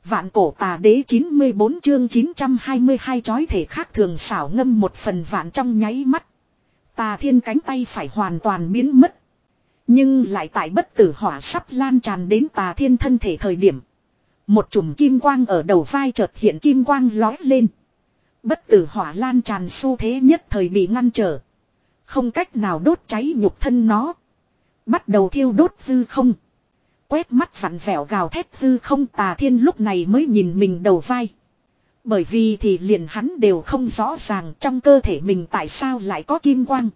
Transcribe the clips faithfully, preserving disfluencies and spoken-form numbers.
Vạn cổ tà đế chín mươi bốn chương chín trăm hai mươi hai chói thể khác thường xảo ngâm một phần vạn trong nháy mắt. Tà thiên cánh tay phải hoàn toàn biến mất. Nhưng lại tại bất tử hỏa sắp lan tràn đến tà thiên thân thể thời điểm. Một chùm kim quang ở đầu vai chợt hiện kim quang lói lên. Bất tử hỏa lan tràn xu thế nhất thời bị ngăn trở. Không cách nào đốt cháy nhục thân nó. Bắt đầu thiêu đốt hư không. Quét mắt vặn vẹo gào thét hư không, tà thiên lúc này mới nhìn mình đầu vai. Bởi vì thì liền hắn đều không rõ ràng trong cơ thể mình tại sao lại có kim quang.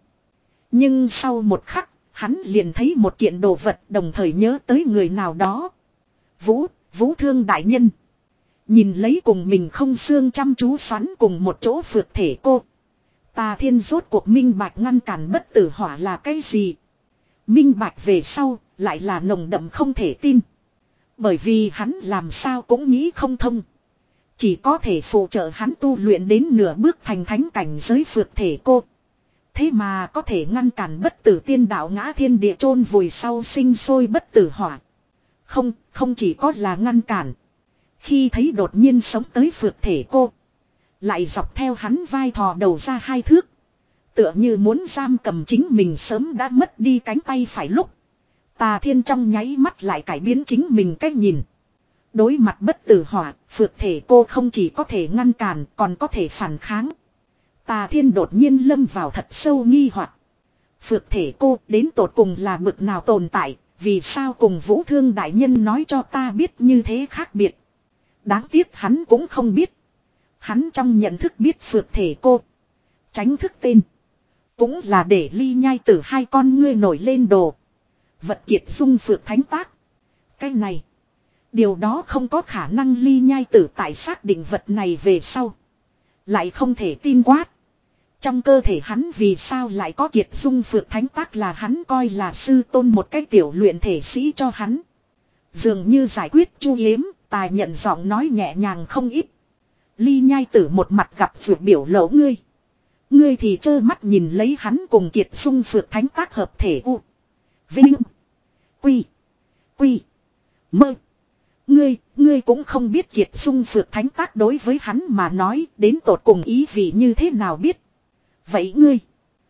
Nhưng sau một khắc, hắn liền thấy một kiện đồ vật, đồng thời nhớ tới người nào đó. Vũ, Vũ Thương đại nhân. Nhìn lấy cùng mình không xương chăm chú xoắn cùng một chỗ phược thể cô. Tà thiên rốt cuộc minh bạch ngăn cản bất tử hỏa là cái gì. Minh bạch về sau, lại là nồng đậm không thể tin. Bởi vì hắn làm sao cũng nghĩ không thông. Chỉ có thể phụ trợ hắn tu luyện đến nửa bước thành thánh cảnh giới phược thể cô. Thế mà có thể ngăn cản bất tử tiên đạo ngã thiên địa chôn vùi sau sinh sôi bất tử hỏa. Không, không chỉ có là ngăn cản. Khi thấy đột nhiên sống tới phược thể cô. Lại dọc theo hắn vai thò đầu ra hai thước. Tựa như muốn giam cầm chính mình sớm đã mất đi cánh tay phải lúc. Tà thiên trong nháy mắt lại cải biến chính mình cách nhìn. Đối mặt bất tử hỏa, phược thể cô không chỉ có thể ngăn cản còn có thể phản kháng. Tà thiên đột nhiên lâm vào thật sâu nghi hoặc. Phược thể cô đến tột cùng là bực nào tồn tại, vì sao cùng Vũ Thương đại nhân nói cho ta biết như thế khác biệt. Đáng tiếc hắn cũng không biết. Hắn trong nhận thức biết phược thể cô. Tránh thức tên. Cũng là để ly nhai tử hai con ngươi nổi lên đồ. Vật kiệt dung phược thánh tác. Cái này. Điều đó không có khả năng ly nhai tử tại xác định vật này về sau. Lại không thể tin quát. Trong cơ thể hắn vì sao lại có kiệt dung phược thánh tác là hắn coi là sư tôn một cái tiểu luyện thể sĩ cho hắn. Dường như giải quyết chu yếm, tài nhận giọng nói nhẹ nhàng không ít. Ly nhai tử một mặt gặp vượt biểu lộ ngươi. Ngươi thì trơ mắt nhìn lấy hắn cùng kiệt dung phược thánh tác hợp thể u. Vinh. Quy. Quy. Mơ. Ngươi, ngươi cũng không biết kiệt dung phược thánh tác đối với hắn mà nói đến tột cùng ý vị như thế nào biết. Vậy ngươi.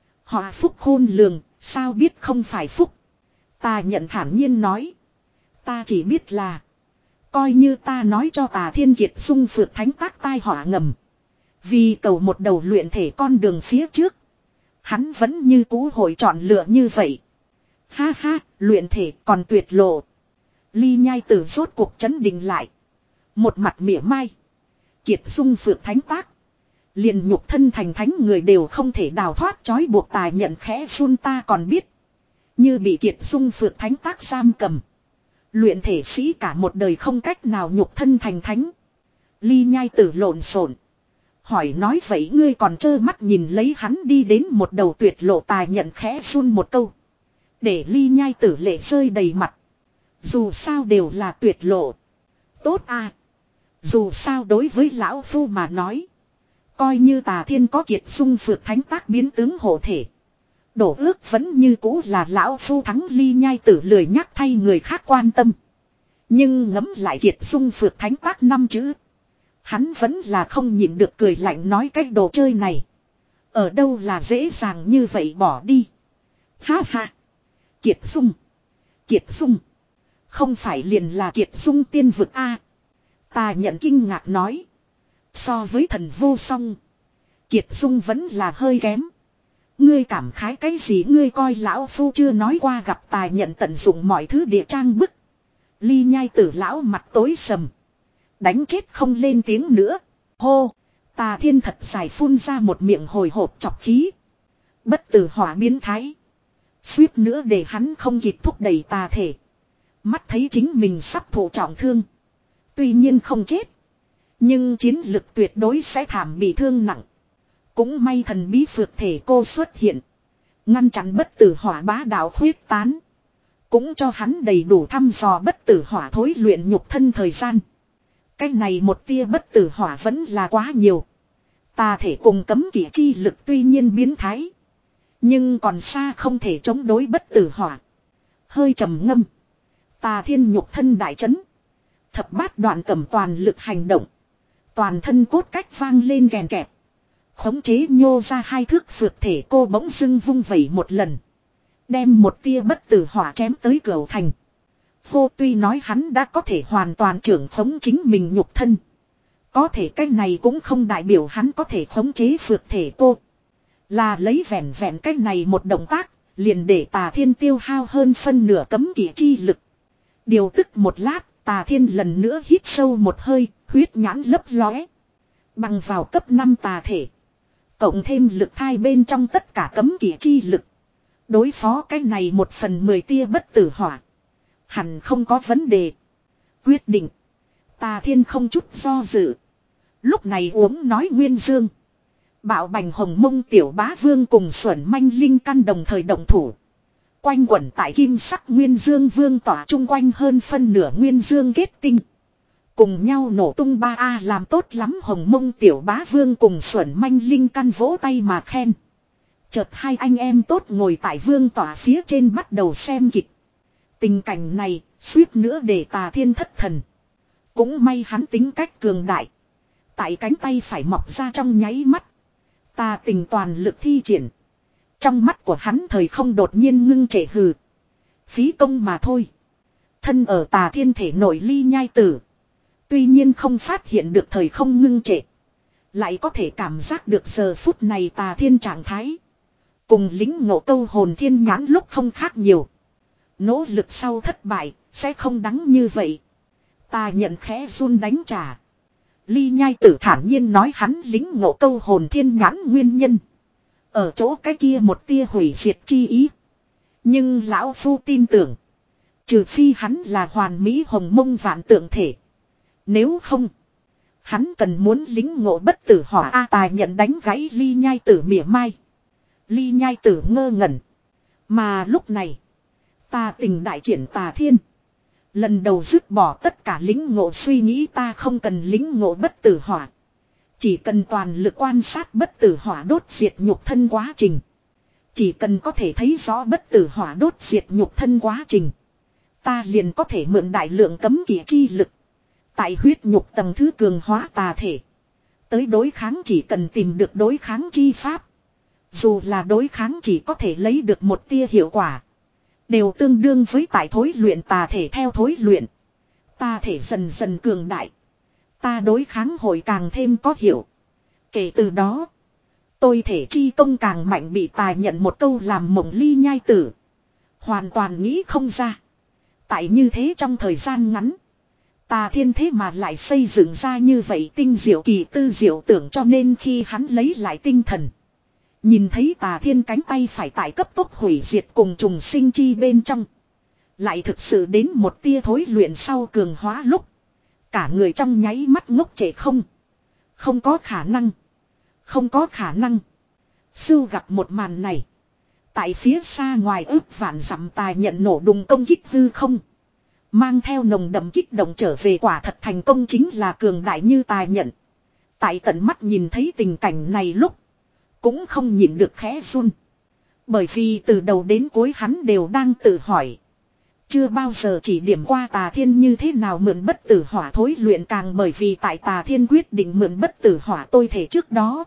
Họ phúc khôn lường, sao biết không phải phúc. Ta nhận thản nhiên nói. Ta chỉ biết là. Coi như ta nói cho tà thiên kiệt dung phược thánh tác tai họa ngầm. Vì cầu một đầu luyện thể con đường phía trước. Hắn vẫn như cũ hội chọn lựa như vậy. Ha ha, luyện thể còn tuyệt lộ. Ly nhai tử rốt cuộc chấn định lại. Một mặt mỉa mai. Kiệt dung phược thánh tác. Liền nhục thân thành thánh người đều không thể đào thoát trói buộc tài nhận khẽ run ta còn biết. Như bị kiệt dung phược thánh tác giam cầm. Luyện thể sĩ cả một đời không cách nào nhục thân thành thánh. Ly nhai tử lộn xộn. Hỏi nói vậy ngươi còn trơ mắt nhìn lấy hắn đi đến một đầu tuyệt lộ tài nhận khẽ run một câu. Để ly nhai tử lệ rơi đầy mặt. Dù sao đều là tuyệt lộ. Tốt à. Dù sao đối với lão phu mà nói. Coi như tà thiên có kiệt dung phược thánh tác biến tướng hộ thể. Đổ ước vẫn như cũ là lão phu thắng ly nhai tử lười nhắc thay người khác quan tâm. Nhưng ngấm lại kiệt dung phược thánh tác năm chữ. Hắn vẫn là không nhịn được cười lạnh nói cái đồ chơi này. Ở đâu là dễ dàng như vậy bỏ đi. Ha ha. Kiệt dung. Kiệt dung. Không phải liền là kiệt dung tiên vực A. Ta nhận kinh ngạc nói. So với thần vô song. Kiệt dung vẫn là hơi kém. Ngươi cảm khái cái gì ngươi coi lão phu chưa nói qua gặp tài nhận tận dụng mọi thứ địa trang bức. Ly nhai tử lão mặt tối sầm. Đánh chết không lên tiếng nữa. Hô. Tà thiên thật dài phun ra một miệng hồi hộp chọc khí. Bất tử hỏa biến thái. Suýt nữa để hắn không kịp thúc đẩy tà thể. Mắt thấy chính mình sắp thụ trọng thương. Tuy nhiên không chết. Nhưng chiến lực tuyệt đối sẽ thảm bị thương nặng. Cũng may thần bí phược thể cô xuất hiện. Ngăn chặn bất tử hỏa bá đạo khuyết tán. Cũng cho hắn đầy đủ thăm dò bất tử hỏa thối luyện nhục thân thời gian. Cái này một tia bất tử hỏa vẫn là quá nhiều. Tà thể cùng cấm kỵ chi lực tuy nhiên biến thái. Nhưng còn xa không thể chống đối bất tử hỏa. Hơi trầm ngâm. Tà thiên nhục thân đại chấn. Thập bát đoạn cầm toàn lực hành động. Toàn thân cốt cách vang lên kèn kẹt. Khống chế nhô ra hai thước phược thể cô bỗng dưng vung vẩy một lần. Đem một tia bất tử hỏa chém tới cửu thành. Hô tuy nói hắn đã có thể hoàn toàn trưởng khống chính mình nhục thân. Có thể cái này cũng không đại biểu hắn có thể khống chế phược thể cô. Là lấy vẹn vẹn cái này một động tác, liền để Tà Thiên tiêu hao hơn phân nửa cấm kỵ chi lực. Điều tức một lát, Tà Thiên lần nữa hít sâu một hơi, huyết nhãn lấp lóe. Bằng vào cấp năm tà thể. Cộng thêm lực thai bên trong tất cả cấm kỵ chi lực. Đối phó cái này một phần mười tia bất tử hỏa. Hẳn không có vấn đề. Quyết định. Tà Thiên không chút do dự. Lúc này uống nói Nguyên Dương. Bạo Bành Hồng Mông Tiểu Bá Vương cùng Xuẩn Manh Linh Căn đồng thời động thủ. Quanh quẩn tại kim sắc Nguyên Dương Vương tỏa chung quanh hơn phân nửa Nguyên Dương kết tinh. Cùng nhau nổ tung ba A làm tốt lắm. Hồng Mông Tiểu Bá Vương cùng Xuẩn Manh Linh Căn vỗ tay mà khen. Chợt hai anh em tốt ngồi tại vương tỏa phía trên bắt đầu xem kịch. Tình cảnh này suýt nữa để Tà Thiên thất thần. Cũng may hắn tính cách cường đại. Tại cánh tay phải mọc ra trong nháy mắt. Tà tình toàn lực thi triển. Trong mắt của hắn thời không đột nhiên ngưng trệ hừ. Phí công mà thôi. Thân ở Tà Thiên thể nội ly nhai tử. Tuy nhiên không phát hiện được thời không ngưng trệ. Lại có thể cảm giác được giờ phút này Tà Thiên trạng thái. Cùng lính ngộ câu hồn thiên nhãn lúc không khác nhiều. Nỗ lực sau thất bại, sẽ không đắng như vậy. Ta nhận khẽ run đánh trả. Ly nhai tử thản nhiên nói hắn lính ngộ câu hồn thiên nhãn nguyên nhân. Ở chỗ cái kia một tia hủy diệt chi ý. Nhưng lão phu tin tưởng. Trừ phi hắn là hoàn mỹ hồng mông vạn tượng thể. Nếu không. Hắn cần muốn lính ngộ bất tử hỏa A Tài nhận đánh gãy ly nhai tử mỉa mai. Ly nhai tử ngơ ngẩn. Mà lúc này. Ta tình đại triển Tà Thiên. Lần đầu dứt bỏ tất cả lính ngộ suy nghĩ ta không cần lính ngộ bất tử hỏa. Chỉ cần toàn lực quan sát bất tử hỏa đốt diệt nhục thân quá trình. Chỉ cần có thể thấy rõ bất tử hỏa đốt diệt nhục thân quá trình. Ta liền có thể mượn đại lượng cấm kỵ chi lực. Tại huyết nhục tầng thứ cường hóa tà thể. Tới đối kháng chỉ cần tìm được đối kháng chi pháp. Dù là đối kháng chỉ có thể lấy được một tia hiệu quả. Đều tương đương với tại thối luyện tà thể theo thối luyện. Tà thể dần dần cường đại. Ta đối kháng hội càng thêm có hiệu. Kể từ đó. Tôi thể chi công càng mạnh bị tài nhận một câu làm mộng ly nhai tử. Hoàn toàn nghĩ không ra. Tại như thế trong thời gian ngắn. Tà Thiên thế mà lại xây dựng ra như vậy tinh diệu kỳ tư diệu tưởng cho nên khi hắn lấy lại tinh thần. Nhìn thấy Tà Thiên cánh tay phải tại cấp tốc hủy diệt cùng trùng sinh chi bên trong. Lại thực sự đến một tia thối luyện sau cường hóa lúc. Cả người trong nháy mắt ngốc trệ không. Không có khả năng. Không có khả năng. Sưu gặp một màn này. Tại phía xa ngoài ước vạn dặm Tài nhận nổ đùng công kích hư không. Mang theo nồng đậm kích động trở về quả thật thành công chính là cường đại như Tài nhận. Tại tận mắt nhìn thấy tình cảnh này lúc. Cũng không nhìn được khẽ run. Bởi vì từ đầu đến cuối hắn đều đang tự hỏi. Chưa bao giờ chỉ điểm qua Tà Thiên như thế nào mượn bất tử hỏa thối luyện càng bởi vì tại Tà Thiên quyết định mượn bất tử hỏa tôi thể trước đó.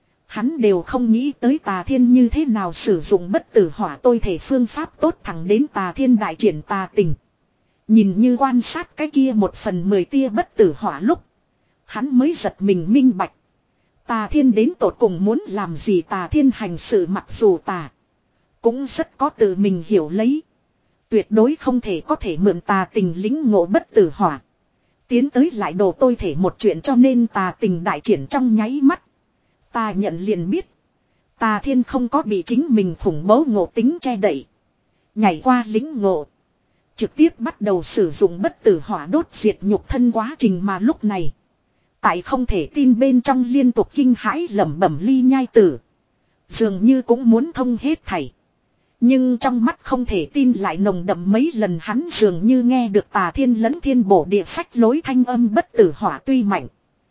Hắn đều không nghĩ tới Tà Thiên như thế nào sử dụng bất tử hỏa tôi thể phương pháp tốt thẳng đến Tà Thiên đại triển tà tình. Nhìn như quan sát cái kia một phần mười tia bất tử hỏa lúc. Hắn mới giật mình minh bạch. Tà Thiên đến tột cùng muốn làm gì Tà Thiên hành sự mặc dù tà. Cũng rất có tự mình hiểu lấy. Tuyệt đối không thể có thể mượn tà tình lính ngộ bất tử hỏa. Tiến tới lại đồ tôi thể một chuyện cho nên Tà tình đại triển trong nháy mắt. Ta nhận liền biết. Tà Thiên không có bị chính mình khủng bố ngộ tính che đậy. Nhảy qua lính ngộ. Trực tiếp bắt đầu sử dụng bất tử hỏa đốt diệt nhục thân quá trình mà lúc này. Tại không thể tin bên trong liên tục kinh hãi lẩm bẩm ly nhai tử. Dường như cũng muốn thông hết thảy. Nhưng trong mắt không thể tin lại nồng đậm mấy lần hắn dường như nghe được Tà Thiên lẫn thiên bổ địa phách lối thanh âm bất tử hỏa tuy mạnh.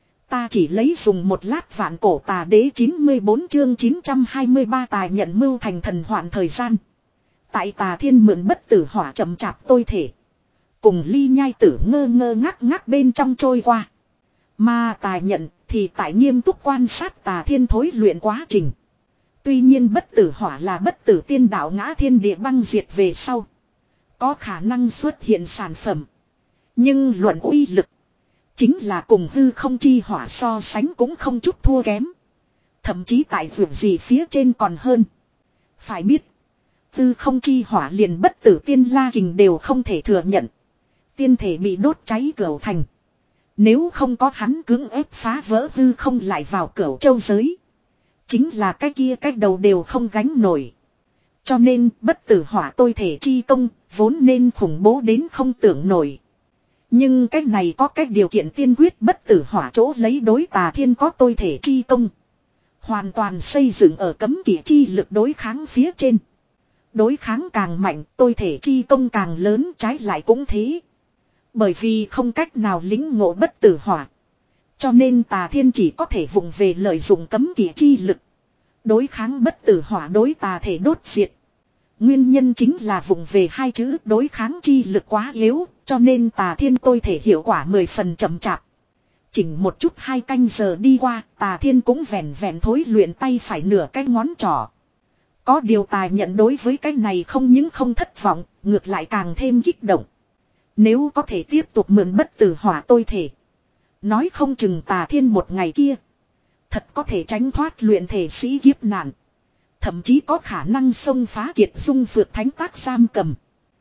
Ta chỉ lấy dùng một lát vạn cổ tà đế chín mươi bốn chương chín trăm hai mươi ba Tài nhận mưu thành thần hoạn thời gian. Tại Tà Thiên mượn bất tử hỏa chậm chạp tôi thể. Cùng Ly Nhai Tử ngơ ngơ ngác ngác bên trong trôi qua. Mà Tà Nhận thì tại nghiêm túc quan sát Tà Thiên thối luyện quá trình. Tuy nhiên bất tử hỏa là bất tử tiên đạo ngã thiên địa băng diệt về sau. Có khả năng xuất hiện sản phẩm. Nhưng luận uy lực. Chính là cùng hư không chi hỏa so sánh cũng không chút thua kém. Thậm chí tại vượt gì phía trên còn hơn. Phải biết. Hư không chi hỏa liền bất tử tiên la kình đều không thể thừa nhận. Tiên thể bị đốt cháy cửu thành. Nếu không có hắn cưỡng ép phá vỡ hư không lại vào cửu châu giới. Chính là cái kia cái đầu đều không gánh nổi. Cho nên bất tử hỏa tôi thể chi công vốn nên khủng bố đến không tưởng nổi. Nhưng cái này có cái điều kiện tiên quyết bất tử hỏa chỗ lấy đối Tà Thiên có tôi thể chi công. Hoàn toàn xây dựng ở cấm kỵ chi lực đối kháng phía trên. Đối kháng càng mạnh tôi thể chi công càng lớn trái lại cũng thế. Bởi vì không cách nào lĩnh ngộ bất tử hỏa. Cho nên Tà Thiên chỉ có thể vụng về lợi dụng cấm kỵ chi lực. Đối kháng bất tử hỏa đối tà thể đốt diệt. Nguyên nhân chính là vụng về hai chữ đối kháng chi lực quá yếu. Cho nên Tà Thiên tôi thể hiệu quả mười phần chậm chạp. Chỉnh một chút hai canh giờ đi qua, Tà Thiên cũng vẹn vẹn thối luyện tay phải nửa cái ngón trỏ. Có điều Tà Nhận đối với cái này không những không thất vọng, ngược lại càng thêm kích động. Nếu có thể tiếp tục mượn bất tử hỏa tôi thể. Nói không chừng Tà Thiên một ngày kia. Thật có thể tránh thoát luyện thể sĩ kiếp nạn. Thậm chí có khả năng xông phá Kiệt Dung Phược Thánh tác giam cầm.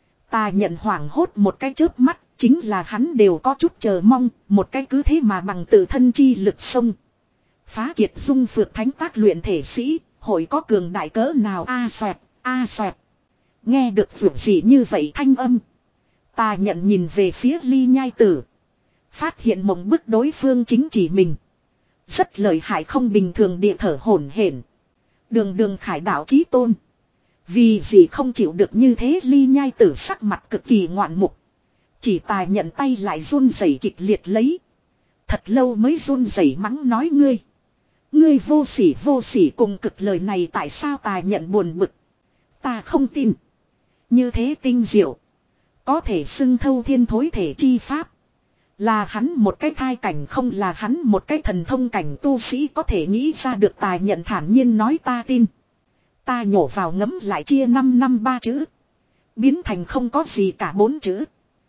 Tà Nhận hoảng hốt một cái chớp mắt. Chính là hắn đều có chút chờ mong. Một cái cứ thế mà bằng tự thân chi lực xông. Phá Kiệt Dung Phược Thánh tác luyện thể sĩ. Hội có cường đại cỡ nào a xoẹt a xoẹt. Nghe được vượt gì như vậy thanh âm. Tà Nhận nhìn về phía Ly Nhai Tử. Phát hiện mộng bức đối phương chính chỉ mình. Rất lợi hại không bình thường địa thở hổn hển. Đường đường khải đạo chí tôn. Vì gì không chịu được như thế Ly Nhai Tử sắc mặt cực kỳ ngoạn mục. Chỉ Tà Nhận tay lại run rẩy kịch liệt lấy. Thật lâu mới run rẩy mắng nói ngươi. Ngươi vô sỉ vô sỉ cùng cực lời này tại sao Tà Nhận buồn bực. Ta không tin. Như thế tinh diệu. Có thể xưng thâu thiên thối thể chi pháp. Là hắn một cái thai cảnh không là hắn một cái thần thông cảnh tu sĩ có thể nghĩ ra được. Tà Nhận thản nhiên nói ta tin. Ta nhổ vào ngấm lại chia năm năm ba chữ. Biến thành không có gì cả bốn chữ.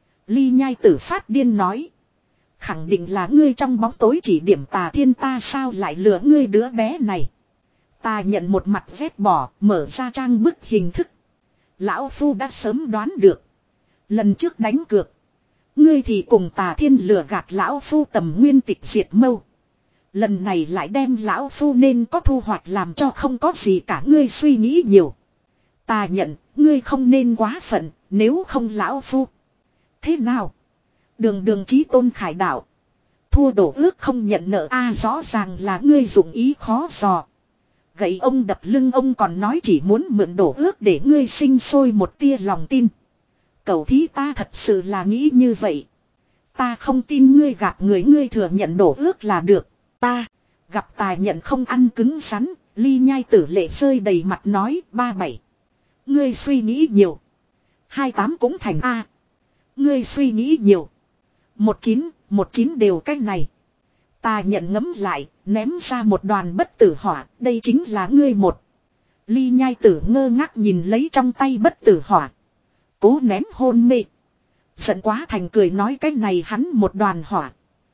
Ly Nhai Tử phát điên nói. Khẳng định là ngươi trong bóng tối chỉ điểm Tà Thiên ta sao lại lừa ngươi đứa bé này. Tà Nhận một mặt vét bỏ mở ra trang bức hình thức. Lão Phu đã sớm đoán được. Lần trước đánh cược. Ngươi thì cùng Tà Thiên lừa gạt Lão Phu tầm nguyên tịch diệt mâu. Lần này lại đem Lão Phu nên có thu hoạch làm cho không có gì cả ngươi suy nghĩ nhiều. Tà Nhận, ngươi không nên quá phận, nếu không Lão Phu. Thế nào? Đường đường chí tôn khải đạo. Thua đổ ước không nhận nợ a rõ ràng là ngươi dụng ý khó dò. Gậy ông đập lưng ông còn nói chỉ muốn mượn đổ ước để ngươi sinh sôi một tia lòng tin. Cậu thí ta thật sự là nghĩ như vậy. Ta không tin ngươi gạt người ngươi thừa nhận đổ ước là được. Ta gặp Tà Nhận không ăn cứng rắn. Ly Nhai Tử lệ rơi đầy mặt nói ba bảy. Ngươi suy nghĩ nhiều. Hai tám cũng thành A. Ngươi suy nghĩ nhiều. Một chín, một chín đều cách này. Tà Nhận ngấm lại, ném ra một đoàn bất tử hỏa, đây chính là ngươi một. Ly Nhai Tử ngơ ngác nhìn lấy trong tay bất tử hỏa. Cố nén hôn mê. Giận quá thành cười nói cái này hắn một đoàn hỏa.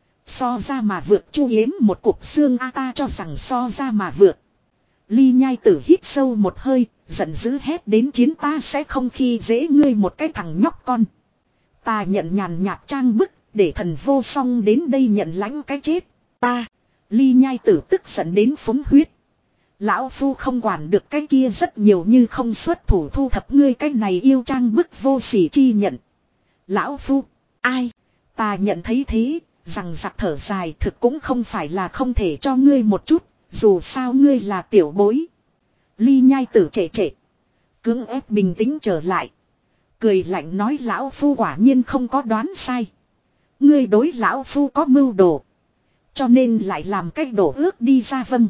So ra mà vượt chu yếm một cục xương a ta cho rằng so ra mà vượt. Ly Nhai Tử hít sâu một hơi, giận dữ hét đến chiến ta sẽ không khi dễ ngươi một cái thằng nhóc con. Ta nhận nhàn nhạt trang bức, để thần vô song đến đây nhận lãnh cái chết. Ta, Ly Nhai Tử tức giận đến phúng huyết. Lão Phu không quản được cái kia rất nhiều như không xuất thủ thu thập ngươi cái này yêu trang bức vô sỉ chi nhận. Lão Phu, ai? Ta nhận thấy thế, rằng giặc thở dài thực cũng không phải là không thể cho ngươi một chút, dù sao ngươi là tiểu bối. Ly Nhai Tử trệ trệ. Cưỡng ép bình tĩnh trở lại. Cười lạnh nói Lão Phu quả nhiên không có đoán sai. Ngươi đối Lão Phu có mưu đồ. Cho nên lại làm cách đổ ước đi ra vâng.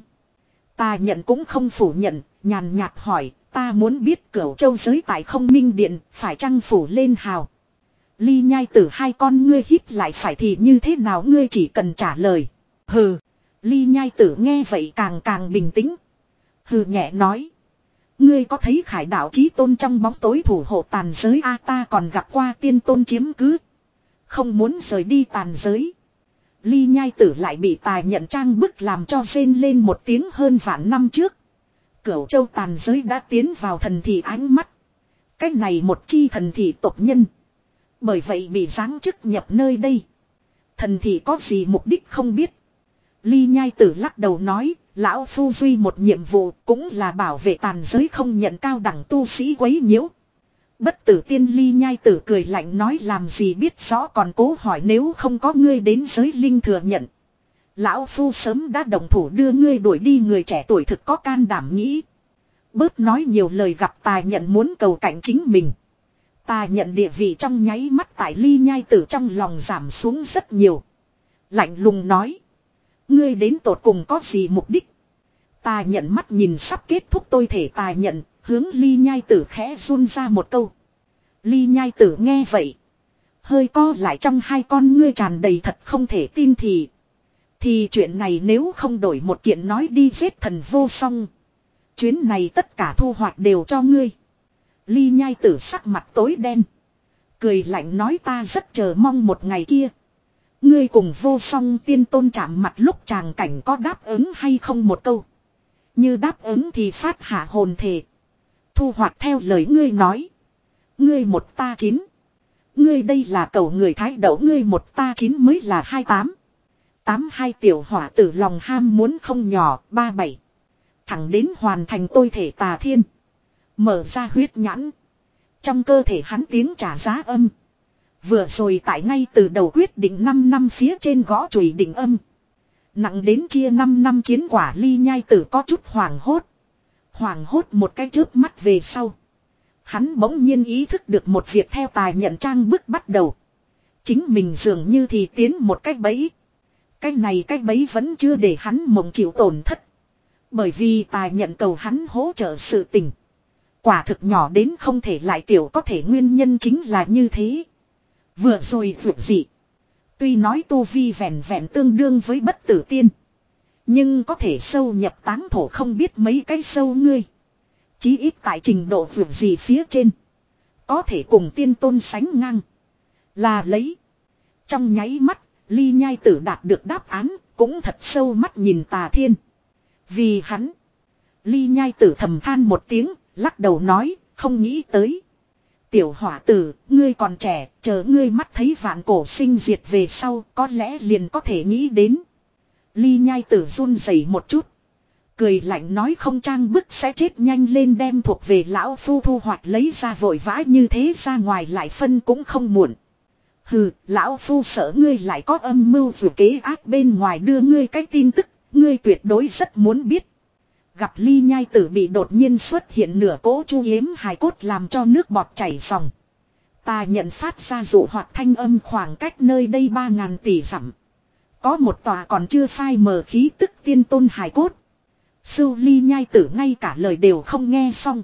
Ta nhận cũng không phủ nhận, nhàn nhạt hỏi, ta muốn biết Cửu Châu giới tại không minh điện, phải chăng phủ lên hào. Ly Nhai Tử hai con ngươi híp lại phải thì như thế nào ngươi chỉ cần trả lời. Hừ. Ly Nhai Tử nghe vậy càng càng bình tĩnh. Hừ nhẹ nói. Ngươi có thấy Khải đạo chí tôn trong bóng tối thủ hộ tàn giới a ta còn gặp qua tiên tôn chiếm cứ. Không muốn rời đi tàn giới. Ly Nhai Tử lại bị Tài Nhận trang bức làm cho rên lên một tiếng hơn vạn năm trước. Cửu châu tàn giới đã tiến vào thần thị ánh mắt. Cái này một chi thần thị tộc nhân. Bởi vậy bị giáng chức nhập nơi đây. Thần thị có gì mục đích không biết. Ly Nhai Tử lắc đầu nói. Lão phu duy một nhiệm vụ cũng là bảo vệ tàn giới không nhận cao đẳng tu sĩ quấy nhiễu. Bất tử tiên Ly Nhai Tử cười lạnh nói làm gì biết rõ còn cố hỏi nếu không có ngươi đến giới linh thừa nhận. Lão phu sớm đã đồng thủ đưa ngươi đuổi đi người trẻ tuổi thực có can đảm nghĩ. Bớt nói nhiều lời gặp Tài Nhận muốn cầu cạnh chính mình. Tài Nhận địa vị trong nháy mắt tại Ly Nhai Tử trong lòng giảm xuống rất nhiều. Lạnh lùng nói. Ngươi đến tột cùng có gì mục đích? Tài Nhận mắt nhìn sắp kết thúc tôi thể Tài Nhận, hướng Ly Nhai Tử khẽ run ra một câu. Ly Nhai Tử nghe vậy. Hơi co lại trong hai con ngươi tràn đầy thật không thể tin thì. Thì chuyện này nếu không đổi một kiện nói đi giết thần vô song. Chuyến này tất cả thu hoạch đều cho ngươi. Ly Nhai Tử sắc mặt tối đen. Cười lạnh nói ta rất chờ mong một ngày kia. Ngươi cùng vô song tiên tôn chạm mặt lúc chàng cảnh có đáp ứng hay không một câu. Như đáp ứng thì phát hạ hồn thề. Thu hoạch theo lời ngươi nói. Ngươi một ta chín. Ngươi đây là cầu người thái đậu ngươi một ta chín mới là hai tám. Tám hai tiểu hỏa tử lòng ham muốn không nhỏ ba bảy. Thẳng đến hoàn thành tôi thể tà thiên. Mở ra huyết nhãn. Trong cơ thể hắn tiếng trả giá âm. Vừa rồi tại ngay từ đầu quyết định năm năm phía trên gõ chùy định âm. Nặng đến chia năm năm chiến quả Ly Nhai Tử có chút hoảng hốt. Hoảng hốt một cái chớp mắt về sau. Hắn bỗng nhiên ý thức được một việc theo Tài Nhận trang bức bắt đầu. Chính mình dường như thì tiến một cái bẫy. Cái này cái bẫy vẫn chưa để hắn mộng chịu tổn thất. Bởi vì Tài Nhận cầu hắn hỗ trợ sự tình. Quả thực nhỏ đến không thể lại tiểu có thể nguyên nhân chính là như thế. Vừa rồi vượt dị. Tuy nói tu vi vẹn vẹn tương đương với bất tử tiên. Nhưng có thể sâu nhập táng thổ không biết mấy cái sâu ngươi. Chí ít tại trình độ vượt gì phía trên. Có thể cùng tiên tôn sánh ngang. Là lấy. Trong nháy mắt, Ly Nhai Tử đạt được đáp án, cũng thật sâu mắt nhìn Tà Thiên. Vì hắn. Ly Nhai Tử thầm than một tiếng, lắc đầu nói, không nghĩ tới. Tiểu hỏa tử, ngươi còn trẻ, chờ ngươi mắt thấy vạn cổ sinh diệt về sau, có lẽ liền có thể nghĩ đến. Ly Nhai Tử run rẩy một chút. Cười lạnh nói không trang bức sẽ chết nhanh lên đem thuộc về lão phu thu hoạch lấy ra vội vã như thế ra ngoài lại phân cũng không muộn. Hừ, lão phu sợ ngươi lại có âm mưu vừa kế ác bên ngoài đưa ngươi cái tin tức, ngươi tuyệt đối rất muốn biết. Gặp Ly Nhai Tử bị đột nhiên xuất hiện nửa cỗ chu yếm hài cốt làm cho nước bọt chảy ròng. Ta nhận phát ra dụ hoạt thanh âm khoảng cách nơi đây ba ngàn tỷ dặm. Có một tòa còn chưa phai mờ khí tức tiên tôn hài cốt. Sưu Ly Nhai Tử ngay cả lời đều không nghe xong.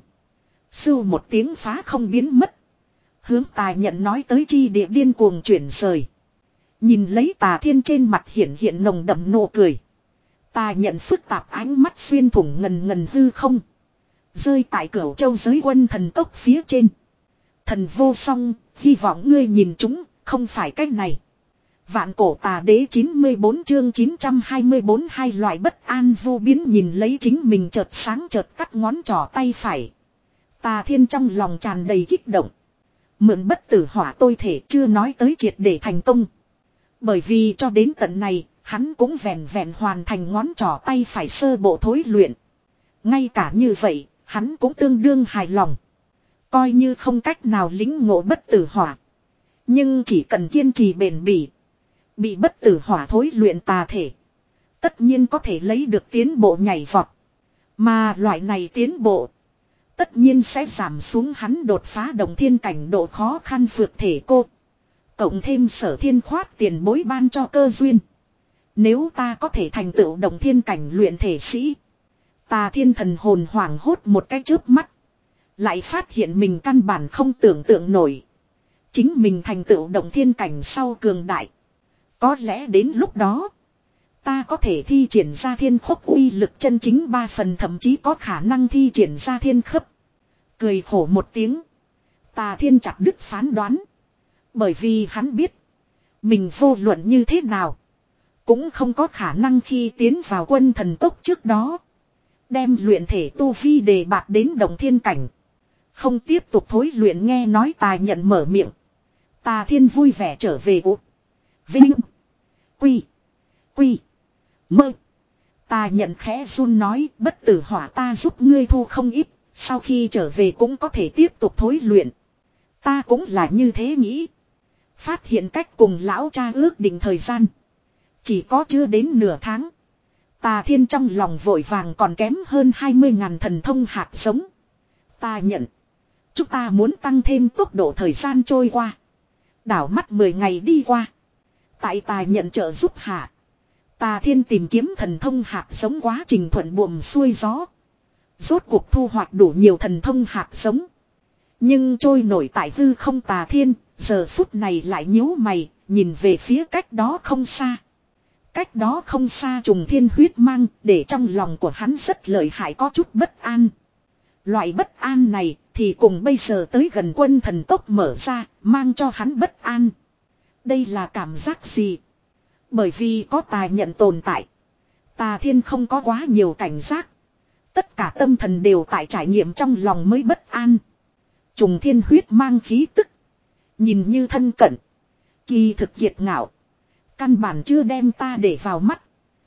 Sưu một tiếng phá không biến mất. Hướng Tài Nhận nói tới chi địa điên cuồng chuyển rời. Nhìn lấy Tà Thiên trên mặt hiện hiện nồng đậm nụ cười. Tài Nhận phức tạp ánh mắt xuyên thủng ngần ngần hư không. Rơi tại Cửu Châu giới quân thần tốc phía trên. Thần vô song, hy vọng ngươi nhìn chúng, không phải cách này. Vạn cổ tà đế chín mươi bốn chương chín trăm hai mươi bốn hai loại bất an vô biến nhìn lấy chính mình chợt sáng chợt cắt ngón trỏ tay phải. Tà Thiên trong lòng tràn đầy kích động. Mượn bất tử hỏa tôi thể chưa nói tới triệt để thành công. Bởi vì cho đến tận này, hắn cũng vẹn vẹn hoàn thành ngón trỏ tay phải sơ bộ thối luyện. Ngay cả như vậy, hắn cũng tương đương hài lòng. Coi như không cách nào lĩnh ngộ bất tử hỏa. Nhưng chỉ cần kiên trì bền bỉ. Bị bất tử hỏa thối luyện tà thể. Tất nhiên có thể lấy được tiến bộ nhảy vọt. Mà loại này tiến bộ. Tất nhiên sẽ giảm xuống hắn đột phá đồng thiên cảnh độ khó khăn vượt thể cô. Cộng thêm sở thiên khoát tiền bối ban cho cơ duyên. Nếu ta có thể thành tựu đồng thiên cảnh luyện thể sĩ. Tà Thiên thần hồn hoảng hốt một cái chớp mắt. Lại phát hiện mình căn bản không tưởng tượng nổi. Chính mình thành tựu động thiên cảnh sau cường đại. Có lẽ đến lúc đó. Ta có thể thi triển ra thiên khốc uy lực chân chính ba phần, thậm chí có khả năng thi triển ra thiên khấp. Cười khổ một tiếng. Tà Thiên chặt đứt phán đoán. Bởi vì hắn biết. Mình vô luận như thế nào. Cũng không có khả năng khi tiến vào quân thần tốc trước đó. Đem luyện thể tu vi đề bạt đến động thiên cảnh. Không tiếp tục thối luyện, nghe nói Tà Nhận mở miệng. Tà Thiên vui vẻ trở về ụ. Vinh. Quy. Quy. Mơ. Tà Nhận khẽ run nói, bất tử hỏa ta giúp ngươi thu không ít. Sau khi trở về cũng có thể tiếp tục thối luyện. Ta cũng là như thế nghĩ. Phát hiện cách cùng lão cha ước định thời gian. Chỉ có chưa đến nửa tháng. Tà Thiên trong lòng vội vàng còn kém hơn hai mươi ngàn thần thông hạt giống. Ta nhận. Chúng ta muốn tăng thêm tốc độ thời gian trôi qua. Đảo mắt mười ngày đi qua. Tại Tà Nhận trợ giúp hạ. Tà Thiên tìm kiếm thần thông hạt giống quá trình thuận buồm xuôi gió. Rốt cuộc thu hoạch đủ nhiều thần thông hạt giống. Nhưng trôi nổi tại hư không Tà Thiên, giờ phút này lại nhíu mày, nhìn về phía cách đó không xa. Cách đó không xa trùng thiên huyết mang, để trong lòng của hắn rất lợi hại, có chút bất an. Loại bất an này thì cùng bây giờ tới gần quân thần tốc mở ra, mang cho hắn bất an. Đây là cảm giác gì? Bởi vì có Tà Nhận tồn tại. Tà Thiên không có quá nhiều cảnh giác. Tất cả tâm thần đều tại trải nghiệm trong lòng mới bất an. Trùng thiên huyết mang khí tức. Nhìn như thân cận. Kỳ thực kiệt ngạo. Căn bản chưa đem ta để vào mắt.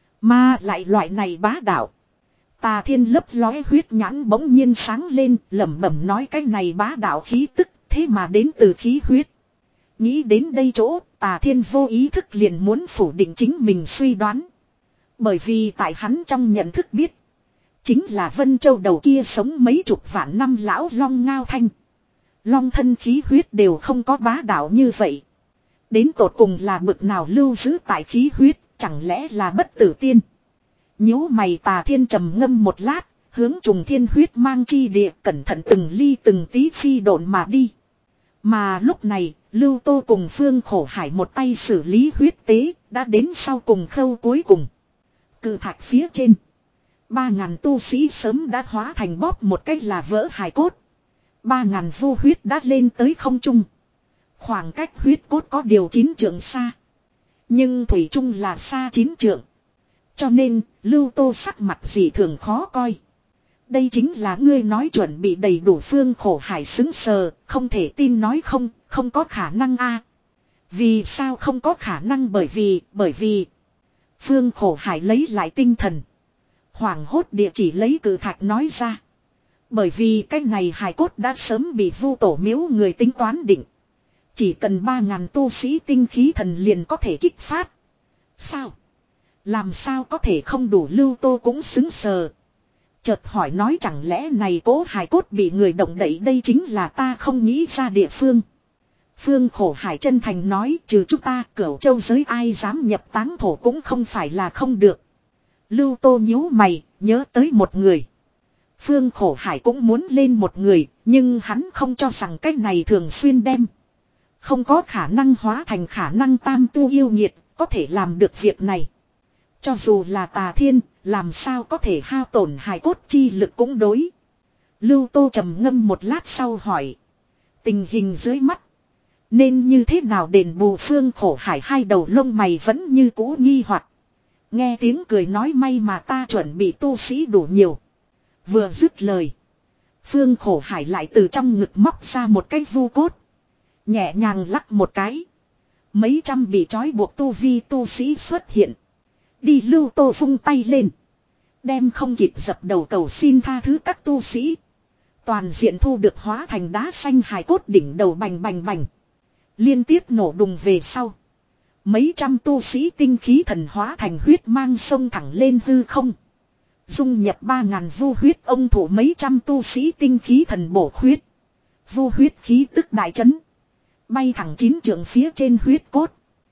Mà lại loại này bá đạo. Tà Thiên lấp lóe huyết nhãn bỗng nhiên sáng lên, lẩm bẩm nói cái này bá đạo khí tức, thế mà đến từ khí huyết. Nghĩ đến đây chỗ, Tà Thiên vô ý thức liền muốn phủ định chính mình suy đoán. Bởi vì tại hắn trong nhận thức biết. Chính là Vân Châu đầu kia sống mấy chục vạn năm lão long ngao thanh. Long thân khí huyết đều không có bá đạo như vậy. Đến tột cùng là bực nào lưu giữ tại khí huyết, chẳng lẽ là bất tử tiên. Nhíu mày Tà Thiên trầm ngâm một lát, hướng trùng thiên huyết mang chi địa cẩn thận từng ly từng tí phi độn mà đi. Mà lúc này, Lưu Tô cùng Phương Khổ Hải một tay xử lý huyết tế, đã đến sau cùng khâu cuối cùng. Cự thạch phía trên. Ba ngàn tu sĩ sớm đã hóa thành bóp một cách là vỡ hài cốt. Ba ngàn vô huyết đã lên tới không trung. Khoảng cách huyết cốt có điều chín trượng xa. Nhưng thủy trung là xa chín trượng. Cho nên, Lưu Tô sắc mặt gì thường khó coi. Đây chính là ngươi nói chuẩn bị đầy đủ. Phương Khổ Hải xứng sờ, không thể tin nói không, không có khả năng a. Vì sao không có khả năng? Bởi vì, bởi vì. Phương Khổ Hải lấy lại tinh thần. Hoảng hốt địa chỉ lấy cự thạch nói ra. Bởi vì cái này hài cốt đã sớm bị vu tổ miếu người tính toán định. Chỉ cần ba ngàn tu sĩ tinh khí thần liền có thể kích phát. Sao? Làm sao có thể không đủ? Lưu Tô cũng xứng sờ. Chợt hỏi nói chẳng lẽ này cố hài cốt bị người động đậy, đây chính là ta không nghĩ ra địa phương. Phương Khổ Hải chân thành nói trừ chúng ta Cửu Châu giới ai dám nhập táng thổ cũng không phải là không được. Lưu Tô nhíu mày, nhớ tới một người. Phương Khổ Hải cũng muốn lên một người, nhưng hắn không cho rằng cách này thường xuyên đem. Không có khả năng hóa thành khả năng tam tu yêu nghiệt, có thể làm được việc này. Cho dù là Tà Thiên, làm sao có thể hao tổn hài cốt chi lực cũng đối. Lưu Tô trầm ngâm một lát sau hỏi. Tình hình dưới mắt. Nên như thế nào đền bù? Phương Khổ Hải hai đầu lông mày vẫn như cũ nghi hoặc. Nghe tiếng cười nói may mà ta chuẩn bị tu sĩ đủ nhiều. Vừa dứt lời. Phương Khổ Hải lại từ trong ngực móc ra một cái vu cốt. Nhẹ nhàng lắc một cái. Mấy trăm bị trói buộc tu vi tu sĩ xuất hiện. Đi. Lưu Tô vung tay lên. Đem không kịp dập đầu cầu xin tha thứ các tu sĩ. Toàn diện thu được hóa thành đá xanh hài cốt đỉnh đầu bành bành bành. Liên tiếp nổ đùng về sau. Mấy trăm tu sĩ tinh khí thần hóa thành huyết mang sông thẳng lên hư không. Dung nhập ba ngàn vu huyết ông thủ mấy trăm tu sĩ tinh khí thần bổ huyết. Vu huyết khí tức đại chấn. Bay thẳng chín trượng phía trên huyết cốt.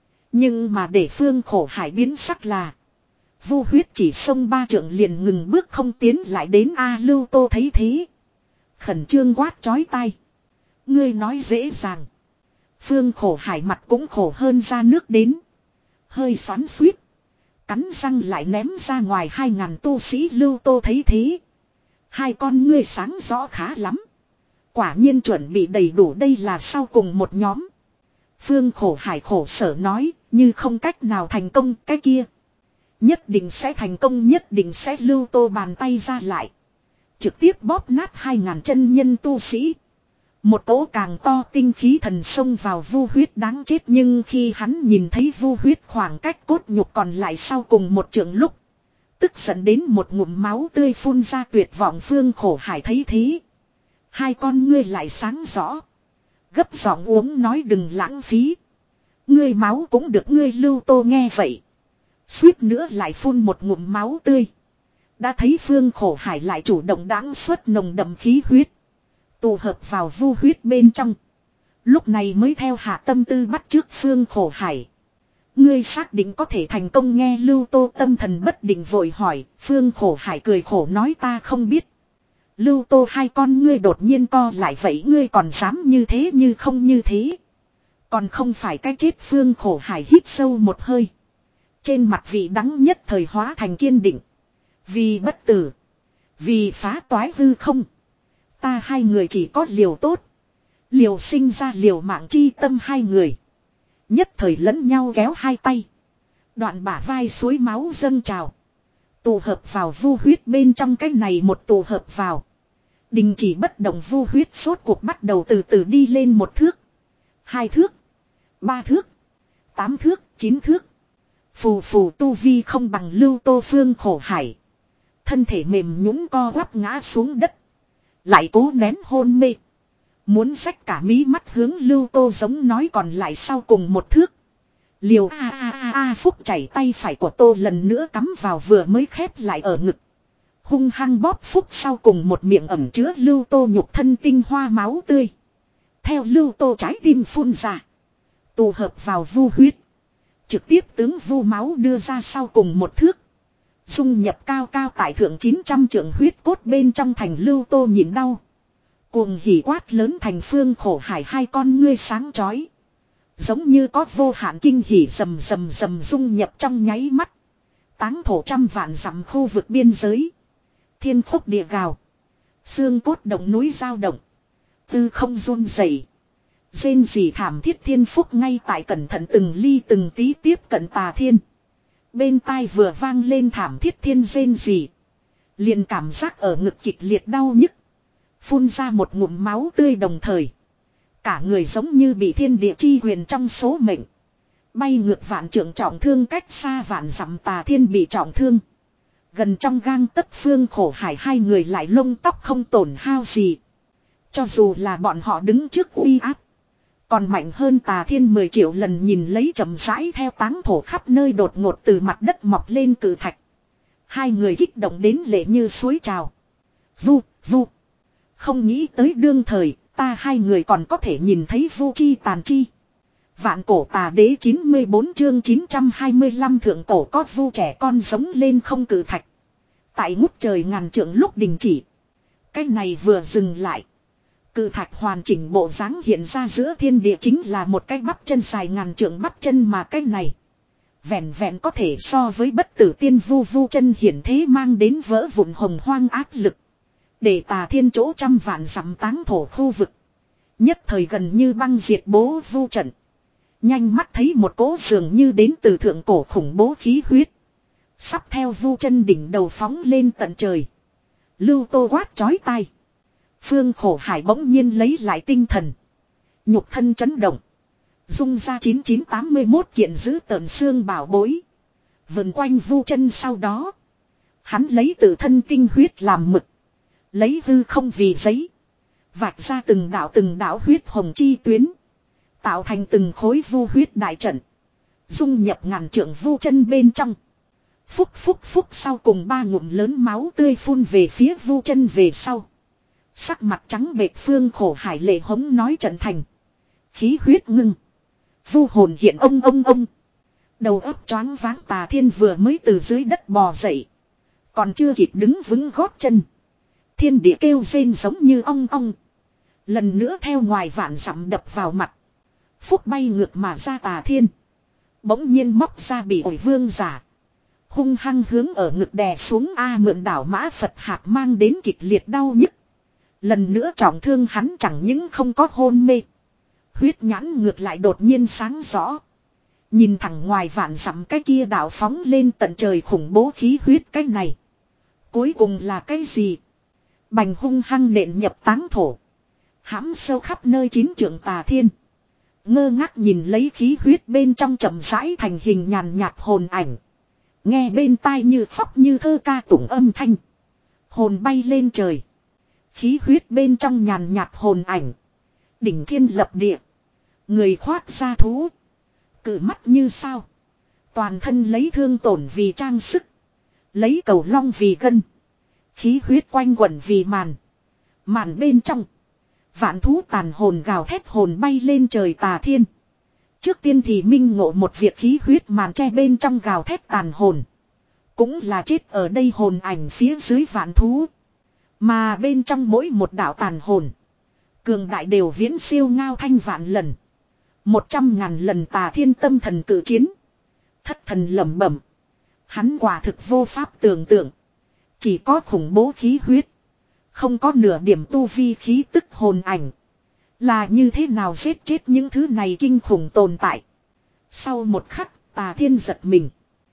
Nhưng mà để Phương Khổ Hải biến sắc là. Vu huyết chỉ xông ba trượng liền ngừng bước không tiến lại đến. A Lưu Tô thấy thế. Khẩn trương quát chói tai. Ngươi nói dễ dàng. Phương Khổ Hải mặt cũng khổ hơn ra nước đến. Hơi xoắn xuýt. Cắn răng lại ném ra ngoài hai ngàn tu sĩ Lưu Tô thấy thế. Hai con ngươi sáng rõ khá lắm. Quả nhiên chuẩn bị đầy đủ, đây là sau cùng một nhóm. Phương Khổ Hải khổ sở nói, như không cách nào thành công cái kia. Nhất định sẽ thành công, nhất định sẽ. Lưu Tô bàn tay ra lại. Trực tiếp bóp nát hai ngàn chân nhân tu sĩ. Một cỗ càng to tinh khí thần xông vào vu huyết đáng chết, nhưng khi hắn nhìn thấy vu huyết khoảng cách cốt nhục còn lại sau cùng một trượng lúc. Tức giận đến một ngụm máu tươi phun ra, tuyệt vọng. Phương Khổ Hải thấy thế. Hai con ngươi lại sáng rõ. Gấp giọng uống nói đừng lãng phí. Ngươi máu cũng được. Ngươi Lưu Tô nghe vậy. Suýt nữa lại phun một ngụm máu tươi. Đã thấy Phương Khổ Hải lại chủ động đãng xuất nồng đậm khí huyết. Tụ hợp vào vu huyết bên trong. Lúc này mới theo hạ tâm tư bắt trước Phương Khổ Hải. Ngươi xác định có thể thành công? Nghe Lưu Tô tâm thần bất định vội hỏi. Phương Khổ Hải cười khổ nói ta không biết. Lưu Tô hai con ngươi đột nhiên co lại, vậy ngươi còn dám như thế như không như thế. Còn không phải cái chết. Phương Khổ Hải hít sâu một hơi. Trên mặt vị đắng nhất thời hóa thành kiên định. Vì bất tử. Vì phá toái hư không. Ta hai người chỉ có liều tốt. Liều sinh ra liều mạng chi tâm. Hai người nhất thời lẫn nhau kéo hai tay. Đoạn bả vai suối máu dâng trào. Tụ hợp vào vu huyết bên trong. Cái này một tụ hợp vào. Đình chỉ bất động vu huyết sốt cuộc bắt đầu từ từ đi lên một thước. Hai thước. Ba thước. Tám thước. Chín thước. Phù phù tu vi không bằng Lưu Tô. Phương Khổ Hải. Thân thể mềm nhũn co quắp ngã xuống đất. Lại cố nén hôn mê. Muốn xách cả mí mắt hướng Lưu Tô giống nói còn lại sau cùng một thước. Liều a a a a phúc chảy tay phải của Tô lần nữa cắm vào vừa mới khép lại ở ngực. Hung hăng bóp phúc sau cùng một miệng ẩm chứa Lưu Tô nhục thân tinh hoa máu tươi. Theo Lưu Tô trái tim phun ra. Tụ hợp vào vu huyết. Trực tiếp tướng vu máu đưa ra sau cùng một thước. Dung nhập cao cao tại thượng chín trăm trượng huyết cốt bên trong. Thành Lưu Tô nhịn đau. Cuồng hỉ quát lớn thành. Phương Khổ Hải hai con ngươi sáng chói. Giống như có vô hạn kinh hỉ rầm rầm rầm dung nhập trong nháy mắt. Táng thổ trăm vạn dặm khu vực biên giới. Thiên khúc địa gào. Xương cốt động núi dao động. Tư không run rẩy. Rên rỉ thảm thiết. Thiên phúc ngay tại cẩn thận từng ly từng tí tiếp cận Tà Thiên. Bên tai vừa vang lên thảm thiết thiên rên rỉ. Liền cảm giác ở ngực kịch liệt đau nhức. Phun ra một ngụm máu tươi đồng thời. Cả người giống như bị thiên địa chi huyền trong số mệnh. Bay ngược vạn trượng trọng thương cách xa vạn dặm. Tà Thiên bị trọng thương. Gần trong gang tấc. Phương Khổ Hải hai người lại lông tóc không tổn hao gì. Cho dù là bọn họ đứng trước uy áp. Còn mạnh hơn Tà Thiên mười triệu lần. Nhìn lấy chậm rãi theo táng thổ khắp nơi đột ngột từ mặt đất mọc lên cử thạch. Hai người kích động đến lệ như suối trào. Vu, vu. Không nghĩ tới đương thời, ta hai người còn có thể nhìn thấy vu chi tàn chi. Vạn cổ tà đế chín mươi bốn chương chín trăm hai mươi lăm thượng cổ có vu trẻ con giống lên không cử thạch. Tại ngút trời ngàn trượng lúc đình chỉ. Cái này vừa dừng lại. Cự thạch hoàn chỉnh bộ dáng hiện ra giữa thiên địa, chính là một cái bắp chân dài ngàn trượng bắp chân, mà cái này vẹn vẹn có thể so với bất tử tiên vu vu chân hiển thế mang đến vỡ vụn hồng hoang áp lực. Để Tà Thiên chỗ trăm vạn dặm táng thổ khu vực nhất thời gần như băng diệt bố vu trận. Nhanh mắt thấy một cỗ dường như đến từ thượng cổ khủng bố khí huyết sắp theo vu chân đỉnh đầu phóng lên tận trời. Lưu Tô quát chói tai. Phương Khổ Hải bỗng nhiên lấy lại tinh thần. Nhục thân chấn động. Dung ra chín chín tám mươi mốt kiện giữ tợn xương bảo bối. Vần quanh vu chân sau đó. Hắn lấy tự thân tinh huyết làm mực. Lấy hư không vì giấy. Vạch ra từng đạo từng đạo huyết hồng chi tuyến. Tạo thành từng khối vu huyết đại trận. Dung nhập ngàn trượng vu chân bên trong. Phúc phúc phúc sau cùng ba ngụm lớn máu tươi phun về phía vu chân về sau. Sắc mặt trắng bệch Phương Khổ Hải lệ hống nói trận thành. Khí huyết ngưng. Vu hồn hiện ông ông ông. Đầu óc choáng váng. Tà Thiên vừa mới từ dưới đất bò dậy. Còn chưa kịp đứng vững gót chân. Thiên địa kêu rên giống như ong ong. Lần nữa theo ngoài vạn dặm đập vào mặt. Phúc bay ngược mà ra Tà Thiên. Bỗng nhiên móc ra bị ổi vương giả. Hung hăng hướng ở ngực đè xuống A mượn đảo mã Phật hạt mang đến kịch liệt đau nhức. Lần nữa trọng thương hắn chẳng những không có hôn mê. Huyết nhãn ngược lại đột nhiên sáng rõ. Nhìn thẳng ngoài vạn dặm cái kia đảo phóng lên tận trời khủng bố khí huyết cái này. Cuối cùng là cái gì? Bành hung hăng nện nhập táng thổ. Hãm sâu khắp nơi chín trượng Tà Thiên. Ngơ ngác nhìn lấy khí huyết bên trong chậm rãi thành hình nhàn nhạt hồn ảnh. Nghe bên tai như khóc như thơ ca tụng âm thanh. Hồn bay lên trời. Khí huyết bên trong nhàn nhạt hồn ảnh. Đỉnh thiên lập địa. Người khoác da thú. Cử mắt như sao. Toàn thân lấy thương tổn vì trang sức. Lấy cầu long vì gân. Khí huyết quanh quẩn vì màn. Màn bên trong. Vạn thú tàn hồn gào thét hồn bay lên trời Tà Thiên. Trước tiên thì minh ngộ một việc khí huyết màn che bên trong gào thét tàn hồn. Cũng là chết ở đây hồn ảnh phía dưới vạn thú. Mà bên trong mỗi một đạo tàn hồn. Cường đại đều viễn siêu ngao thanh vạn lần. Một trăm ngàn lần Tà Thiên tâm thần cử chiến. Thất thần lẩm bẩm. Hắn quả thực vô pháp tưởng tượng. Chỉ có khủng bố khí huyết. Không có nửa điểm tu vi khí tức hồn ảnh. Là như thế nào giết chết những thứ này kinh khủng tồn tại. Sau một khắc Tà Thiên giật mình.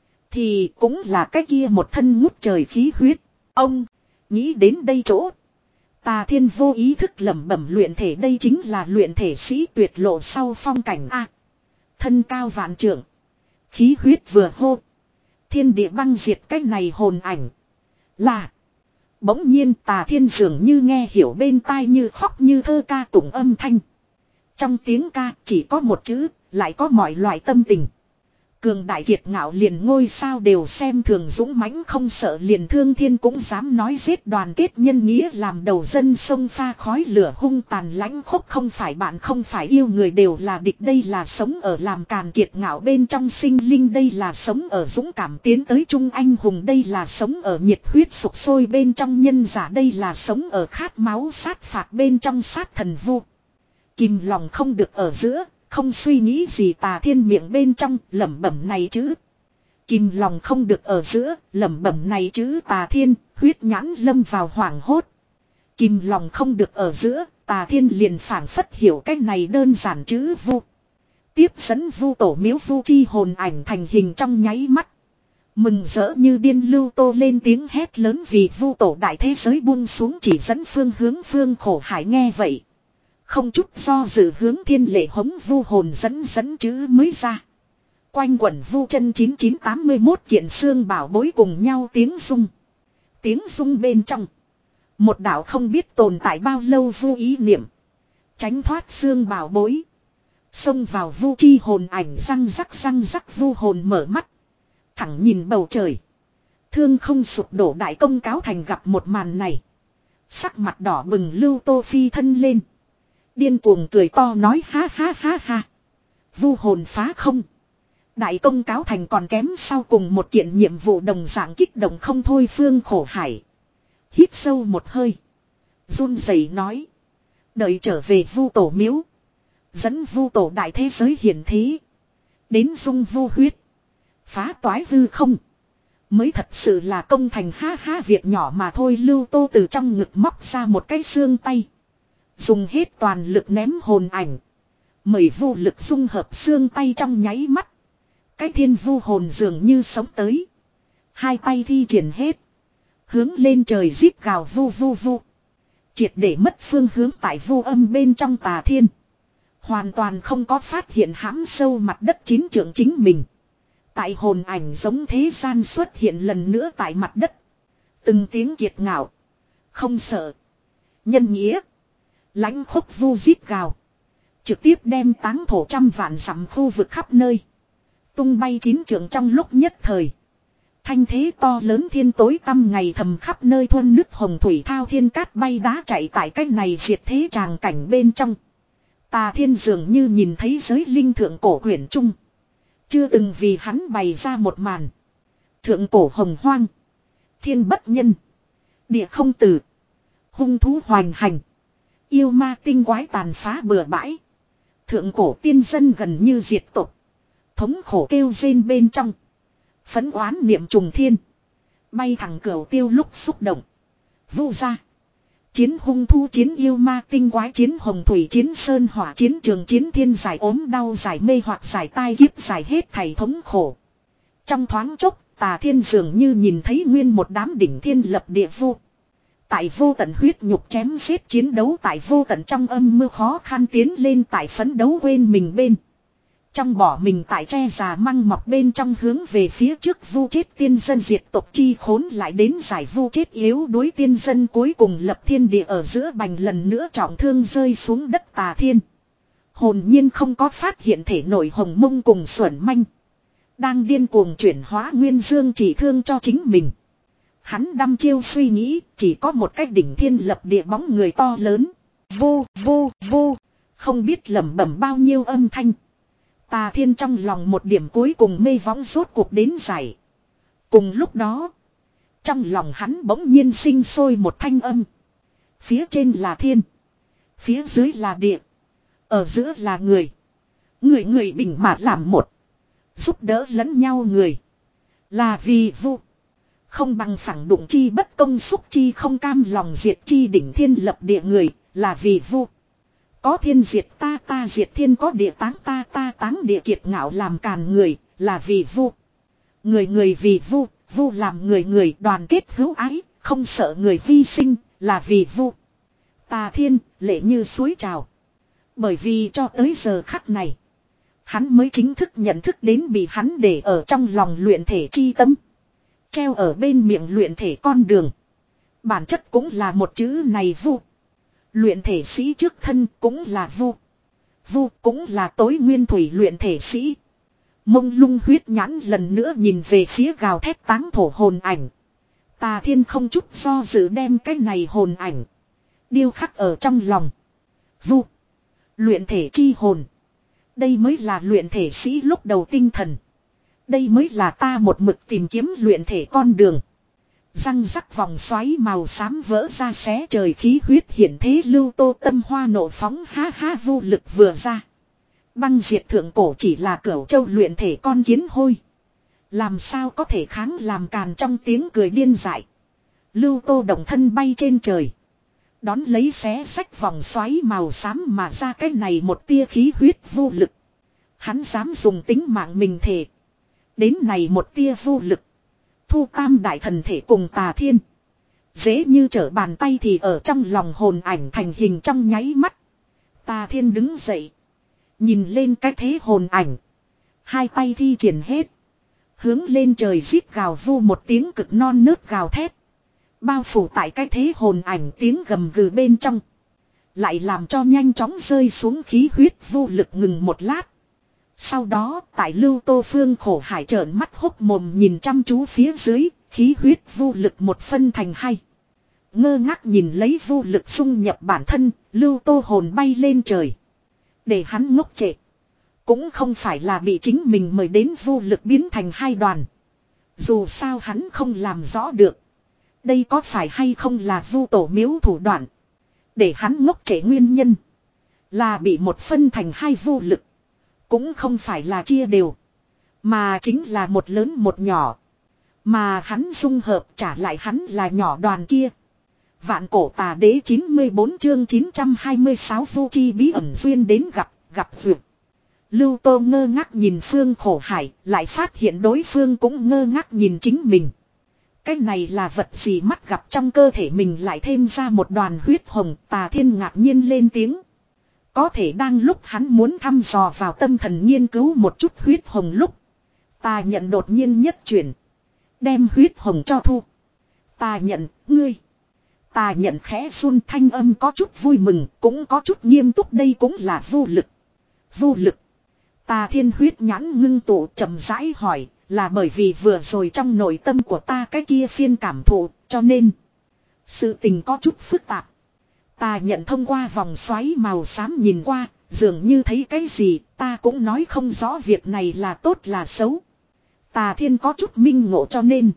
Thì cũng là cái kia một thân ngút trời khí huyết. Ông nghĩ đến đây chỗ. Tà Thiên vô ý thức lẩm bẩm luyện thể đây chính là luyện thể sĩ tuyệt lộ sau phong cảnh A. Thân cao vạn trượng. Khí huyết vừa hô. Thiên địa băng diệt cái này hồn ảnh. Là. Bỗng nhiên Tà Thiên dường như nghe hiểu bên tai như khóc như thơ ca tụng âm thanh. Trong tiếng ca chỉ có một chữ, lại có mọi loại tâm tình. Cường đại kiệt ngạo liền ngôi sao đều xem thường dũng mãnh không sợ liền thương thiên cũng dám nói giết đoàn kết nhân nghĩa làm đầu dân sông pha khói lửa hung tàn lãnh khốc không phải bạn không phải yêu người đều là địch đây là sống ở làm càn kiệt ngạo bên trong sinh linh đây là sống ở dũng cảm tiến tới trung anh hùng đây là sống ở nhiệt huyết sục sôi bên trong nhân giả đây là sống ở khát máu sát phạt bên trong sát thần vu. Kìm lòng không được ở giữa. Không suy nghĩ gì Tà Thiên miệng bên trong lẩm bẩm này chứ. Kìm lòng không được ở giữa lẩm bẩm này chứ Tà Thiên huyết nhãn lâm vào hoảng hốt. Kìm lòng không được ở giữa Tà Thiên liền phảng phất hiểu cách này đơn giản chữ vu. Tiếp dẫn vu tổ miếu vu chi hồn ảnh thành hình trong nháy mắt. Mừng rỡ như điên lưu tô lên tiếng hét lớn vì vu tổ đại thế giới buông xuống chỉ dẫn phương hướng phương khổ hải nghe vậy. Không chút do dự hướng thiên lệ hống vu hồn dẫn dẫn chữ mới ra. Quanh quẩn vu chân chín chín tám mươi mốt kiện xương bảo bối cùng nhau tiếng rung. Tiếng rung bên trong. Một đạo không biết tồn tại bao lâu vu ý niệm. Tránh thoát xương bảo bối. Xông vào vu chi hồn ảnh răng rắc răng rắc vu hồn mở mắt. Thẳng nhìn bầu trời. Thương không sụp đổ đại công cáo thành gặp một màn này. Sắc mặt đỏ bừng lưu tô phi thân lên. Điên cuồng cười to nói ha ha ha ha. Vu hồn phá không. Đại công cáo thành còn kém sau cùng một kiện nhiệm vụ đồng dạng kích động không thôi phương khổ hải. Hít sâu một hơi. Run rẩy nói. Đợi trở về vu tổ miếu. Dẫn vu tổ đại thế giới hiển thế. Đến dung vu huyết. Phá toái hư không. Mới thật sự là công thành ha ha việc nhỏ mà thôi lưu tô từ trong ngực móc ra một cái xương tay. Dùng hết toàn lực ném hồn ảnh. Mời vu lực dung hợp xương tay trong nháy mắt. Cái thiên vu hồn dường như sống tới. Hai tay thi triển hết. Hướng lên trời rít gào vu vu vu. Triệt để mất phương hướng tại vu âm bên trong Tà Thiên. Hoàn toàn không có phát hiện hãm sâu mặt đất chín trượng chính mình. Tại hồn ảnh giống thế gian xuất hiện lần nữa tại mặt đất. Từng tiếng kiệt ngạo. Không sợ. Nhân nghĩa. Lãnh khốc vu rít gào. Trực tiếp đem táng thổ trăm vạn dặm khu vực khắp nơi. Tung bay chín trượng trong lúc nhất thời. Thanh thế to lớn thiên tối tăm ngày thầm khắp nơi thuần nước hồng thủy thao thiên cát bay đá chạy tại cách này diệt thế tràng cảnh bên trong. Tà Thiên dường như nhìn thấy giới linh thượng cổ quyển trung. Chưa từng vì hắn bày ra một màn. Thượng cổ hồng hoang. Thiên bất nhân. Địa không tử. Hung thú hoành hành. Yêu ma tinh quái tàn phá bừa bãi. Thượng cổ tiên dân gần như diệt tộc. Thống khổ kêu rên bên trong. Phấn oán niệm trùng thiên. Bay thẳng cửu tiêu lúc xúc động. Vu ra. Chiến hung thu chiến yêu ma tinh quái chiến hồng thủy chiến sơn hỏa chiến trường chiến thiên giải ốm đau giải mê hoặc giải tai kiếp giải hết thảy thống khổ. Trong thoáng chốc, Tà Thiên dường như nhìn thấy nguyên một đám đỉnh thiên lập địa vu. Tại vô tận huyết nhục chém giết chiến đấu tại vô tận trong âm mưu khó khăn tiến lên tại phấn đấu quên mình bên. Trong bỏ mình tại tre già măng mọc bên trong hướng về phía trước vu chết tiên dân diệt tộc chi khốn lại đến giải vu chết yếu đuối tiên dân cuối cùng lập thiên địa ở giữa bành lần nữa trọng thương rơi xuống đất Tà Thiên. Hồn nhiên không có phát hiện thể nội hồng mông cùng xuẩn manh. Đang điên cuồng chuyển hóa nguyên dương chỉ thương cho chính mình. Hắn đăm chiêu suy nghĩ chỉ có một cách đỉnh thiên lập địa bóng người to lớn. Vô vô vô. Không biết lẩm bẩm bao nhiêu âm thanh. Tà Thiên trong lòng một điểm cuối cùng mê võng rốt cuộc đến giải. Cùng lúc đó. Trong lòng hắn bỗng nhiên sinh sôi một thanh âm. Phía trên là thiên. Phía dưới là địa. Ở giữa là người. Người người bình mà làm một. Giúp đỡ lẫn nhau người. Là vì vu. Không bằng phẳng đụng chi bất công xúc chi không cam lòng diệt chi đỉnh thiên lập địa người. Là vì vu. Có thiên diệt ta ta diệt thiên có địa táng ta ta táng địa kiệt ngạo làm càn người. Là vì vu. Người người vì vu. Vu làm người người đoàn kết hữu ái. Không sợ người hy sinh. Là vì vu. Tà Thiên lệ như suối trào. Bởi vì cho tới giờ khắc này. Hắn mới chính thức nhận thức đến bị hắn để ở trong lòng luyện thể chi tâm. Treo ở bên miệng luyện thể con đường. Bản chất cũng là một chữ này vu. Luyện thể sĩ trước thân cũng là vu. Vu cũng là tối nguyên thủy luyện thể sĩ. Mông lung huyết nhãn lần nữa nhìn về phía gào thét táng thổ hồn ảnh. Tà Thiên không chút do dự đem cái này hồn ảnh. Điêu khắc ở trong lòng. Vu. Luyện thể chi hồn. Đây mới là luyện thể sĩ lúc đầu tinh thần. Đây mới là ta một mực tìm kiếm luyện thể con đường. Răng rắc vòng xoáy màu xám vỡ ra xé trời khí huyết hiển thế lưu tô tâm hoa nộ phóng ha ha vô lực vừa ra. Băng diệt thượng cổ chỉ là cửu châu luyện thể con kiến hôi. Làm sao có thể kháng làm càn trong tiếng cười điên dại. Lưu tô động thân bay trên trời. Đón lấy xé sách vòng xoáy màu xám mà ra cái này một tia khí huyết vô lực. Hắn dám dùng tính mạng mình thể. Đến này một tia vô lực. Thu tam đại thần thể cùng Tà Thiên. Dễ như trở bàn tay thì ở trong lòng hồn ảnh thành hình trong nháy mắt. Tà Thiên đứng dậy. Nhìn lên cái thế hồn ảnh. Hai tay thi triển hết. Hướng lên trời rít gào vu một tiếng cực non nớt gào thét. Bao phủ tại cái thế hồn ảnh tiếng gầm gừ bên trong. Lại làm cho nhanh chóng rơi xuống khí huyết vô lực ngừng một lát. Sau đó tại Lưu Tô Phương khổ hải trợn mắt hốc mồm nhìn chăm chú phía dưới. Khí huyết vô lực một phân thành hai. Ngơ ngác nhìn lấy vô lực xung nhập bản thân. Lưu Tô hồn bay lên trời. Để hắn ngốc trệ. Cũng không phải là bị chính mình mời đến vô lực biến thành hai đoàn. Dù sao hắn không làm rõ được. Đây có phải hay không là vu tổ miếu thủ đoạn. Để hắn ngốc trễ nguyên nhân. Là bị một phân thành hai vô lực. Cũng không phải là chia đều. Mà chính là một lớn một nhỏ. Mà hắn dung hợp trả lại hắn là nhỏ đoàn kia. Vạn cổ tà đế chín mươi bốn chương chín trăm hai mươi sáu vô chi bí ẩn duyên đến gặp, gặp vượt. Lưu Tô ngơ ngác nhìn Phương khổ hải, lại phát hiện đối phương cũng ngơ ngác nhìn chính mình. Cái này là vật gì mắt gặp trong cơ thể mình lại thêm ra một đoàn huyết hồng. Tà Thiên ngạc nhiên lên tiếng. Có thể đang lúc hắn muốn thăm dò vào tâm thần nghiên cứu một chút huyết hồng lúc. Tà nhận đột nhiên nhất chuyển. Đem huyết hồng cho thu. Tà nhận, ngươi. Tà nhận khẽ run thanh âm có chút vui mừng, cũng có chút nghiêm túc, đây cũng là vô lực. Vô lực. Tà Thiên huyết nhãn ngưng tụ chậm rãi hỏi. Là bởi vì vừa rồi trong nội tâm của ta cái kia phiên cảm thụ, cho nên sự tình có chút phức tạp. Ta nhận thông qua vòng xoáy màu xám nhìn qua, dường như thấy cái gì, ta cũng nói không rõ việc này là tốt là xấu. Tà Thiên có chút minh ngộ cho nên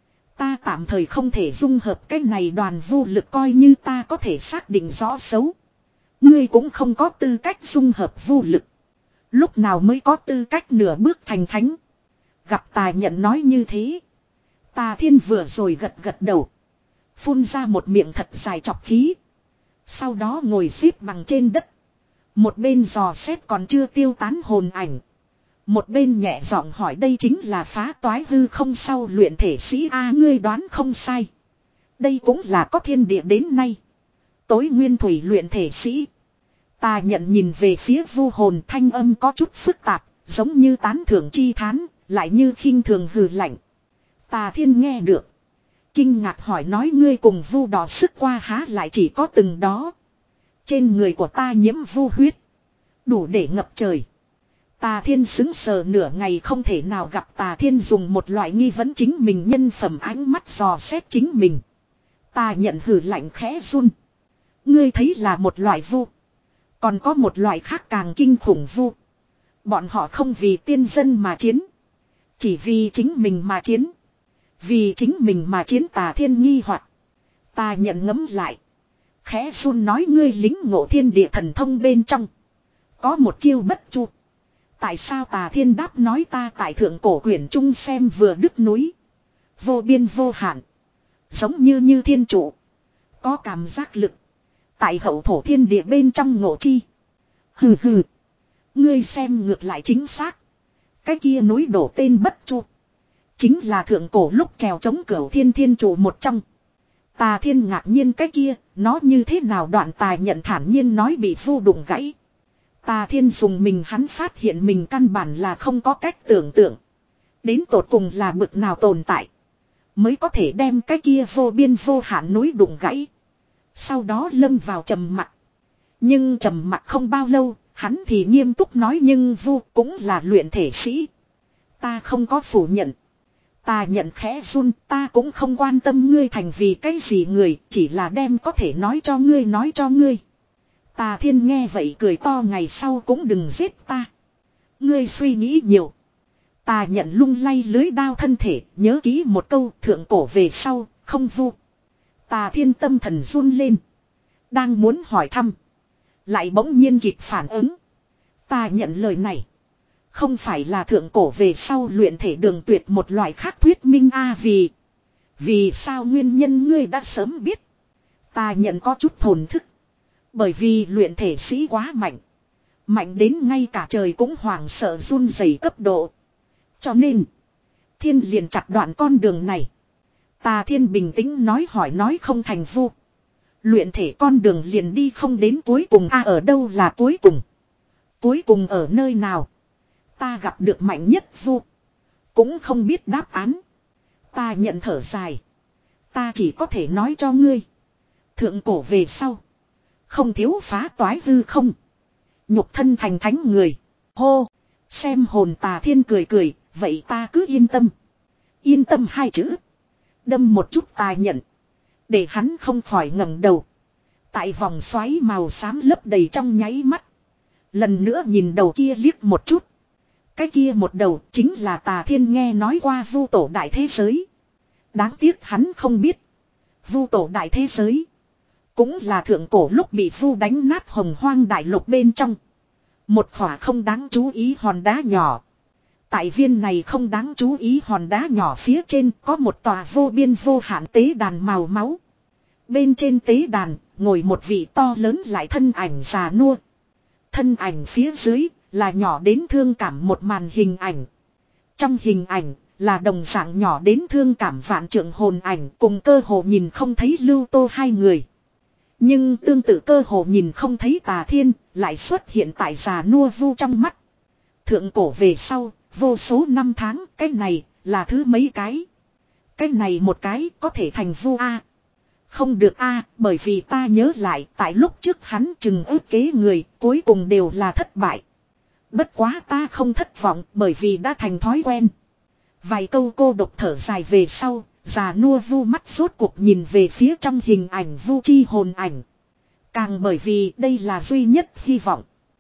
ta tạm thời không thể dung hợp cái này đoàn vô lực coi như ta có thể xác định rõ xấu. Ngươi cũng không có tư cách dung hợp vu lực. Lúc nào mới có tư cách nửa bước thành thánh. Gặp Tà Nhận nói như thế. Tà Thiên vừa rồi gật gật đầu. Phun ra một miệng thật dài chọc khí. Sau đó ngồi xếp bằng trên đất. Một bên dò xét còn chưa tiêu tán hồn ảnh. Một bên nhẹ giọng hỏi đây chính là phá toái hư không sau luyện thể sĩ A ngươi đoán không sai. Đây cũng là có thiên địa đến nay. Tối nguyên thủy luyện thể sĩ. Tà Nhận nhìn về phía vu hồn thanh âm có chút phức tạp. Giống như tán thưởng chi thán. Lại như khinh thường hừ lạnh. Tà Thiên nghe được. Kinh ngạc hỏi nói ngươi cùng vu đỏ sức qua há lại chỉ có từng đó. Trên người của ta nhiễm vu huyết. Đủ để ngập trời. Tà Thiên xứng sờ nửa ngày không thể nào gặp Tà Thiên dùng một loại nghi vấn chính mình nhân phẩm ánh mắt dò xét chính mình. Tà Nhận hử lạnh khẽ run. Ngươi thấy là một loại vu. Còn có một loại khác càng kinh khủng vu. Bọn họ không vì tiên dân mà chiến. Chỉ vì chính mình mà chiến. Vì chính mình mà chiến. Tà Thiên nghi hoặc. Tà Nhận ngấm lại. Khẽ run nói ngươi lính ngộ thiên địa thần thông bên trong. Có một chiêu bất chu. Tại sao Tà Thiên đáp nói ta tại thượng cổ quyển trung xem vừa đứt núi. Vô biên vô hạn. Giống như như thiên trụ. Có cảm giác lực. Tại hậu thổ thiên địa bên trong ngộ chi. Hừ hừ. Ngươi xem ngược lại chính xác. Cái kia núi đổ tên bất chu. Chính là thượng cổ lúc trèo chống cửu thiên thiên trụ một trong. Tà Thiên ngạc nhiên cái kia. Nó như thế nào Đoạn Tà Nhận thản nhiên nói bị vu đụng gãy. Tà Thiên dùng mình hắn phát hiện mình căn bản là không có cách tưởng tượng. Đến tột cùng là bực nào tồn tại. Mới có thể đem cái kia vô biên vô hạn núi đụng gãy. Sau đó lâm vào trầm mặc. Nhưng trầm mặc không bao lâu, hắn thì nghiêm túc nói nhưng vu cũng là luyện thể sĩ. Ta không có phủ nhận. Ta nhận khẽ run, ta cũng không quan tâm ngươi thành vì cái gì người, chỉ là đem có thể nói cho ngươi nói cho ngươi. Tà Thiên nghe vậy cười to ngày sau cũng đừng giết ta. Ngươi suy nghĩ nhiều. Tà Nhận lung lay lưới đao thân thể, nhớ kỹ một câu thượng cổ về sau, không vu. Tà Thiên tâm thần run lên. Đang muốn hỏi thăm. Lại bỗng nhiên kịp phản ứng. Tà Nhận lời này. Không phải là thượng cổ về sau luyện thể đường tuyệt một loại khác thuyết minh a à vì. Vì sao nguyên nhân ngươi đã sớm biết. Tà Nhận có chút thổn thức. Bởi vì luyện thể sĩ quá mạnh. Mạnh đến ngay cả trời cũng hoảng sợ run rẩy cấp độ. Cho nên. Thiên liền chặt đoạn con đường này. Tà Thiên bình tĩnh nói hỏi nói không thành vu. Luyện thể con đường liền đi không đến cuối cùng a à, ở đâu là cuối cùng. Cuối cùng ở nơi nào. Ta gặp được mạnh nhất vu. Cũng không biết đáp án. Ta nhận thở dài. Ta chỉ có thể nói cho ngươi. Thượng cổ về sau. Không thiếu phá toái hư không. Nhục thân thành thánh người. Hô. Xem hồn Tà Thiên cười cười. Vậy ta cứ yên tâm. Yên tâm hai chữ. Đâm một chút Tà Nhận. Để hắn không khỏi ngẩng đầu. Tại vòng xoáy màu xám lấp đầy trong nháy mắt. Lần nữa nhìn đầu kia liếc một chút. Cái kia một đầu chính là Tà Thiên nghe nói qua vu tổ đại thế giới. Đáng tiếc hắn không biết. Vu tổ đại thế giới. Cũng là thượng cổ lúc bị vu đánh nát hồng hoang đại lục bên trong. Một khỏa không đáng chú ý hòn đá nhỏ. Tại viên này không đáng chú ý hòn đá nhỏ phía trên có một tòa vô biên vô hạn tế đàn màu máu. Bên trên tế đàn ngồi một vị to lớn lại thân ảnh già nua. Thân ảnh phía dưới là nhỏ đến thương cảm một màn hình ảnh. Trong hình ảnh là đồng dạng nhỏ đến thương cảm vạn trượng hồn ảnh cùng cơ hồ nhìn không thấy Lưu Tô hai người. Nhưng tương tự cơ hồ nhìn không thấy Tà Thiên lại xuất hiện tại già nua vu trong mắt. Thượng cổ về sau, vô số năm tháng, cái này là thứ mấy cái. Cái này một cái có thể thành vu A. Không được A, bởi vì ta nhớ lại tại lúc trước hắn chừng ước kế người, cuối cùng đều là thất bại. Bất quá ta không thất vọng bởi vì đã thành thói quen. Vài câu cô độc thở dài về sau, già nua vu mắt rốt cuộc nhìn về phía trong hình ảnh vu chi hồn ảnh. Càng bởi vì đây là duy nhất hy vọng.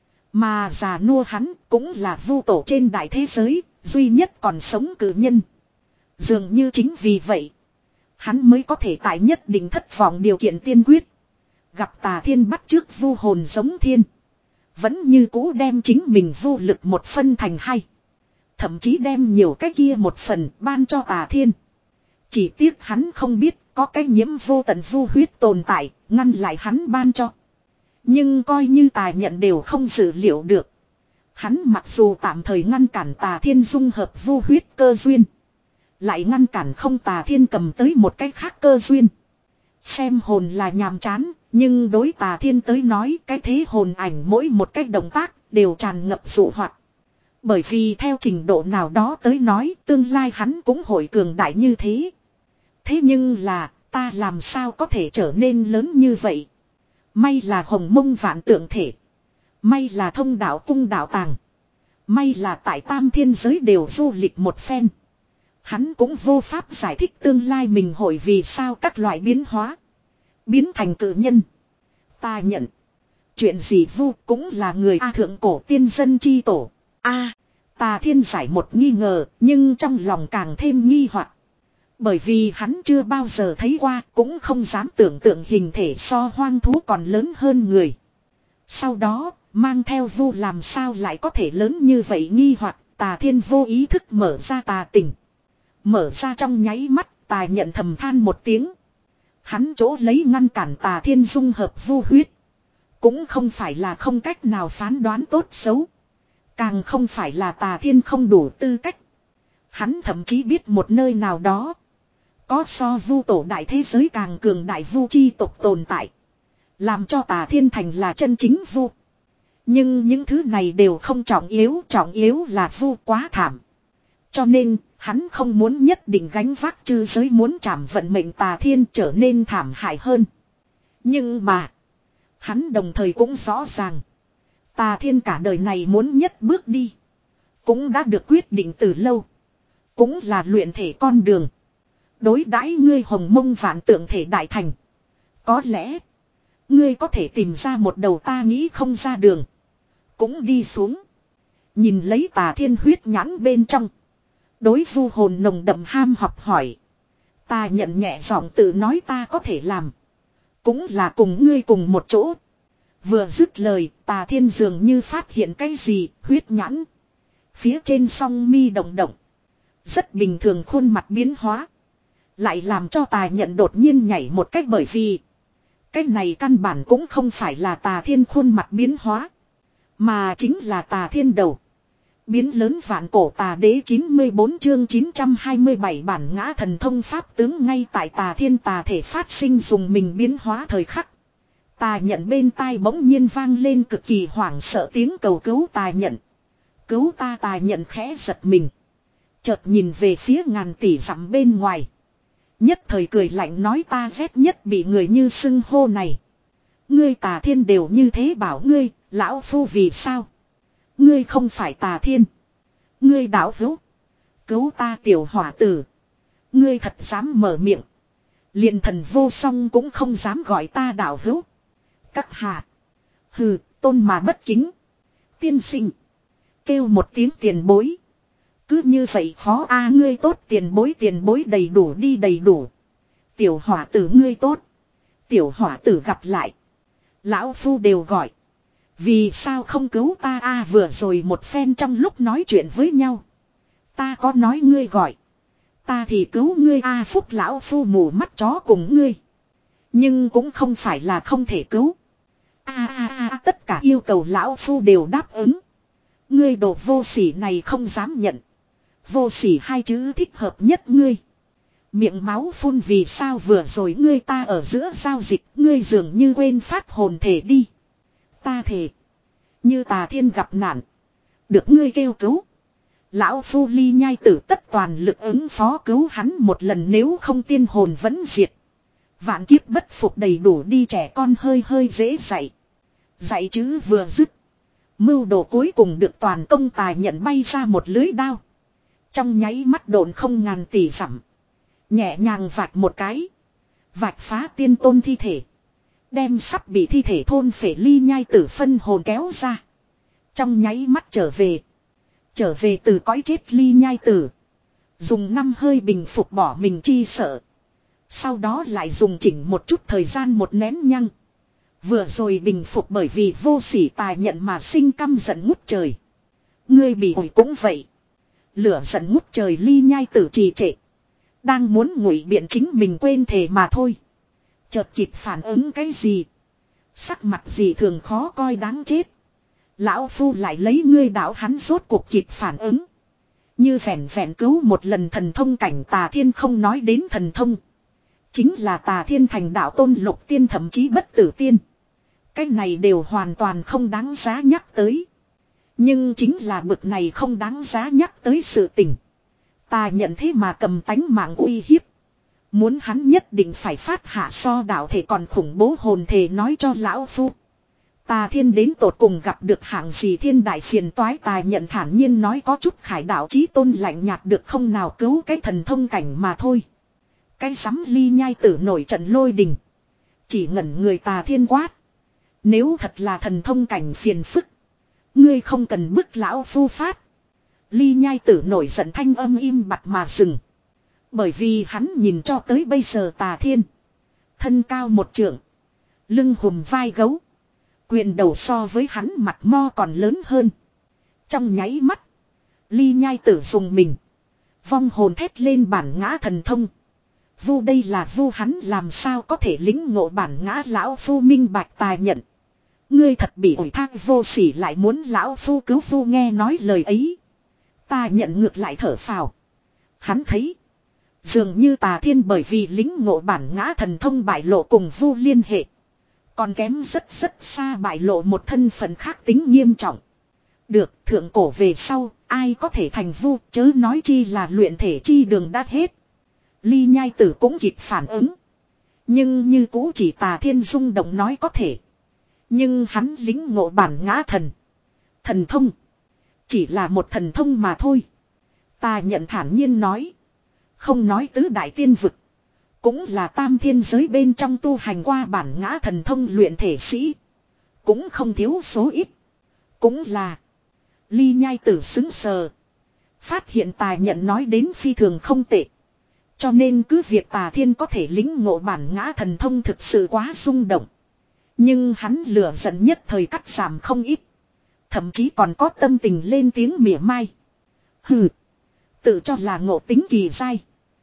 Mà già nua hắn cũng là vu tổ trên đại thế giới, duy nhất còn sống cử nhân. Dường như chính vì vậy, hắn mới có thể tại nhất định thất vọng điều kiện tiên quyết. Gặp tà thiên bắt trước vu hồn giống thiên. Vẫn như cũ đem chính mình vô lực một phân thành hai. Thậm chí đem nhiều cái kia một phần ban cho tà thiên. Chỉ tiếc hắn không biết có cái nhiễm vô tận vu huyết tồn tại, ngăn lại hắn ban cho. Nhưng coi như tà nhận đều không dự liệu được. Hắn mặc dù tạm thời ngăn cản tà thiên dung hợp vu huyết cơ duyên. Lại ngăn cản không tà thiên cầm tới một cái khác cơ duyên. Xem hồn là nhàm chán, nhưng đối tà thiên tới nói cái thế hồn ảnh mỗi một cái động tác đều tràn ngập dụ hoạt. Bởi vì theo trình độ nào đó tới nói tương lai hắn cũng hội cường đại như thế. Thế nhưng là ta làm sao có thể trở nên lớn như vậy. May là hồng mông vạn tượng thể. May là thông đạo cung đạo tàng. May là tại tam thiên giới đều du lịch một phen. Hắn cũng vô pháp giải thích tương lai mình hội vì sao các loại biến hóa. Biến thành cự nhân. Ta nhận. Chuyện gì vu cũng là người A thượng cổ tiên dân chi tổ. A. Tà thiên giải một nghi ngờ nhưng trong lòng càng thêm nghi hoặc. Bởi vì hắn chưa bao giờ thấy qua cũng không dám tưởng tượng hình thể so hoang thú còn lớn hơn người. Sau đó mang theo vu làm sao lại có thể lớn như vậy nghi hoặc tà thiên vô ý thức mở ra tà tình. Mở ra trong nháy mắt tà nhận thầm than một tiếng. Hắn chỗ lấy ngăn cản tà thiên dung hợp vu huyết. Cũng không phải là không cách nào phán đoán tốt xấu. Càng không phải là tà thiên không đủ tư cách. Hắn thậm chí biết một nơi nào đó. Có so vu tổ đại thế giới càng cường đại vu chi tộc tồn tại. Làm cho tà thiên thành là chân chính vu. Nhưng những thứ này đều không trọng yếu. Trọng yếu là vu quá thảm. Cho nên hắn không muốn nhất định gánh vác chư giới muốn trảm vận mệnh tà thiên trở nên thảm hại hơn. Nhưng mà. Hắn đồng thời cũng rõ ràng. Tà thiên cả đời này muốn nhất bước đi. Cũng đã được quyết định từ lâu. Cũng là luyện thể con đường. Đối đãi ngươi hồng mông vạn tượng thể đại thành. Có lẽ. Ngươi có thể tìm ra một đầu ta nghĩ không ra đường. Cũng đi xuống. Nhìn lấy tà thiên huyết nhãn bên trong. Đối vu hồn nồng đậm ham học hỏi. Ta nhận nhẹ giọng tự nói ta có thể làm. Cũng là cùng ngươi cùng một chỗ. Vừa dứt lời tà thiên dường như phát hiện cái gì huyết nhãn. Phía trên song mi động động. Rất bình thường khuôn mặt biến hóa. Lại làm cho tà nhận đột nhiên nhảy một cách bởi vì. Cái này căn bản cũng không phải là tà thiên khuôn mặt biến hóa. Mà chính là tà thiên đầu. Biến lớn vạn cổ tà đế chín mươi bốn chương chín trăm hai mươi bảy bản ngã thần thông pháp tướng ngay tại tà thiên tà thể phát sinh dùng mình biến hóa thời khắc. Tà nhận bên tai bỗng nhiên vang lên cực kỳ hoảng sợ tiếng cầu cứu tà nhận. Cứu ta tà nhận khẽ giật mình. Chợt nhìn về phía ngàn tỷ dặm bên ngoài. Nhất thời cười lạnh nói ta ghét nhất bị người như xưng hô này. Ngươi tà thiên đều như thế bảo ngươi, lão phu vì sao? Ngươi không phải tà thiên. Ngươi đạo hữu. Cứu ta tiểu hỏa tử. Ngươi thật dám mở miệng. Liền thần vô song cũng không dám gọi ta đạo hữu. Các hạ. Hừ, tôn mà bất kính. Tiên sinh. Kêu một tiếng tiền bối. Cứ như vậy khó a ngươi tốt tiền bối tiền bối đầy đủ đi đầy đủ. Tiểu hỏa tử ngươi tốt. Tiểu hỏa tử gặp lại. Lão phu đều gọi. Vì sao không cứu ta a vừa rồi một phen trong lúc nói chuyện với nhau. Ta có nói ngươi gọi. Ta thì cứu ngươi a phúc lão phu mù mắt chó cùng ngươi. Nhưng cũng không phải là không thể cứu. A a a tất cả yêu cầu lão phu đều đáp ứng. Ngươi đồ vô sỉ này không dám nhận. Vô sỉ hai chữ thích hợp nhất ngươi. Miệng máu phun vì sao vừa rồi ngươi ta ở giữa giao dịch ngươi dường như quên phát hồn thể đi. Ta thề. Như tà thiên gặp nạn. Được ngươi kêu cứu. Lão phu ly nhai tử tất toàn lực ứng phó cứu hắn một lần nếu không tiên hồn vẫn diệt. Vạn kiếp bất phục đầy đủ đi trẻ con hơi hơi dễ dạy. Dạy chữ vừa dứt. Mưu đồ cuối cùng được toàn công tài nhận bay ra một lưới đao. Trong nháy mắt đồn không ngàn tỷ dặm. Nhẹ nhàng vạch một cái. Vạch phá tiên tôn thi thể. Đem sắp bị thi thể thôn phệ ly nhai tử phân hồn kéo ra. Trong nháy mắt trở về. Trở về từ cõi chết ly nhai tử. Dùng năm hơi bình phục bỏ mình chi sợ. Sau đó lại dùng chỉnh một chút thời gian một nén nhăng. Vừa rồi bình phục bởi vì vô sỉ tài nhận mà sinh căm giận ngút trời. Ngươi bị ủi cũng vậy. Lửa giận ngút trời ly nhai tử trì trệ. Đang muốn ngụy biện chính mình quên thề mà thôi. Chợt kịp phản ứng cái gì. Sắc mặt gì thường khó coi đáng chết. Lão phu lại lấy ngươi đạo hắn rốt cuộc kịp phản ứng. Như vẹn vẹn cứu một lần thần thông cảnh Tà Thiên không nói đến thần thông. Chính là Tà Thiên thành đạo tôn lục tiên thậm chí bất tử tiên. Cái này đều hoàn toàn không đáng giá nhắc tới. Nhưng chính là bực này không đáng giá nhắc tới sự tình. Ta nhận thế mà cầm tánh mạng uy hiếp. Muốn hắn nhất định phải phát hạ so đạo thể còn khủng bố hồn thể nói cho lão phu. Tà Thiên đến tột cùng gặp được hạng gì thiên đại phiền toái Tài nhận thản nhiên nói có chút khải đạo chí tôn lạnh nhạt được không nào cứu cái thần thông cảnh mà thôi. Cái sắm ly nhai tử nổi trận lôi đình. Chỉ ngẩn người Tà Thiên quát. Nếu thật là thần thông cảnh phiền phức. Ngươi không cần bức lão phu phát. Ly nhai tử nổi giận thanh âm im bặt mà dừng. Bởi vì hắn nhìn cho tới bây giờ Tà Thiên. Thân cao một trượng. Lưng hùm vai gấu. Quyền đầu so với hắn mặt mo còn lớn hơn. Trong nháy mắt. Ly nhai tử dùng mình. Vong hồn thét lên bản ngã thần thông. Vu đây là vu hắn làm sao có thể lĩnh ngộ bản ngã lão phu minh bạch tài nhận. Ngươi thật bị ủi thác vô sỉ lại muốn lão phu cứu vu nghe nói lời ấy. Ta nhận ngược lại thở phào. Hắn thấy. Dường như Tà Thiên bởi vì lĩnh ngộ bản ngã thần thông bại lộ cùng vu liên hệ. Còn kém rất rất xa bại lộ một thân phận khác tính nghiêm trọng. Được thượng cổ về sau, ai có thể thành vu chớ nói chi là luyện thể chi đường đã hết. Ly nhai tử cũng kịp phản ứng. Nhưng như cũ chỉ Tà Thiên rung động nói có thể. Nhưng hắn lĩnh ngộ bản ngã thần. Thần thông. Chỉ là một thần thông mà thôi. Ta nhận thản nhiên nói. Không nói tứ đại tiên vực. Cũng là tam thiên giới bên trong tu hành qua bản ngã thần thông luyện thể sĩ. Cũng không thiếu số ít. Cũng là. Ly nhai tử xứng sờ. Phát hiện Tài nhận nói đến phi thường không tệ. Cho nên cứ việc Tà Thiên có thể lĩnh ngộ bản ngã thần thông thực sự quá rung động. Nhưng hắn lửa giận nhất thời cắt giảm không ít. Thậm chí còn có tâm tình lên tiếng mỉa mai. Hừ. Tự cho là ngộ tính kỳ dai.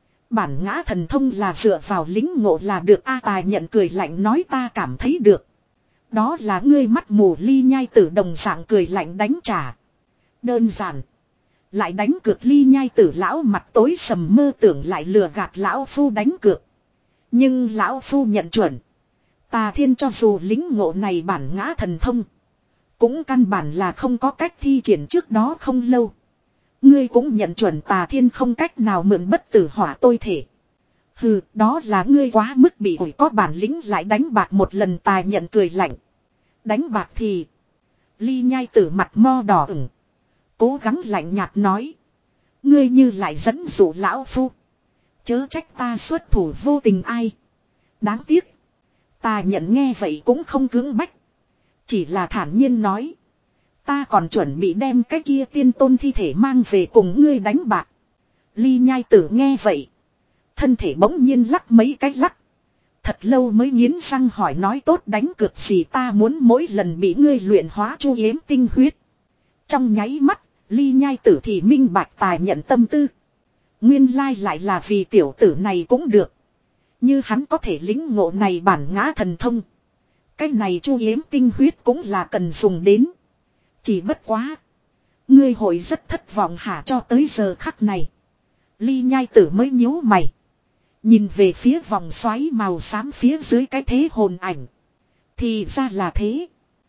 Bản ngã thần thông là dựa vào lĩnh ngộ là được A Tài nhận cười lạnh nói ta cảm thấy được. Đó là ngươi mắt mù ly nhai tử đồng dạng cười lạnh đánh trả. Đơn giản. Lại đánh cược ly nhai tử lão mặt tối sầm mơ tưởng lại lừa gạt lão phu đánh cược. Nhưng lão phu nhận chuẩn. Tà Thiên cho dù lĩnh ngộ này bản ngã thần thông. Cũng căn bản là không có cách thi triển trước đó không lâu. Ngươi cũng nhận chuẩn Tà Thiên không cách nào mượn bất tử hỏa tôi thể. Hừ, đó là ngươi quá mức bị ủi có bản lĩnh lại đánh bạc một lần Tài nhận cười lạnh. Đánh bạc thì. Ly nhai tử mặt mo đỏ ửng. Cố gắng lạnh nhạt nói. Ngươi như lại dẫn dụ lão phu. Chớ trách ta xuất thủ vô tình ai. Đáng tiếc. Ta nhận nghe vậy cũng không cưỡng bách. Chỉ là thản nhiên nói. Ta còn chuẩn bị đem cái kia tiên tôn thi thể mang về cùng ngươi đánh bạc. Ly nhai tử nghe vậy. Thân thể bỗng nhiên lắc mấy cái lắc. Thật lâu mới nghiến răng hỏi nói tốt đánh cược gì ta muốn mỗi lần bị ngươi luyện hóa chu yếm tinh huyết. Trong nháy mắt, ly nhai tử thì minh bạch Tài nhận tâm tư. Nguyên lai lại là vì tiểu tử này cũng được. Như hắn có thể lĩnh ngộ này bản ngã thần thông. Cái này chu yếm tinh huyết cũng là cần dùng đến. Chỉ bất quá. Ngươi hội rất thất vọng hả cho tới giờ khắc này. Ly nhai tử mới nhíu mày. Nhìn về phía vòng xoáy màu xám phía dưới cái thế hồn ảnh. Thì ra là thế.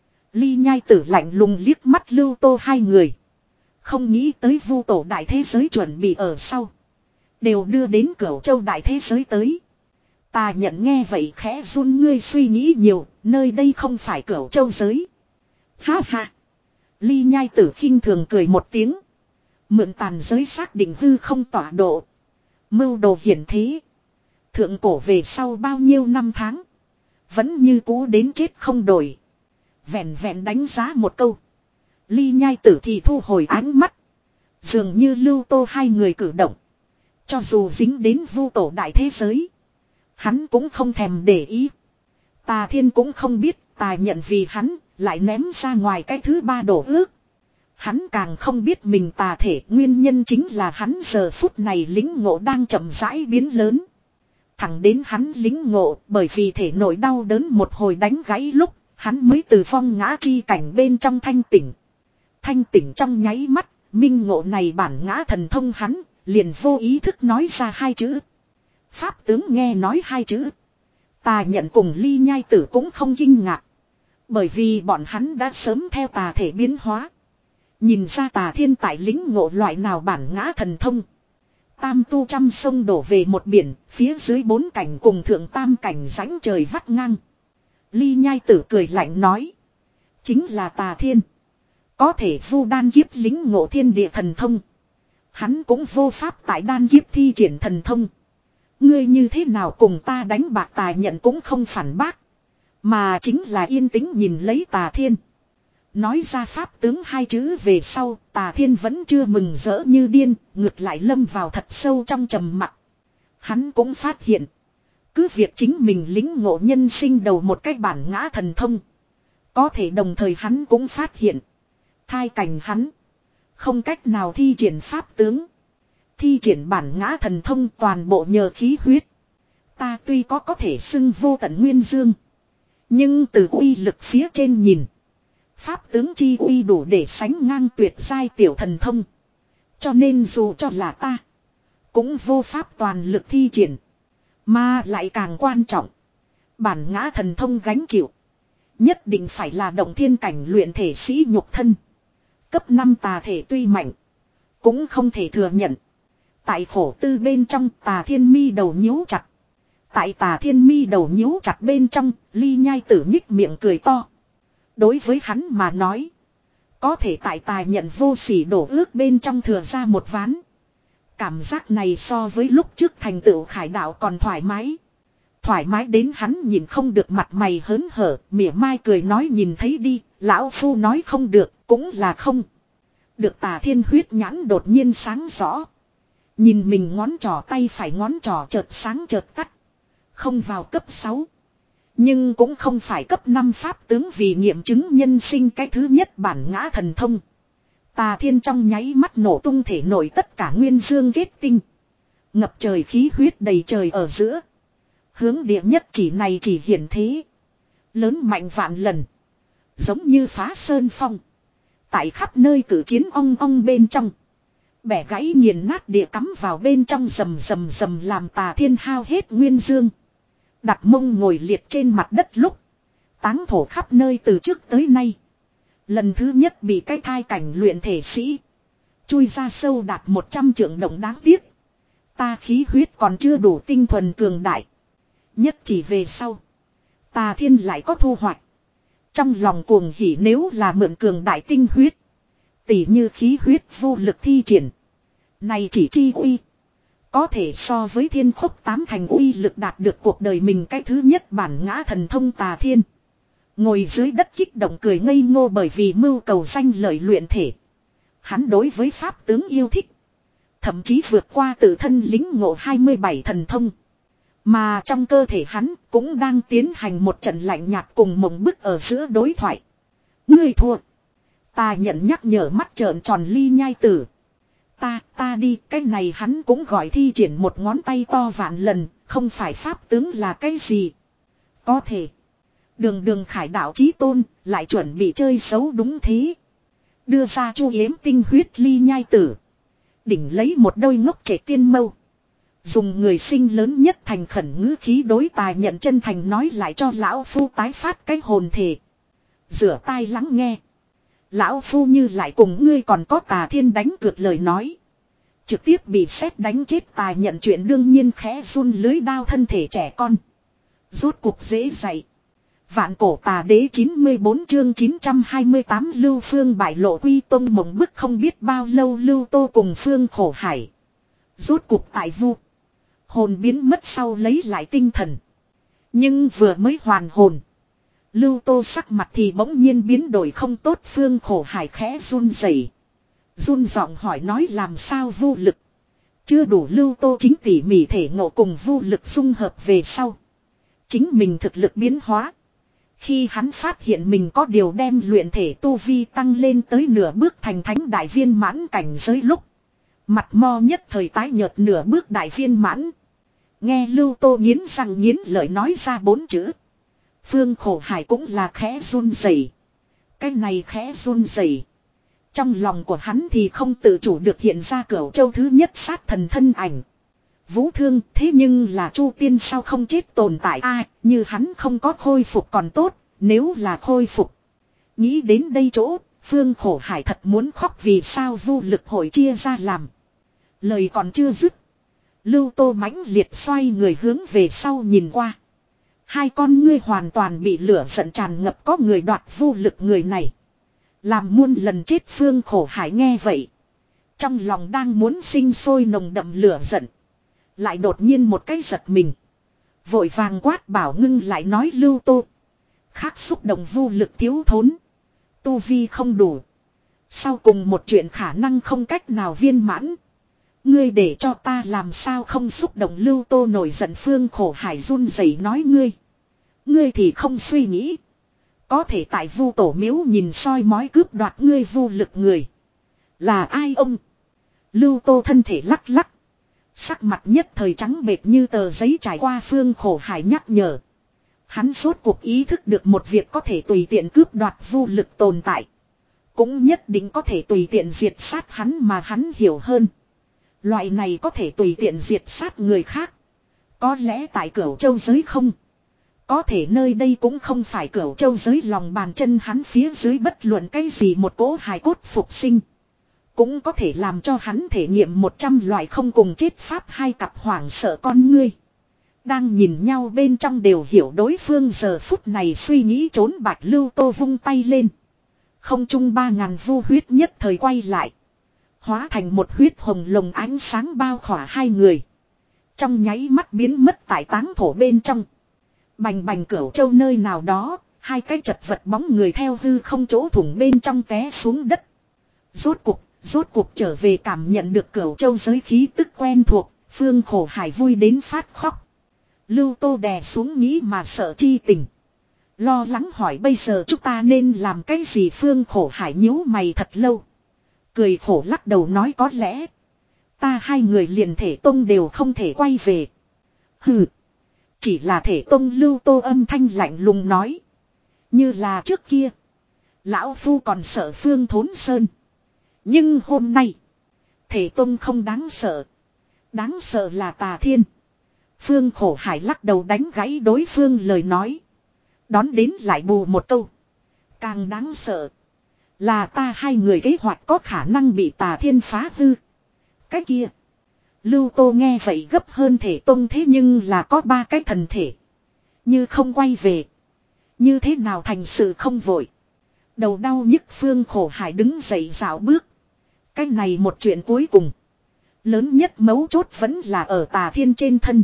Ly nhai tử lạnh lùng liếc mắt Lưu Tô hai người. Không nghĩ tới vu tổ đại thế giới chuẩn bị ở sau. Đều đưa đến Cửu Châu đại thế giới tới. Ta nhận nghe vậy khẽ run ngươi suy nghĩ nhiều. Nơi đây không phải Cửu Châu giới. Ha ha. Ly nhai tử khinh thường cười một tiếng. Mượn tàn giới xác định hư không tỏa độ. Mưu đồ hiển thế. Thượng cổ về sau bao nhiêu năm tháng. Vẫn như cũ đến chết không đổi. Vẹn vẹn đánh giá một câu. Ly nhai tử thì thu hồi ánh mắt. Dường như Lưu Tô hai người cử động. Cho dù dính đến vu tổ đại thế giới. Hắn cũng không thèm để ý. Tà Thiên cũng không biết Tà nhận vì hắn, lại ném ra ngoài cái thứ ba đổ ước. Hắn càng không biết mình tà thể, nguyên nhân chính là hắn giờ phút này lĩnh ngộ đang chậm rãi biến lớn. Thẳng đến hắn lĩnh ngộ, bởi vì thể nội đau đớn một hồi đánh gãy lúc, hắn mới từ phong ngã chi cảnh bên trong thanh tỉnh. Thanh tỉnh trong nháy mắt, minh ngộ này bản ngã thần thông hắn, liền vô ý thức nói ra hai chữ. Pháp tướng nghe nói hai chữ. Tà nhận cùng Ly Nhai Tử cũng không kinh ngạc. Bởi vì bọn hắn đã sớm theo tà thể biến hóa. Nhìn ra tà thiên tại lĩnh ngộ loại nào bản ngã thần thông. Tam tu trăm sông đổ về một biển, phía dưới bốn cảnh cùng thượng tam cảnh rãnh trời vắt ngang. Ly Nhai Tử cười lạnh nói. Chính là tà thiên. Có thể vu đan kiếp lĩnh ngộ thiên địa thần thông. Hắn cũng vô pháp tại đan kiếp thi triển thần thông. Ngươi như thế nào cùng ta đánh bạc tà nhận cũng không phản bác. Mà chính là yên tĩnh nhìn lấy tà thiên. Nói ra pháp tướng hai chữ về sau, tà thiên vẫn chưa mừng rỡ như điên, ngược lại lâm vào thật sâu trong trầm mặc. Hắn cũng phát hiện. Cứ việc chính mình lĩnh ngộ nhân sinh đầu một cách bản ngã thần thông. Có thể đồng thời hắn cũng phát hiện. Thai cảnh hắn. Không cách nào thi triển pháp tướng. Thi triển bản ngã thần thông toàn bộ nhờ khí huyết. Ta tuy có có thể xưng vô tận nguyên dương. Nhưng từ uy lực phía trên nhìn. Pháp tướng chi uy đủ để sánh ngang tuyệt giai tiểu thần thông. Cho nên dù cho là ta. Cũng vô pháp toàn lực thi triển. Mà lại càng quan trọng. Bản ngã thần thông gánh chịu. Nhất định phải là động thiên cảnh luyện thể sĩ nhục thân. Cấp năm tà thể tuy mạnh. Cũng không thể thừa nhận. Tại khổ tư bên trong tà thiên mi đầu nhíu chặt. Tại tà thiên mi đầu nhíu chặt bên trong, Ly Nhai Tử nhích miệng cười to. Đối với hắn mà nói. Có thể tại tài nhận vô sỉ đổ ước bên trong thừa ra một ván. Cảm giác này so với lúc trước thành tựu khải đạo còn thoải mái. Thoải mái đến hắn nhìn không được mặt mày hớn hở, mỉa mai cười nói nhìn thấy đi, lão phu nói không được, cũng là không. Được tà thiên huyết nhãn đột nhiên sáng rõ. Nhìn mình ngón trỏ tay phải ngón trỏ chợt sáng chợt tắt. Không vào cấp sáu. Nhưng cũng không phải cấp năm pháp tướng vì nghiệm chứng nhân sinh cái thứ nhất bản ngã thần thông. Tà thiên trong nháy mắt nổ tung thể nổi tất cả nguyên dương kết tinh. Ngập trời khí huyết đầy trời ở giữa. Hướng địa nhất chỉ này chỉ hiển thế. Lớn mạnh vạn lần. Giống như phá sơn phong. Tại khắp nơi cử chiến ong ong bên trong. Bẻ gãy nghiền nát địa cắm vào bên trong rầm rầm rầm làm tà thiên hao hết nguyên dương. Đặt mông ngồi liệt trên mặt đất lúc. Táng thổ khắp nơi từ trước tới nay. Lần thứ nhất bị cái thai cảnh luyện thể sĩ. Chui ra sâu đạt một trăm trượng động đáng tiếc. Ta khí huyết còn chưa đủ tinh thuần cường đại. Nhất chỉ về sau. Tà thiên lại có thu hoạch. Trong lòng cuồng hỉ nếu là mượn cường đại tinh huyết. Tỉ như khí huyết vô lực thi triển. Này chỉ chi uy. Có thể so với thiên khúc tám thành uy lực đạt được cuộc đời mình cái thứ nhất bản ngã thần thông tà thiên. Ngồi dưới đất kích động cười ngây ngô bởi vì mưu cầu danh lợi luyện thể. Hắn đối với pháp tướng yêu thích. Thậm chí vượt qua tự thân lính ngộ hai mươi bảy thần thông. Mà trong cơ thể hắn cũng đang tiến hành một trận lạnh nhạt cùng mộng bức ở giữa đối thoại. Ngươi thua. Ta nhận nhắc nhở mắt trợn tròn Ly Nhai Tử. Ta, ta đi, cái này hắn cũng gọi thi triển một ngón tay to vạn lần, không phải pháp tướng là cái gì. Có thể. Đường đường khải đạo chí tôn, lại chuẩn bị chơi xấu đúng thế. Đưa ra chu yếm tinh huyết Ly Nhai Tử. Đỉnh lấy một đôi ngốc trẻ tiên mâu. Dùng người sinh lớn nhất thành khẩn ngữ khí đối tài nhận chân thành nói lại cho lão phu tái phát cái hồn thể. Rửa tai lắng nghe. Lão phu như lại cùng ngươi còn có tà thiên đánh cược lời nói. Trực tiếp bị sét đánh chết tài nhận chuyện đương nhiên khẽ run lưới đao thân thể trẻ con. Rốt cuộc dễ dạy. Vạn cổ tà đế chín mươi bốn chương chín trăm hai mươi tám Lưu Phương bại lộ quy tông mộng bức không biết bao lâu Lưu Tô cùng Phương khổ hải. Rốt cuộc tại vu. Hồn biến mất sau lấy lại tinh thần. Nhưng vừa mới hoàn hồn. Lưu Tô sắc mặt thì bỗng nhiên biến đổi không tốt Phương khổ hải khẽ run rẩy, run giọng hỏi nói làm sao vô lực. Chưa đủ Lưu Tô chính tỉ mỉ thể ngộ cùng vô lực dung hợp về sau. Chính mình thực lực biến hóa. Khi hắn phát hiện mình có điều đem luyện thể tu vi tăng lên tới nửa bước thành thánh đại viên mãn cảnh giới lúc. Mặt mo nhất thời tái nhợt nửa bước đại viên mãn. Nghe Lưu Tô nghiến răng nghiến lợi nói ra bốn chữ. Phương Khổ Hải cũng là khẽ run rẩy. Cái này khẽ run rẩy. Trong lòng của hắn thì không tự chủ được hiện ra Cửu Châu thứ nhất sát thần thân ảnh. Vũ Thương thế nhưng là Chu Tiên sao không chết tồn tại a, à, như hắn không có khôi phục còn tốt, nếu là khôi phục. Nghĩ đến đây chỗ, Phương Khổ Hải thật muốn khóc vì sao vô lực hội chia ra làm. Lời còn chưa dứt. Lưu Tô mãnh liệt xoay người hướng về sau nhìn qua. Hai con ngươi hoàn toàn bị lửa giận tràn ngập có người đoạt vô lực người này. Làm muôn lần chết Phương Khổ Hải nghe vậy. Trong lòng đang muốn sinh sôi nồng đậm lửa giận. Lại đột nhiên một cái giật mình. Vội vàng quát bảo ngưng lại nói Lưu Tô. Khác xúc động vô lực thiếu thốn. Tu vi không đủ. Sau cùng một chuyện khả năng không cách nào viên mãn. Ngươi để cho ta làm sao không xúc động Lưu Tô nổi giận Phương Khổ Hải run rẩy nói ngươi. Ngươi thì không suy nghĩ. Có thể tại vu tổ miếu nhìn soi mói cướp đoạt ngươi vô lực người. Là ai ông? Lưu Tô thân thể lắc lắc. Sắc mặt nhất thời trắng bệt như tờ giấy trải qua Phương Khổ Hải nhắc nhở. Hắn rốt cuộc ý thức được một việc có thể tùy tiện cướp đoạt vô lực tồn tại. Cũng nhất định có thể tùy tiện diệt sát hắn mà hắn hiểu hơn. Loại này có thể tùy tiện diệt sát người khác. Có lẽ tại Cửu Châu giới không. Có thể nơi đây cũng không phải Cửu Châu giới lòng bàn chân hắn phía dưới bất luận cái gì một cỗ hài cốt phục sinh. Cũng có thể làm cho hắn thể nghiệm một trăm loại không cùng chết pháp hai cặp hoảng sợ con ngươi. Đang nhìn nhau bên trong đều hiểu đối phương giờ phút này suy nghĩ trốn Bạch Lưu Tô vung tay lên. Không trung ba ngàn vu huyết nhất thời quay lại. Hóa thành một huyết hồng lồng ánh sáng bao khỏa hai người. Trong nháy mắt biến mất tại táng thổ bên trong. Bành bành Cửu Châu nơi nào đó, hai cái chật vật bóng người theo hư không chỗ thủng bên trong té xuống đất. Rốt cuộc, rốt cuộc trở về cảm nhận được Cửu Châu giới khí tức quen thuộc, Phương Khổ Hải vui đến phát khóc. Lưu Tô đè xuống nghĩ mà sợ chi tình. Lo lắng hỏi bây giờ chúng ta nên làm cái gì Phương Khổ Hải nhíu mày thật lâu. Cười khổ lắc đầu nói có lẽ. Ta hai người liền thể tông đều không thể quay về. Hừ. Chỉ là thể tông Lưu Tô âm thanh lạnh lùng nói. Như là trước kia. Lão Phu còn sợ Phương Thốn Sơn. Nhưng hôm nay. Thể tông không đáng sợ. Đáng sợ là Tà Thiên. Phương Khổ Hải lắc đầu đánh gãy đối phương lời nói. Đón đến lại bù một câu. Càng đáng sợ. Là ta hai người kế hoạch có khả năng bị Tà Thiên phá hư. Cái kia. Lưu Tô nghe vậy gấp hơn thể tông thế nhưng là có ba cái thần thể. Như không quay về. Như thế nào thành sự không vội. Đầu đau nhức Phương Khổ Hải đứng dậy dạo bước. Cái này một chuyện cuối cùng. Lớn nhất mấu chốt vẫn là ở Tà Thiên trên thân.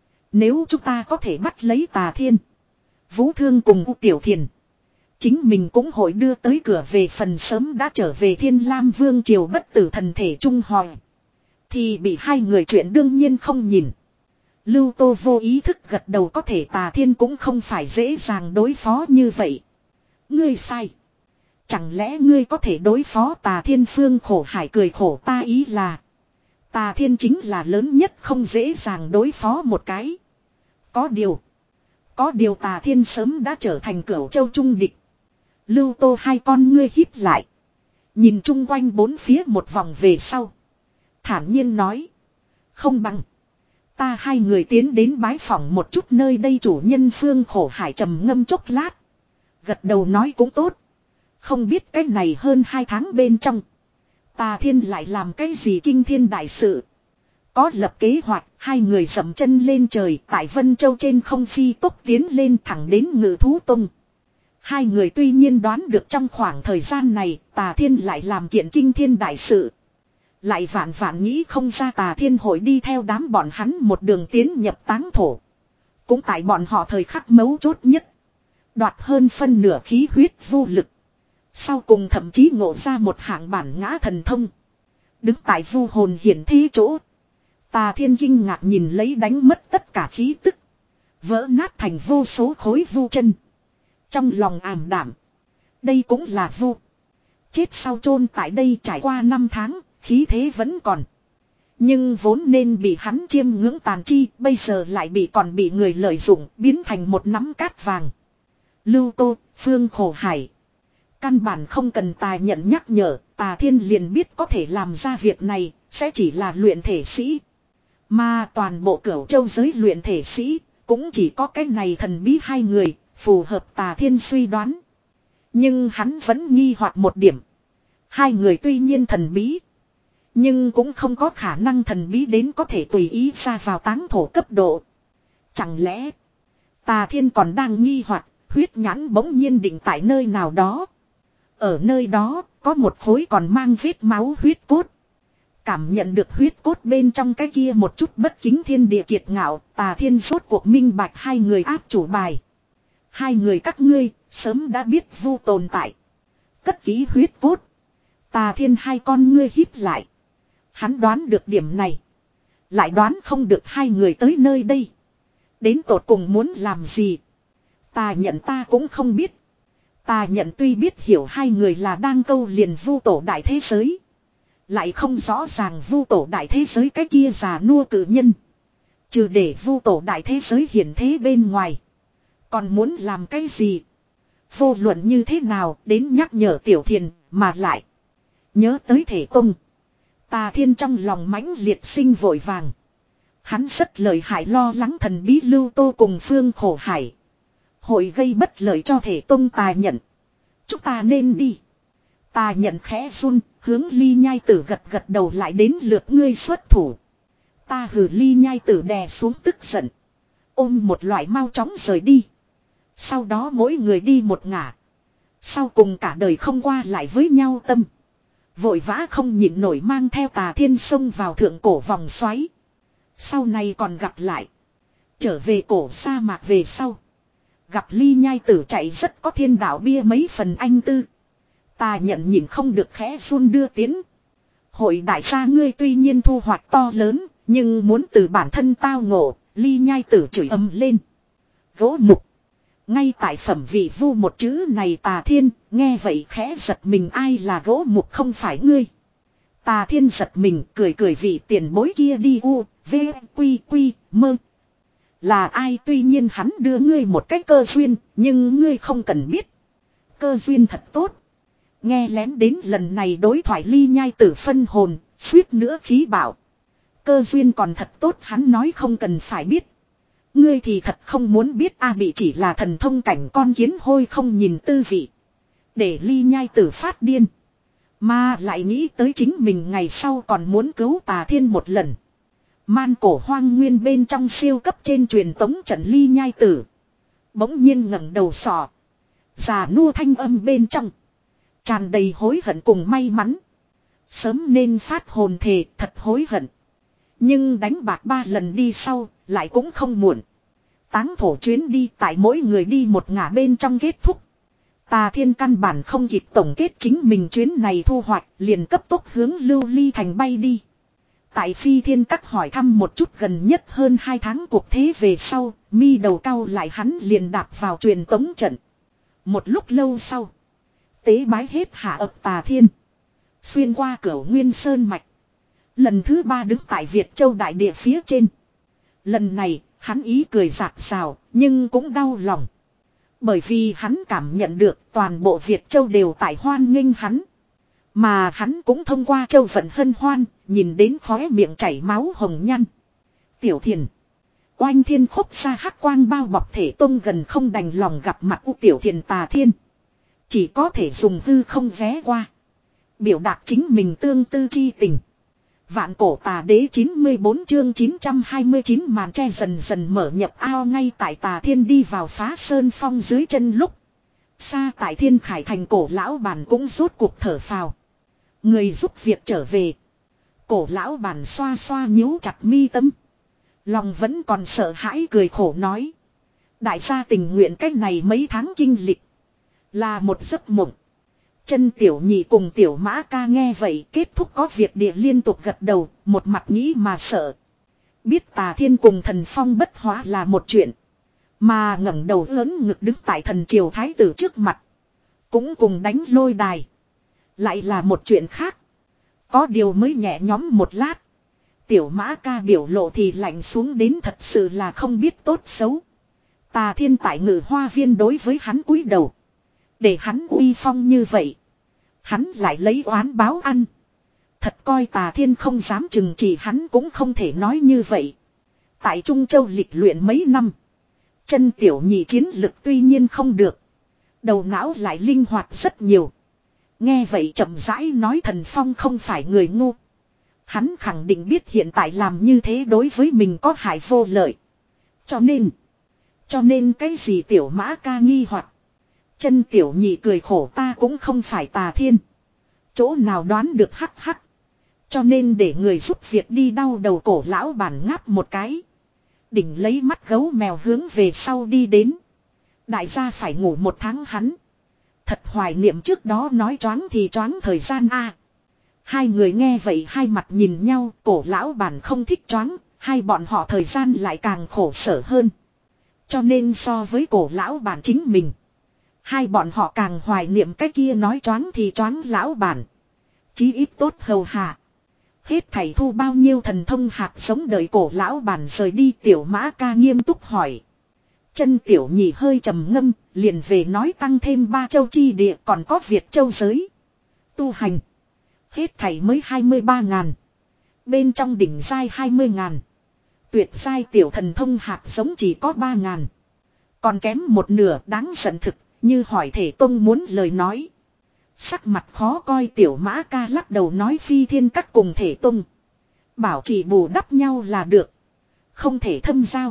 Nếu chúng ta có thể bắt lấy Tà Thiên. Vũ Thương cùng U Tiểu Thiền. Chính mình cũng hội đưa tới cửa về phần sớm đã trở về Thiên Lam Vương Triều bất tử thần thể trung hoàng. Thì bị hai người chuyện đương nhiên không nhìn. Lưu Tô vô ý thức gật đầu có thể Tà Thiên cũng không phải dễ dàng đối phó như vậy. Ngươi sai. Chẳng lẽ ngươi có thể đối phó Tà Thiên Phương Khổ Hải cười khổ ta ý là. Tà Thiên chính là lớn nhất không dễ dàng đối phó một cái. Có điều. Có điều Tà Thiên sớm đã trở thành Cửu Châu trung địch. Lưu Tô hai con ngươi híp lại. Nhìn chung quanh bốn phía một vòng về sau. Thản nhiên nói. Không bằng. Ta hai người tiến đến bái phỏng một chút nơi đây chủ nhân Phương Khổ Hải trầm ngâm chốc lát. Gật đầu nói cũng tốt. Không biết cái này hơn hai tháng bên trong. Tà Thiên lại làm cái gì kinh thiên đại sự. Có lập kế hoạch, hai người dậm chân lên trời tại Vân Châu trên không phi tốc tiến lên thẳng đến Ngự Thú Tông. Hai người tuy nhiên đoán được trong khoảng thời gian này Tà Thiên lại làm kiện kinh thiên đại sự. Lại vạn vạn nghĩ không ra Tà Thiên hội đi theo đám bọn hắn một đường tiến nhập táng thổ. Cũng tại bọn họ thời khắc mấu chốt nhất. Đoạt hơn phân nửa khí huyết vô lực. Sau cùng thậm chí ngộ ra một hạng bản ngã thần thông. Đứng tại vu hồn hiển thế chỗ. Tà Thiên kinh ngạc nhìn lấy đánh mất tất cả khí tức. Vỡ nát thành vô số khối vu chân. Trong lòng ảm đảm. Đây cũng là vu. Chết sau chôn tại đây trải qua năm tháng, khí thế vẫn còn. Nhưng vốn nên bị hắn chiêm ngưỡng tàn chi, bây giờ lại bị còn bị người lợi dụng, biến thành một nắm cát vàng. Lưu Tô, Phương Khổ Hải. Căn bản không cần Tà Nhận nhắc nhở, Tà Thiên liền biết có thể làm ra việc này, sẽ chỉ là luyện thể sĩ. Mà toàn bộ Cửu Châu giới luyện thể sĩ, cũng chỉ có cái này thần bí hai người, phù hợp Tà Thiên suy đoán. Nhưng hắn vẫn nghi hoặc một điểm. Hai người tuy nhiên thần bí, nhưng cũng không có khả năng thần bí đến có thể tùy ý ra vào táng thổ cấp độ. Chẳng lẽ Tà Thiên còn đang nghi hoặc, huyết nhãn bỗng nhiên định tại nơi nào đó. Ở nơi đó có một khối còn mang vết máu huyết cốt. Cảm nhận được huyết cốt bên trong cái kia một chút bất kính thiên địa kiệt ngạo, Tà Thiên rốt cuộc minh bạch hai người áp chủ bài. Hai người các ngươi sớm đã biết vu tồn tại. Cất ký huyết cốt. Tà Thiên hai con ngươi híp lại. Hắn đoán được điểm này. Lại đoán không được hai người tới nơi đây. Đến tột cùng muốn làm gì. Tà Nhận ta cũng không biết. Tà Nhận tuy biết hiểu hai người là đang câu liền vu tổ đại thế giới. Lại không rõ ràng vu tổ đại thế giới cái kia già nua cử nhân. Trừ để vu tổ đại thế giới hiển thế bên ngoài. Còn muốn làm cái gì? Vô luận như thế nào đến nhắc nhở Tiểu Thiền mà lại. Nhớ tới Thể Tông. Tà Thiên trong lòng mãnh liệt sinh vội vàng. Hắn rất lợi hại lo lắng thần bí Lưu Tô cùng Phương Khổ Hải. Hội gây bất lợi cho Thể Tông Tà Nhận. Chúng ta nên đi. Tà Nhận khẽ run, hướng Ly Nhai Tử gật gật đầu lại đến lượt ngươi xuất thủ. Ta hừ Ly Nhai Tử đè xuống tức giận. Ôm một loại mau chóng rời đi. Sau đó mỗi người đi một ngả. Sau cùng cả đời không qua lại với nhau tâm. Vội vã không nhịn nổi mang theo Tà Thiên xông vào thượng cổ vòng xoáy. Sau này còn gặp lại. Trở về cổ sa mạc về sau. Gặp Ly Nhai Tử chạy rất có thiên đạo bia mấy phần anh tư. Tà Nhận nhìn không được khẽ run đưa tiến. Hội đại gia ngươi tuy nhiên thu hoạch to lớn. Nhưng muốn từ bản thân tao ngộ. Ly Nhai Tử chửi ầm lên. Gỗ mục. Ngay tại phẩm vị vu một chữ này Tà Thiên. Nghe vậy khẽ giật mình ai là gỗ mục không phải ngươi. Tà Thiên giật mình cười cười vị tiền bối kia đi u. V. Quy. Quy. Mơ. Là ai tuy nhiên hắn đưa ngươi một cách cơ duyên. Nhưng ngươi không cần biết. Cơ duyên thật tốt. Nghe lén đến lần này đối thoại Ly Nhai Tử phân hồn. Suýt nữa khí bảo. Cơ duyên còn thật tốt hắn nói không cần phải biết. Ngươi thì thật không muốn biết a bị chỉ là thần thông cảnh con kiến hôi không nhìn tư vị. Để Ly Nhai Tử phát điên. Mà lại nghĩ tới chính mình ngày sau còn muốn cứu Tà Thiên một lần. Man cổ hoang nguyên bên trong siêu cấp trên truyền tống trận Ly Nhai Tử. Bỗng nhiên ngẩng đầu sọ. Già nua thanh âm bên trong. Tràn đầy hối hận cùng may mắn. Sớm nên phát hồn thề thật hối hận. Nhưng đánh bạc ba lần đi sau lại cũng không muộn. Táng thổ chuyến đi tại mỗi người đi một ngả bên trong kết thúc. Tà Thiên căn bản không kịp tổng kết chính mình chuyến này thu hoạch liền cấp tốc hướng Lưu Ly Thành bay đi. Tại Phi Thiên Các hỏi thăm một chút gần nhất hơn hai tháng cuộc thế về sau, mi đầu cao lại hắn liền đạp vào truyền tống trận. Một lúc lâu sau, tế bái hết hạ ập Tà Thiên. Xuyên qua cửa Nguyên Sơn Mạch. Lần thứ ba đứng tại Việt Châu đại địa phía trên. Lần này, hắn ý cười rạc rào, nhưng cũng đau lòng. Bởi vì hắn cảm nhận được toàn bộ Việt Châu đều tại hoan nghênh hắn. Mà hắn cũng thông qua châu vận hân hoan, nhìn đến khóe miệng chảy máu hồng nhăn. Tiểu Thiền. Oanh Thiên khúc xa hắc quang bao bọc Thể Tông gần không đành lòng gặp mặt u Tiểu Thiền Tà Thiên. Chỉ có thể dùng hư không vé qua. Biểu đạt chính mình tương tư chi tình. Vạn cổ Tà Đế chín mươi bốn chương chín trăm hai mươi chín màn tre dần dần mở nhập ao ngay tại Tà Thiên đi vào Phá Sơn Phong dưới chân lúc. Xa tại Thiên Khải Thành cổ lão bản cũng rốt cuộc thở phào. Người giúp việc trở về. Cổ lão bản xoa xoa nhíu chặt mi tâm. Lòng vẫn còn sợ hãi cười khổ nói. Đại gia tình nguyện cách này mấy tháng kinh lịch. Là một giấc mộng. Chân tiểu nhị cùng tiểu mã ca nghe vậy kết thúc có việc địa liên tục gật đầu, một mặt nghĩ mà sợ. Biết Tà Thiên cùng thần phong bất hóa là một chuyện. Mà ngẩng đầu lớn ngực đứng tại thần triều thái tử trước mặt. Cũng cùng đánh lôi đài. Lại là một chuyện khác. Có điều mới nhẹ nhõm một lát. Tiểu Mã Ca biểu lộ thì lạnh xuống đến thật sự là không biết tốt xấu. Tà Thiên tại Ngự Hoa Viên đối với hắn cúi đầu. Để hắn uy phong như vậy. Hắn lại lấy oán báo ăn. Thật coi Tà Thiên không dám chừng trị hắn cũng không thể nói như vậy. Tại Trung Châu lịch luyện mấy năm. Chân tiểu nhị chiến lực tuy nhiên không được. Đầu não lại linh hoạt rất nhiều. Nghe vậy chậm rãi nói Thần Phong không phải người ngu. Hắn khẳng định biết hiện tại làm như thế đối với mình có hại vô lợi. Cho nên. Cho nên cái gì Tiểu Mã Ca nghi hoặc. Chân tiểu nhị cười khổ ta cũng không phải Tà Thiên. Chỗ nào đoán được hắc hắc. Cho nên để người giúp việc đi đau đầu cổ lão bản ngáp một cái. Đỉnh lấy mắt gấu mèo hướng về sau đi đến. Đại gia phải ngủ một tháng hắn. Thật hoài niệm trước đó nói choáng thì choáng thời gian a. Hai người nghe vậy hai mặt nhìn nhau, cổ lão bản không thích choáng, hai bọn họ thời gian lại càng khổ sở hơn. Cho nên so với cổ lão bản chính mình, hai bọn họ càng hoài niệm cái kia nói choáng thì choáng lão bản. Chí ít tốt hầu hạ. Hết thảy thu bao nhiêu thần thông hạt giống đợi cổ lão bản rời đi. Tiểu Mã Ca nghiêm túc hỏi. Chân tiểu nhị hơi trầm ngâm, liền về nói tăng thêm ba châu chi địa còn có Việt châu giới. Tu hành. Hết thảy mới hai mươi ba ngàn. Bên trong đỉnh giai hai mươi ngàn. Tuyệt giai tiểu thần thông hạt giống chỉ có ba ngàn. Còn kém một nửa đáng giận thực, như hỏi thể tông muốn lời nói. Sắc mặt khó coi Tiểu Mã Ca lắc đầu nói phi thiên các cùng thể tông. Bảo chỉ bù đắp nhau là được. Không thể thâm giao.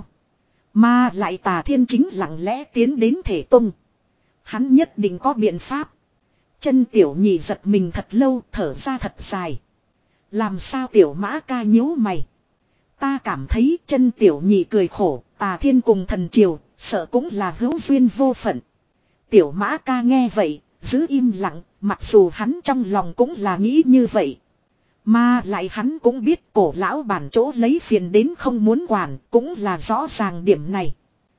Mà lại Tà Thiên chính lặng lẽ tiến đến thể tông. Hắn nhất định có biện pháp. Chân tiểu nhị giật mình thật lâu thở ra thật dài. Làm sao Tiểu Mã Ca nhíu mày. Ta cảm thấy chân tiểu nhị cười khổ. Tà Thiên cùng thần triều sợ cũng là hữu duyên vô phận. Tiểu Mã Ca nghe vậy giữ im lặng. Mặc dù hắn trong lòng cũng là nghĩ như vậy. Mà lại hắn cũng biết cổ lão bản chỗ lấy phiền đến không muốn quản. Cũng là rõ ràng điểm này.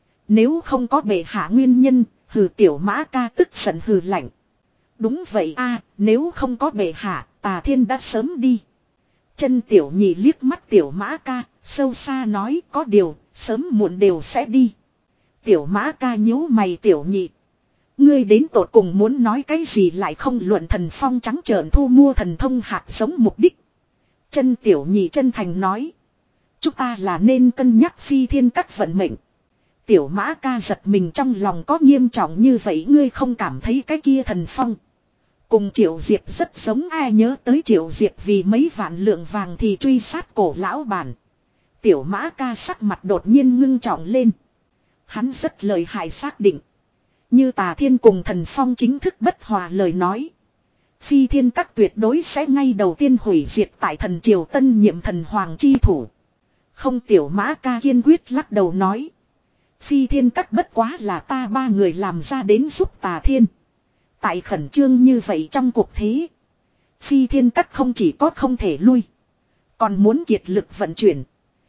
Nếu không có bệ hạ nguyên nhân. Hừ Tiểu Mã Ca tức giận hừ lạnh. Đúng vậy a, nếu không có bệ hạ Tà Thiên đã sớm đi. Chân tiểu nhị liếc mắt Tiểu Mã Ca. Sâu xa nói có điều sớm muộn đều sẽ đi. Tiểu Mã Ca nhíu mày tiểu nhị. Ngươi đến tột cùng muốn nói cái gì lại không luận Thần Phong trắng trợn thu mua thần thông hạt giống mục đích. Chân tiểu nhị chân thành nói. Chúng ta là nên cân nhắc phi thiên các vận mệnh. Tiểu Mã Ca giật mình trong lòng có nghiêm trọng như vậy ngươi không cảm thấy cái kia Thần Phong. Cùng Triệu Diệp rất giống ai nhớ tới Triệu Diệp vì mấy vạn lượng vàng thì truy sát cổ lão bản. Tiểu Mã Ca sắc mặt đột nhiên ngưng trọng lên. Hắn rất lợi hại xác định. Như Tà Thiên cùng Thần Phong chính thức bất hòa lời nói. Phi thiên các tuyệt đối sẽ ngay đầu tiên hủy diệt tại thần triều tân nhiệm thần hoàng chi thủ. Không Tiểu Mã Ca kiên quyết lắc đầu nói. Phi thiên các bất quá là ta ba người làm ra đến giúp Tà Thiên. Tại khẩn trương như vậy trong cuộc thế. Phi thiên các không chỉ có không thể lui. Còn muốn kiệt lực vận chuyển.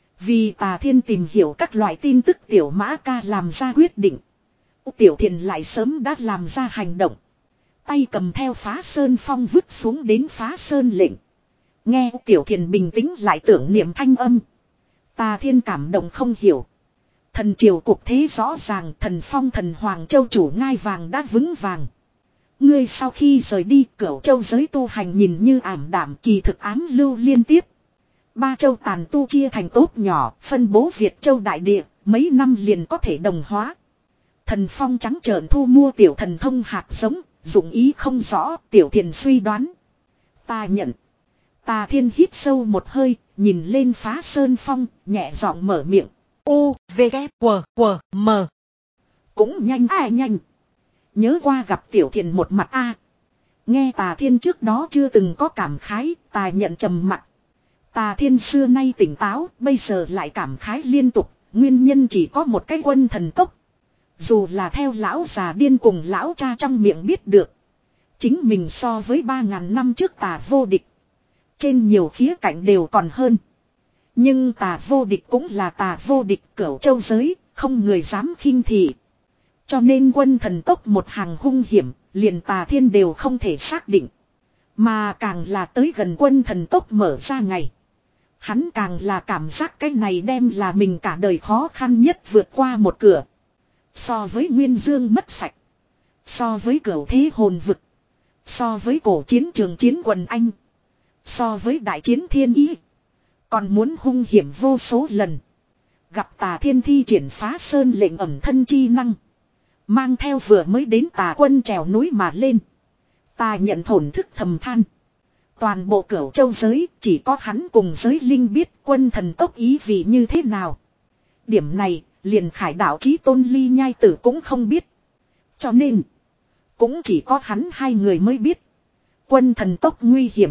Vì Tà Thiên tìm hiểu các loại tin tức Tiểu Mã Ca làm ra quyết định. Tiểu Thiền lại sớm đã làm ra hành động. Tay cầm theo Phá Sơn Phong vứt xuống đến Phá Sơn lệnh. Nghe Tiểu Thiền bình tĩnh lại tưởng niệm thanh âm. Tà Thiên cảm động không hiểu. Thần triều cuộc thế rõ ràng Thần Phong thần Hoàng Châu chủ ngai vàng đã vững vàng. Ngươi sau khi rời đi Cửu Châu giới tu hành nhìn như ảm đạm kỳ thực ám lưu liên tiếp. Ba châu tàn tu chia thành tốt nhỏ phân bố Việt Châu đại địa mấy năm liền có thể đồng hóa. Thần Phong trắng trợn thu mua tiểu thần thông hạt giống, dụng ý không rõ, Tiểu Thiền suy đoán. Ta nhận. Tà Thiên hít sâu một hơi, nhìn lên Phá Sơn Phong, nhẹ giọng mở miệng. U, V, K, W, W, M. Cũng nhanh ai nhanh. Nhớ qua gặp Tiểu Thiền một mặt a. Nghe Tà Thiên trước đó chưa từng có cảm khái, Tà nhận trầm mặt. Tà Thiên xưa nay tỉnh táo, bây giờ lại cảm khái liên tục, nguyên nhân chỉ có một cái quân thần tốc. Dù là theo lão già điên cùng lão cha trong miệng biết được. Chính mình so với ba ngàn năm trước Tà vô địch. Trên nhiều khía cạnh đều còn hơn. Nhưng Tà vô địch cũng là Tà vô địch Cửu Châu giới. Không người dám khinh thị. Cho nên quân thần tốc một hàng hung hiểm, liền Tà Thiên đều không thể xác định. Mà càng là tới gần quân thần tốc mở ra ngày. Hắn càng là cảm giác cái này đem là mình cả đời khó khăn nhất vượt qua một cửa. So với Nguyên Dương mất sạch. So với cửu thế hồn vực. So với cổ chiến trường chiến quần anh. So với đại chiến thiên ý. Còn muốn hung hiểm vô số lần. Gặp Tà Thiên thi triển phá sơn lệnh ẩm thân chi năng. Mang theo vừa mới đến Tà quân trèo núi mà lên. Ta nhận thổn thức thầm than. Toàn bộ cửu châu giới chỉ có hắn cùng giới linh biết quân thần tốc ý vị như thế nào. Điểm này liền Khải đạo chí tôn ly nhai tử cũng không biết. Cho nên cũng chỉ có hắn hai người mới biết. Quân thần tốc nguy hiểm.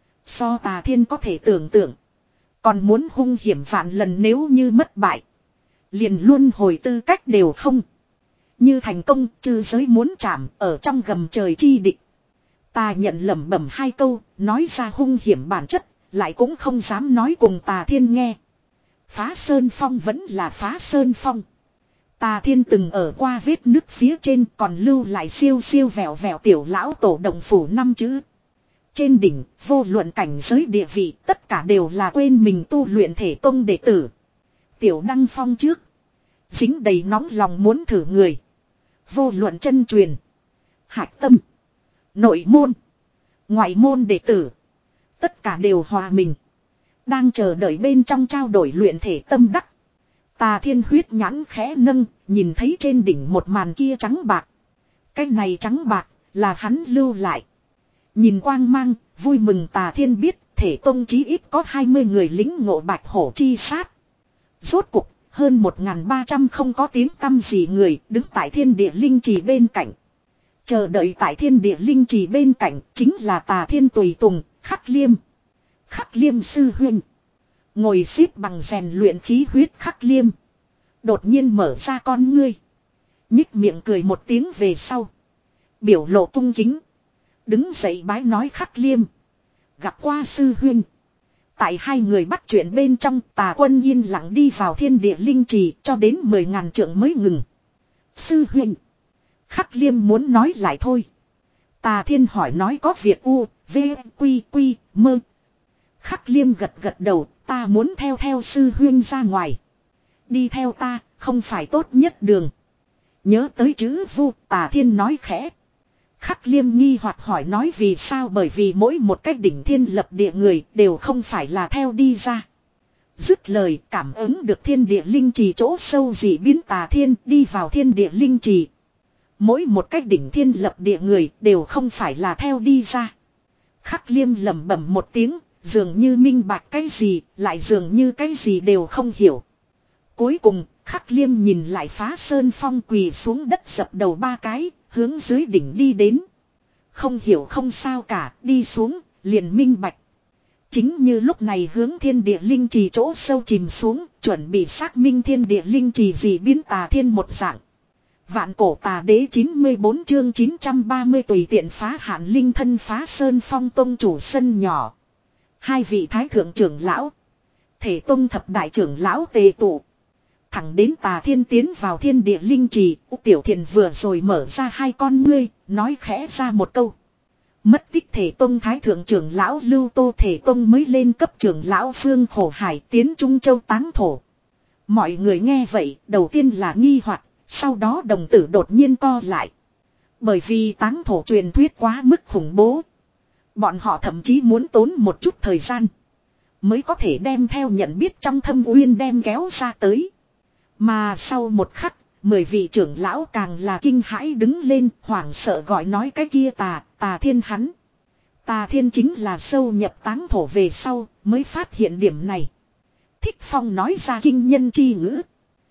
So Tà Thiên có thể tưởng tượng. Còn muốn hung hiểm vạn lần nếu như mất bại. Liền luôn hồi tư cách đều không. Như thành công chư giới muốn chạm ở trong gầm trời chi địch. Ta nhận lẩm bẩm hai câu, nói ra hung hiểm bản chất, lại cũng không dám nói cùng Tà Thiên nghe. Phá Sơn Phong vẫn là Phá Sơn Phong. Tà Thiên từng ở qua vết nứt phía trên còn lưu lại siêu siêu vẹo vẹo tiểu lão tổ động phủ năm chữ. Trên đỉnh, vô luận cảnh giới địa vị, tất cả đều là quên mình tu luyện thể tông đệ tử. Tiểu Đăng Phong trước. Dính đầy nóng lòng muốn thử người. Vô luận chân truyền. Hạch tâm. Nội môn. Ngoại môn đệ tử. Tất cả đều hòa mình. Đang chờ đợi bên trong trao đổi luyện thể tâm đắc. Tà Thiên huyết nhãn khẽ nâng. Nhìn thấy trên đỉnh một màn kia trắng bạc. Cái này trắng bạc là hắn lưu lại. Nhìn quang mang, vui mừng Tà Thiên biết thể tông chí ít có hai mươi người lính ngộ bạch hổ chi sát. Rốt cục, hơn một nghìn ba trăm không có tiếng tăm gì người đứng tại thiên địa linh trì bên cạnh. Chờ đợi tại thiên địa linh trì bên cạnh chính là Tà Thiên tùy tùng, Khắc Liêm. Khắc Liêm sư huynh. Ngồi xếp bằng rèn luyện khí huyết Khắc Liêm. Đột nhiên mở ra con ngươi. Nhích miệng cười một tiếng về sau. Biểu lộ cung kính. Đứng dậy bái nói Khắc Liêm. Gặp qua sư huynh. Tại hai người bắt chuyện bên trong Tà Quân yên lặng đi vào thiên địa linh trì cho đến mười ngàn trượng mới ngừng. Sư huynh. Khắc Liêm muốn nói lại thôi. Tà Thiên hỏi nói có việc u, v, quy, quy, mơ. Khắc Liêm gật gật đầu, ta muốn theo theo sư huynh ra ngoài. Đi theo ta, không phải tốt nhất đường. Nhớ tới chữ vu, Tà Thiên nói khẽ. Khắc Liêm nghi hoặc hỏi nói vì sao bởi vì mỗi một cách đỉnh thiên lập địa người đều không phải là theo đi ra. Dứt lời cảm ứng được thiên địa linh trì chỗ sâu dị biến Tà Thiên đi vào thiên địa linh trì. Mỗi một cách đỉnh thiên lập địa người đều không phải là theo đi ra. Khắc Liêm lẩm bẩm một tiếng, dường như minh bạch cái gì, lại dường như cái gì đều không hiểu. Cuối cùng, Khắc Liêm nhìn lại Phá Sơn Phong quỳ xuống đất dập đầu ba cái, hướng dưới đỉnh đi đến. Không hiểu không sao cả, đi xuống, liền minh bạch. Chính như lúc này hướng thiên địa linh trì chỗ sâu chìm xuống, chuẩn bị xác minh thiên địa linh trì gì biến Tà Thiên một dạng. Vạn cổ Tà Đế chín mươi bốn chương chín trăm ba mươi tùy tiện phá hạn linh thân Phá Sơn Phong tông chủ sân nhỏ. Hai vị thái thượng trưởng lão. Thể tông thập đại trưởng lão tề tụ. Thẳng đến Tà Thiên tiến vào thiên địa linh trì, Úc Tiểu Thiền vừa rồi mở ra hai con ngươi, nói khẽ ra một câu. Mất tích thể tông thái thượng trưởng lão Lưu Tô thể tông mới lên cấp trưởng lão Phương Khổ Hải tiến Trung Châu táng thổ. Mọi người nghe vậy, đầu tiên là nghi hoặc, sau đó đồng tử đột nhiên co lại. Bởi vì táng thổ truyền thuyết quá mức khủng bố. Bọn họ thậm chí muốn tốn một chút thời gian mới có thể đem theo nhận biết trong thâm uyên đem kéo ra tới. Mà sau một khắc, mười vị trưởng lão càng là kinh hãi đứng lên, hoảng sợ gọi nói cái kia tà, Tà Thiên hắn. Tà Thiên chính là sâu nhập táng thổ về sau, mới phát hiện điểm này. Thích Phong nói ra kinh nhân chi ngữ.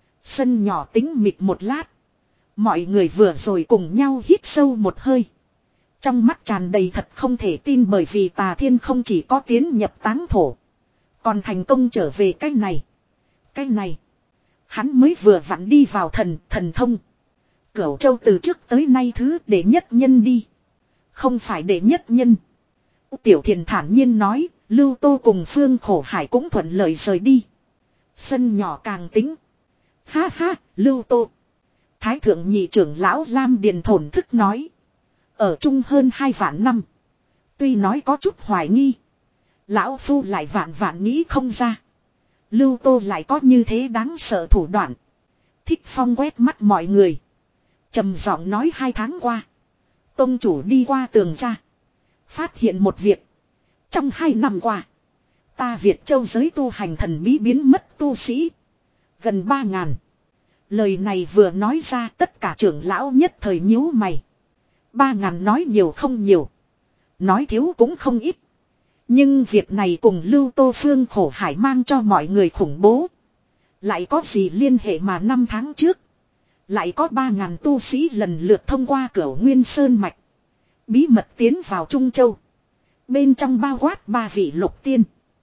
Sân nhỏ tính mịt một lát. Mọi người vừa rồi cùng nhau hít sâu một hơi. Trong mắt tràn đầy thật không thể tin bởi vì Tà Thiên không chỉ có tiến nhập táng thổ. Còn thành công trở về cái này. Cái này. Hắn mới vừa vặn đi vào thần, thần thông. Cửu Châu từ trước tới nay thứ đệ nhất nhân đi. Không phải đệ nhất nhân. Tiểu Thiền thản nhiên nói, Lưu Tô cùng Phương Khổ Hải cũng thuận lợi rời đi. Sân nhỏ càng tính. Ha ha, Lưu Tô. Thái thượng nhị trưởng lão Lam Điền thổn thức nói. Ở chung hơn hai vạn năm. Tuy nói có chút hoài nghi. Lão Phu lại vạn vạn nghĩ không ra. Lưu Tô lại có như thế đáng sợ thủ đoạn. Thích Phong quét mắt mọi người. Trầm giọng nói hai tháng qua. Tông chủ đi qua tường tra. Phát hiện một việc. Trong hai năm qua. Ta Việt Châu giới tu hành thần bí biến mất tu sĩ. Gần ba ngàn. Lời này vừa nói ra tất cả trưởng lão nhất thời nhíu mày. Ba ngàn nói nhiều không nhiều. Nói thiếu cũng không ít. Nhưng việc này cùng Lưu Tô Phương khổ hải mang cho mọi người khủng bố. Lại có gì liên hệ mà năm tháng trước. Lại có ba ngàn tu sĩ lần lượt thông qua cửa Nguyên Sơn Mạch. Bí mật tiến vào Trung Châu. Bên trong bao quát ba vị lục tiên.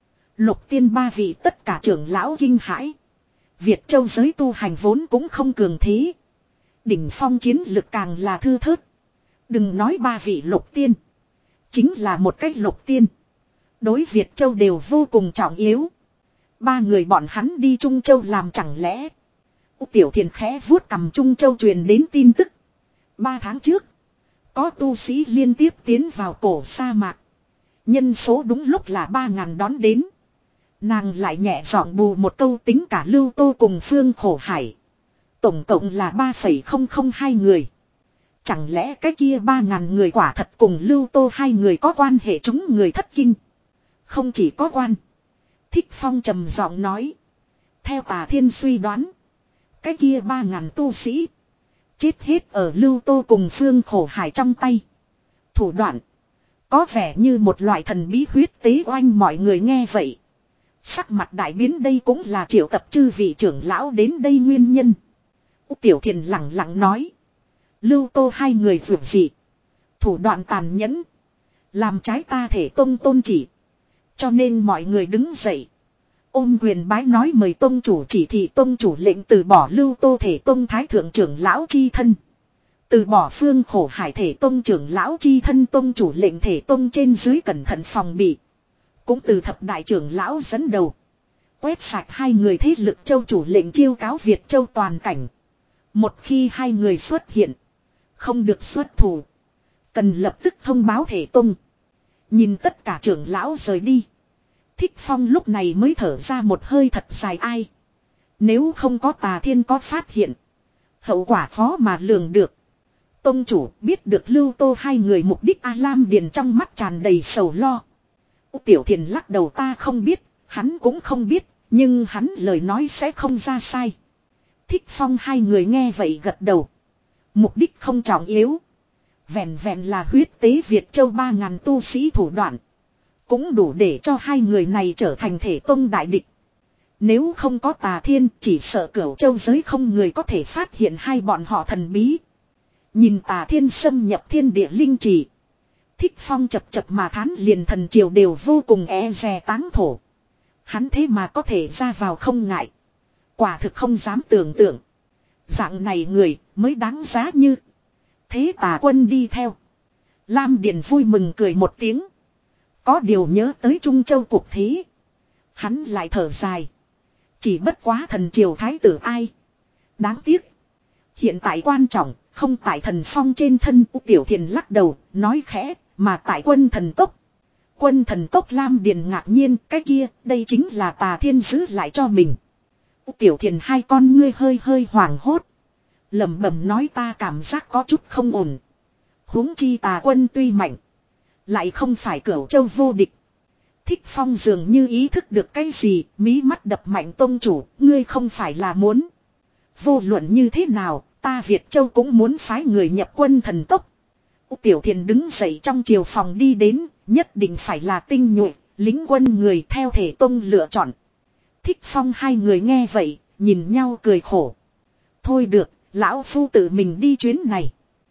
Lục tiên ba vị tất cả trưởng lão kinh hãi. Việt Châu giới tu hành vốn cũng không cường thế. Đỉnh phong chiến lực càng là thư thớt. Đừng nói ba vị lục tiên. Chính là một cách lục tiên. Đối Việt Châu đều vô cùng trọng yếu. Ba người bọn hắn đi Trung Châu làm chẳng lẽ. Tiểu Thiền khẽ vuốt cầm Trung Châu truyền đến tin tức. Ba tháng trước. Có tu sĩ liên tiếp tiến vào cổ sa mạc. Nhân số đúng lúc là ba ngàn đón đến. Nàng lại nhẹ giọng bù một câu tính cả Lưu Tô cùng Phương khổ hải. Tổng cộng là ba phẩy không không hai người. Chẳng lẽ cái kia ba ngàn người quả thật cùng Lưu Tô hai người có quan hệ chúng người thất kinh. Không chỉ có quan. Thích Phong trầm giọng nói. Theo Tà Thiên suy đoán. Cái kia ba ngàn tu sĩ. Chết hết ở Lưu Tô cùng Phương khổ hải trong tay. Thủ đoạn. Có vẻ như một loại thần bí huyết tế oanh mọi người nghe vậy. Sắc mặt đại biến đây cũng là triệu tập chư vị trưởng lão đến đây nguyên nhân. Tiểu Thiền lặng lặng nói. Lưu Tô hai người vượt dị. Thủ đoạn tàn nhẫn. Làm trái ta thể tông tôn chỉ. Cho nên mọi người đứng dậy. Ôm quyền bái nói mời tông chủ chỉ thị tông chủ lệnh từ bỏ Lưu Tô thể tông thái thượng trưởng lão chi thân. Từ bỏ Phương khổ hải thể tông trưởng lão chi thân tông chủ lệnh thể tông trên dưới cẩn thận phòng bị. Cũng từ thập đại trưởng lão dẫn đầu. Quét sạch hai người thế lực châu chủ lệnh chiêu cáo Việt Châu toàn cảnh. Một khi hai người xuất hiện. Không được xuất thủ. Cần lập tức thông báo thể tông. Nhìn tất cả trưởng lão rời đi. Thích Phong lúc này mới thở ra một hơi thật dài ai. Nếu không có Tà Thiên có phát hiện. Hậu quả khó mà lường được. Tông chủ biết được Lưu Tô hai người mục đích A Lam Điền trong mắt tràn đầy sầu lo. Tiểu Thiền lắc đầu ta không biết. Hắn cũng không biết. Nhưng hắn lời nói sẽ không ra sai. Thích Phong hai người nghe vậy gật đầu. Mục đích không trọng yếu. Vẹn vẹn là huyết tế Việt Châu ba ngàn tu sĩ thủ đoạn. Cũng đủ để cho hai người này trở thành thể tông đại địch. Nếu không có Tà Thiên chỉ sợ Cửu Châu giới không người có thể phát hiện hai bọn họ thần bí. Nhìn Tà Thiên xâm nhập thiên địa linh trì. Thích Phong chập chập mà thán liền thần triều đều vô cùng e dè táng thổ. Hắn thế mà có thể ra vào không ngại. Quả thực không dám tưởng tượng. Dạng này người mới đáng giá như. Thế Tà Quân đi theo. Lam Điền vui mừng cười một tiếng. Có điều nhớ tới Trung Châu cuộc thế. Hắn lại thở dài. Chỉ bất quá thần triều thái tử ai. Đáng tiếc. Hiện tại quan trọng không tại thần phong trên thân. Tiểu Thiền lắc đầu nói khẽ. Mà tại quân thần cốc. Quân thần cốc Lam Điền ngạc nhiên. Cái kia đây chính là Tà Thiên giữ lại cho mình. Tiểu Thiền hai con ngươi hơi hơi hoảng hốt. Lẩm bẩm nói ta cảm giác có chút không ổn. Huống chi Tà Quân tuy mạnh. Lại không phải Cửu Châu vô địch. Thích Phong dường như ý thức được cái gì. Mí mắt đập mạnh tông chủ. Ngươi không phải là muốn. Vô luận như thế nào. Ta Việt Châu cũng muốn phái người nhập quân thần tốc. Tiểu Thiền đứng dậy trong chiều phòng đi đến. Nhất định phải là tinh nhuệ. Lính quân người theo thể tông lựa chọn. Thích Phong hai người nghe vậy. Nhìn nhau cười khổ. Thôi được. Lão Phu tự mình đi chuyến này.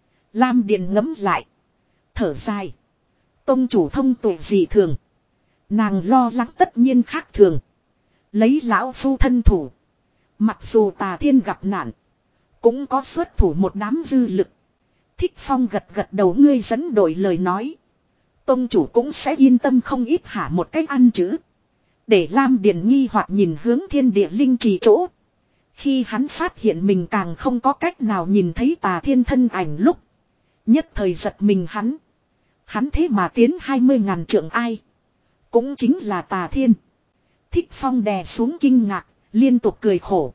Lam Điền ngấm lại. Thở dài. Tông chủ thông tuệ gì thường. Nàng lo lắng tất nhiên khác thường. Lấy lão phu thân thủ. Mặc dù Tà Thiên gặp nạn. Cũng có xuất thủ một đám dư lực. Thích Phong gật gật đầu ngươi dẫn đổi lời nói. Tông chủ cũng sẽ yên tâm không ít hả một cách ăn chữ. Để Lam Điền nghi hoặc nhìn hướng thiên địa linh trì chỗ. Khi hắn phát hiện mình càng không có cách nào nhìn thấy Tà Thiên thân ảnh lúc. Nhất thời giật mình hắn. Hắn thế mà tiến hai mươi ngàn trượng ai. Cũng chính là Tà Thiên. Thích Phong đè xuống kinh ngạc, liên tục cười khổ.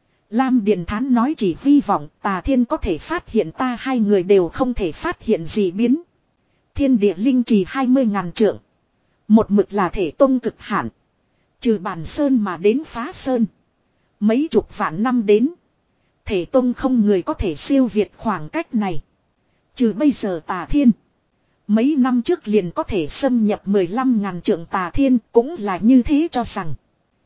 Lam Điền Thán nói chỉ hy vọng Tà Thiên có thể phát hiện ta, hai người đều không thể phát hiện gì biến. Thiên địa linh trì hai mươi ngàn trượng. Một mực là thể tông cực hạn. Trừ bản sơn mà đến phá sơn. Mấy chục vạn năm đến. Thể tông không người có thể siêu việt khoảng cách này. Trừ bây giờ Tà Thiên. Mấy năm trước liền có thể xâm nhập mười lăm ngàn trượng Tà Thiên cũng là như thế cho rằng.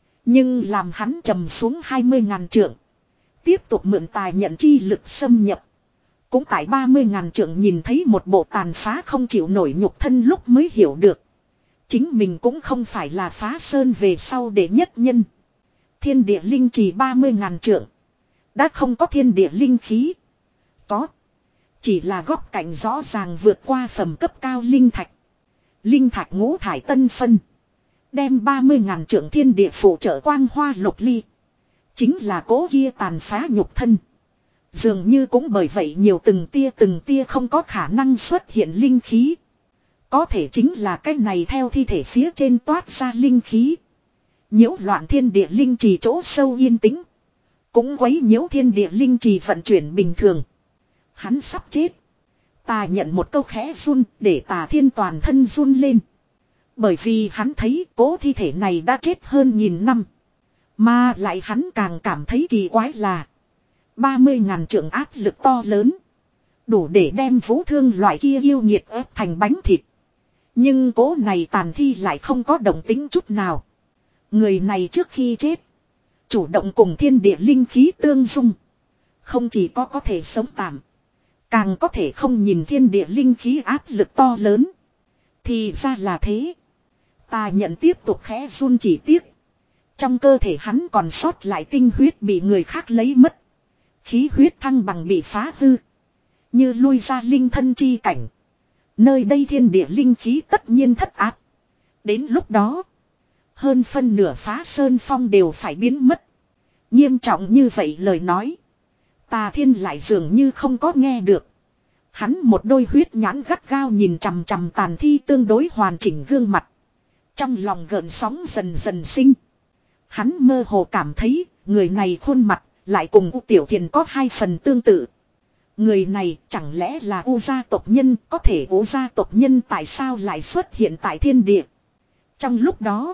Nhưng làm hắn trầm xuống hai mươi ngàn trượng. Tiếp tục mượn tài nhận chi lực xâm nhập. Cũng tại ba mươi ngàn trượng nhìn thấy một bộ tàn phá không chịu nổi nhục thân lúc mới hiểu được. Chính mình cũng không phải là phá sơn về sau để nhất nhân. Thiên địa linh trì ba mươi ngàn trượng. Đã không có thiên địa linh khí. Có. Chỉ là góc cạnh rõ ràng vượt qua phẩm cấp cao linh thạch. Linh thạch ngũ thải tân phân. Đem ba mươi ngàn trượng thiên địa phụ trợ quang hoa lục ly. Chính là cố kia tàn phá nhục thân. Dường như cũng bởi vậy nhiều từng tia từng tia không có khả năng xuất hiện linh khí. Có thể chính là cái này theo thi thể phía trên toát ra linh khí. Nhiễu loạn thiên địa linh trì chỗ sâu yên tĩnh. Cũng quấy nhiễu thiên địa linh trì vận chuyển bình thường. Hắn sắp chết. Tà nhận một câu khẽ run để Tà Thiên toàn thân run lên. Bởi vì hắn thấy cố thi thể này đã chết hơn nghìn năm. Mà lại hắn càng cảm thấy kỳ quái là ba mươi ngàn trượng áp lực to lớn. Đủ để đem vũ thương loại kia yêu nhiệt ép thành bánh thịt. Nhưng cố này tàn thi lại không có động tính chút nào. Người này trước khi chết. Chủ động cùng thiên địa linh khí tương dung. Không chỉ có có thể sống tạm. Càng có thể không nhìn thiên địa linh khí áp lực to lớn. Thì ra là thế. Ta nhận tiếp tục khẽ run chỉ tiếc. Trong cơ thể hắn còn sót lại tinh huyết bị người khác lấy mất. Khí huyết thăng bằng bị phá hư. Như lui ra linh thân chi cảnh. Nơi đây thiên địa linh khí tất nhiên thất áp. Đến lúc đó. Hơn phân nửa phá sơn phong đều phải biến mất. Nghiêm trọng như vậy lời nói. Tà Thiên lại dường như không có nghe được. Hắn một đôi huyết nhãn gắt gao nhìn chằm chằm tàn thi tương đối hoàn chỉnh gương mặt. Trong lòng gợn sóng dần dần sinh. Hắn mơ hồ cảm thấy người này khuôn mặt lại cùng U Tiểu Thiền có hai phần tương tự. Người này chẳng lẽ là U gia tộc nhân, có thể U gia tộc nhân tại sao lại xuất hiện tại thiên địa. Trong lúc đó,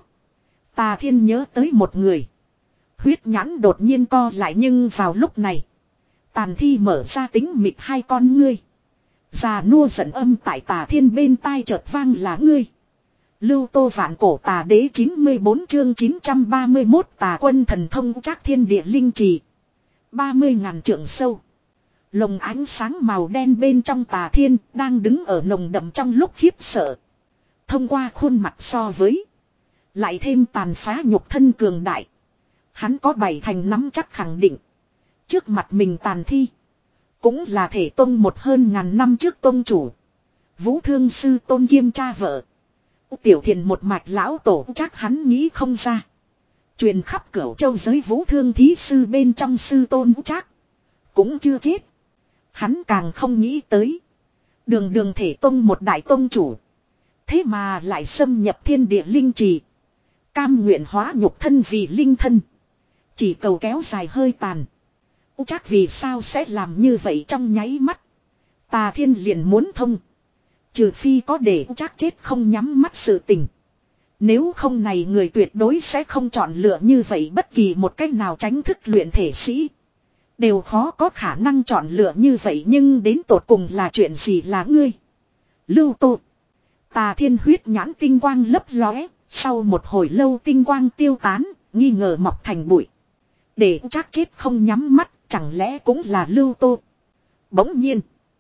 Tà Thiên nhớ tới một người. Huyết nhãn đột nhiên co lại nhưng vào lúc này. Tàn thi mở ra tính mịt hai con ngươi. Già nua giận âm tại Tà Thiên bên tai chợt vang là ngươi. Lưu Tô Vạn Cổ Tà Đế chín mươi bốn chương chín trăm ba mươi mốt Tà Quân Thần Thông Trác Thiên Địa Linh Trì. ba mươi ngàn trượng sâu. Lồng ánh sáng màu đen bên trong Tà Thiên đang đứng ở nồng đậm trong lúc khiếp sợ. Thông qua khuôn mặt so với. Lại thêm tàn phá nhục thân cường đại. Hắn có bảy thành nắm chắc khẳng định. Trước mặt mình tàn thi. Cũng là thể tông một hơn ngàn năm trước tông chủ. Vũ Thương Sư Tôn kiêm cha vợ. Tiểu Thiền một mạch lão tổ chắc hắn nghĩ không ra. Truyền khắp cửu châu giới Vũ Thương thí sư bên trong sư Tôn chắc. Cũng chưa chết. Hắn càng không nghĩ tới. Đường đường thể tông một đại tông chủ. Thế mà lại xâm nhập thiên địa linh trì. Cam nguyện hóa nhục thân vì linh thân. Chỉ cầu kéo dài hơi tàn. Chắc vì sao sẽ làm như vậy trong nháy mắt. Tà Thiên liền muốn thông. Trừ phi có để chắc chết không nhắm mắt sự tình. Nếu không này người tuyệt đối sẽ không chọn lựa như vậy bất kỳ một cách nào tránh thức luyện thể sĩ. Đều khó có khả năng chọn lựa như vậy nhưng đến tột cùng là chuyện gì là ngươi. Lưu Tô. Tà Thiên huyết nhãn tinh quang lấp lóe. Sau một hồi lâu tinh quang tiêu tán, nghi ngờ mọc thành bụi. Để chắc chết không nhắm mắt, chẳng lẽ cũng là Lưu Tô. Bỗng nhiên.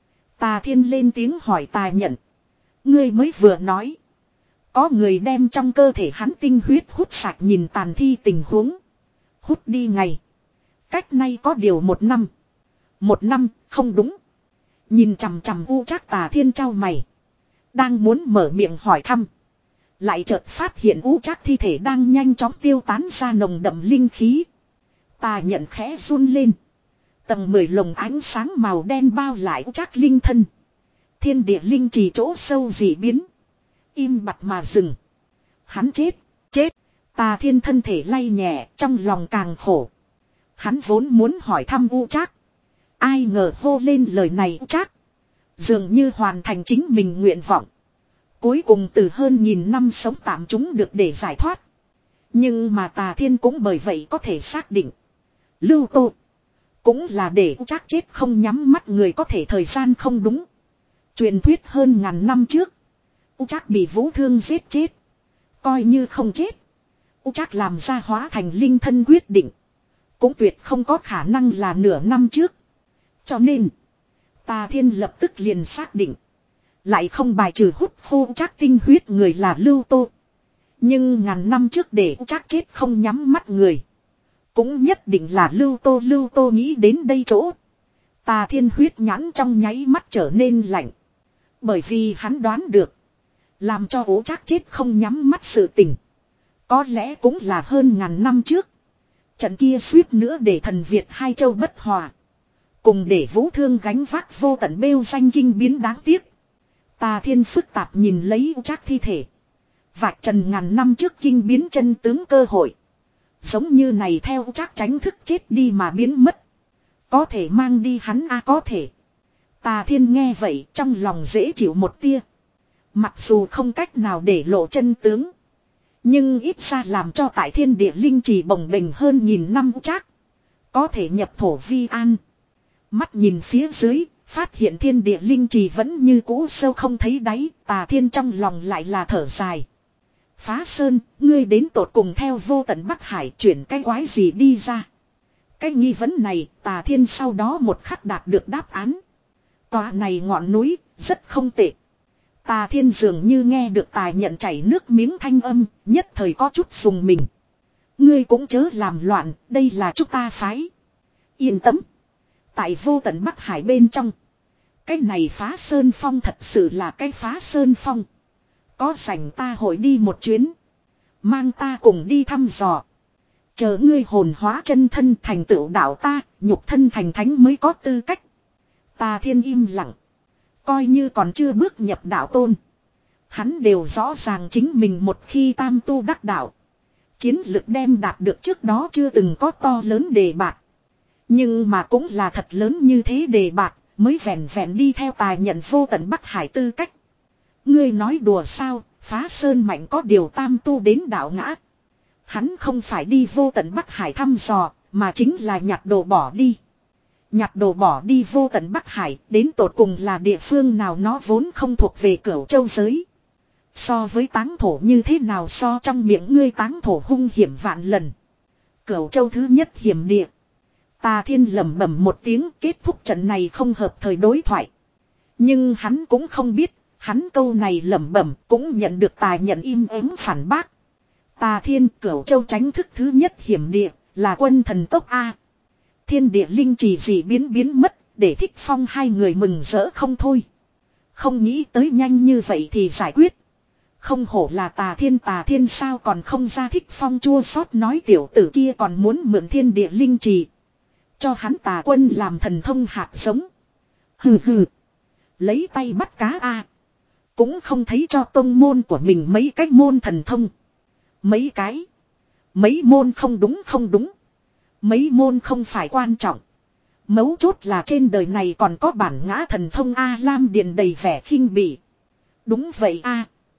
Tà Thiên lên tiếng hỏi Tà Nhận. Ngươi mới vừa nói. Có người đem trong cơ thể hắn tinh huyết hút sạch nhìn tàn thi tình huống. Hút đi ngày. Cách nay có điều một năm. Một năm, không đúng. Nhìn chằm chằm U Trác Tà Thiên trao mày. Đang muốn mở miệng hỏi thăm. Lại chợt phát hiện U Trác thi thể đang nhanh chóng tiêu tán ra nồng đậm linh khí. Ta nhận khẽ run lên. Tầng mười lồng ánh sáng màu đen bao lại Trác Linh thân. Thiên địa linh trì chỗ sâu dị biến. Im bặt mà dừng. Hắn chết, chết. Tà Thiên thân thể lay nhẹ, trong lòng càng khổ. Hắn vốn muốn hỏi thăm U Trác. Ai ngờ hô lên lời này U Trác. Dường như hoàn thành chính mình nguyện vọng. Cuối cùng từ hơn nghìn năm sống tạm chúng được để giải thoát. Nhưng mà Tà Thiên cũng bởi vậy có thể xác định. Lưu Tô. Cũng là để U Trác chết không nhắm mắt người có thể thời gian không đúng. Truyền thuyết hơn ngàn năm trước. U Trác bị Vũ Thương giết chết. Coi như không chết. U Trác làm ra hóa thành linh thân quyết định. Cũng tuyệt không có khả năng là nửa năm trước. Cho nên. Tà Thiên lập tức liền xác định. Lại không bài trừ hút khô Trác tinh huyết người là Lưu Tô. Nhưng ngàn năm trước để Trác chết không nhắm mắt người. Cũng nhất định là Lưu Tô. Lưu Tô nghĩ đến đây chỗ. Tà Thiên huyết nhãn trong nháy mắt trở nên lạnh. Bởi vì hắn đoán được. Làm cho ố Trác chết không nhắm mắt sự tình. Có lẽ cũng là hơn ngàn năm trước. Trận kia suýt nữa để thần Việt hai châu bất hòa. Cùng để Vũ Thương gánh vác vô tận bêu danh kinh biến đáng tiếc. Tà Thiên phức tạp nhìn lấy U Trác thi thể. Vạch trần ngàn năm trước kinh biến chân tướng cơ hội. Giống như này theo U Trác tránh thức chết đi mà biến mất. Có thể mang đi hắn a à, có thể. Tà Thiên nghe vậy trong lòng dễ chịu một tia. Mặc dù không cách nào để lộ chân tướng. Nhưng ít ra làm cho tại thiên địa linh trì bồng bềnh hơn nghìn năm U Trác. Có thể nhập thổ vi an. Mắt nhìn phía dưới. Phát hiện thiên địa linh trì vẫn như cũ sâu không thấy đáy. Tà Thiên trong lòng lại là thở dài. Phá Sơn, ngươi đến tột cùng theo vô tận Bắc Hải chuyển cái quái gì đi ra. Cái nghi vấn này Tà Thiên sau đó một khắc đạt được đáp án. Tòa này ngọn núi, rất không tệ. Tà Thiên dường như nghe được Tài Nhận chảy nước miếng thanh âm, nhất thời có chút dùng mình. Ngươi cũng chớ làm loạn, đây là chúng ta phái. Yên tâm. Tại vô tận Bắc Hải bên trong. Cái này Phá Sơn Phong thật sự là cái Phá Sơn Phong. Có rảnh ta hội đi một chuyến. Mang ta cùng đi thăm dò. Chờ ngươi hồn hóa chân thân thành tựu đạo ta, nhục thân thành thánh mới có tư cách. Tà Thiên im lặng. Coi như còn chưa bước nhập đạo tôn. Hắn đều rõ ràng chính mình một khi tam tu đắc đạo. Chiến lực đem đạt được trước đó chưa từng có to lớn đề bạt. Nhưng mà cũng là thật lớn như thế đề bạt, mới vẹn vẹn đi theo Tài Nhận vô tận Bắc Hải tư cách. Ngươi nói đùa sao, Phá Sơn mạnh có điều tam tu đến đạo ngã. Hắn không phải đi vô tận Bắc Hải thăm dò, mà chính là nhặt đồ bỏ đi. Nhặt đồ bỏ đi vô tận Bắc Hải, đến tột cùng là địa phương nào nó vốn không thuộc về Cửu Châu giới. So với táng thổ như thế nào so trong miệng ngươi táng thổ hung hiểm vạn lần. Cửu Châu thứ nhất hiểm địa. Tà Thiên lẩm bẩm một tiếng kết thúc trận này không hợp thời đối thoại. Nhưng hắn cũng không biết, hắn câu này lẩm bẩm cũng nhận được Tài Nhận im ắng phản bác. Tà Thiên Cửu Châu tránh thức thứ nhất hiểm địa là quân thần tốc A. Thiên địa linh trì gì biến biến mất, để Thích Phong hai người mừng rỡ không thôi. Không nghĩ tới nhanh như vậy thì giải quyết. Không hổ là Tà Thiên. Tà Thiên sao còn không ra. Thích Phong chua xót nói tiểu tử kia còn muốn mượn thiên địa linh trì. Cho hắn Tà quân làm thần thông hạt giống. Hừ hừ. Lấy tay bắt cá A. Cũng không thấy cho tông môn của mình mấy cái môn thần thông. Mấy cái. Mấy môn không đúng không đúng. Mấy môn không phải quan trọng. Mấu chốt là trên đời này còn có bản ngã thần thông A. Lam Điền đầy vẻ khinh bỉ. Đúng vậy A.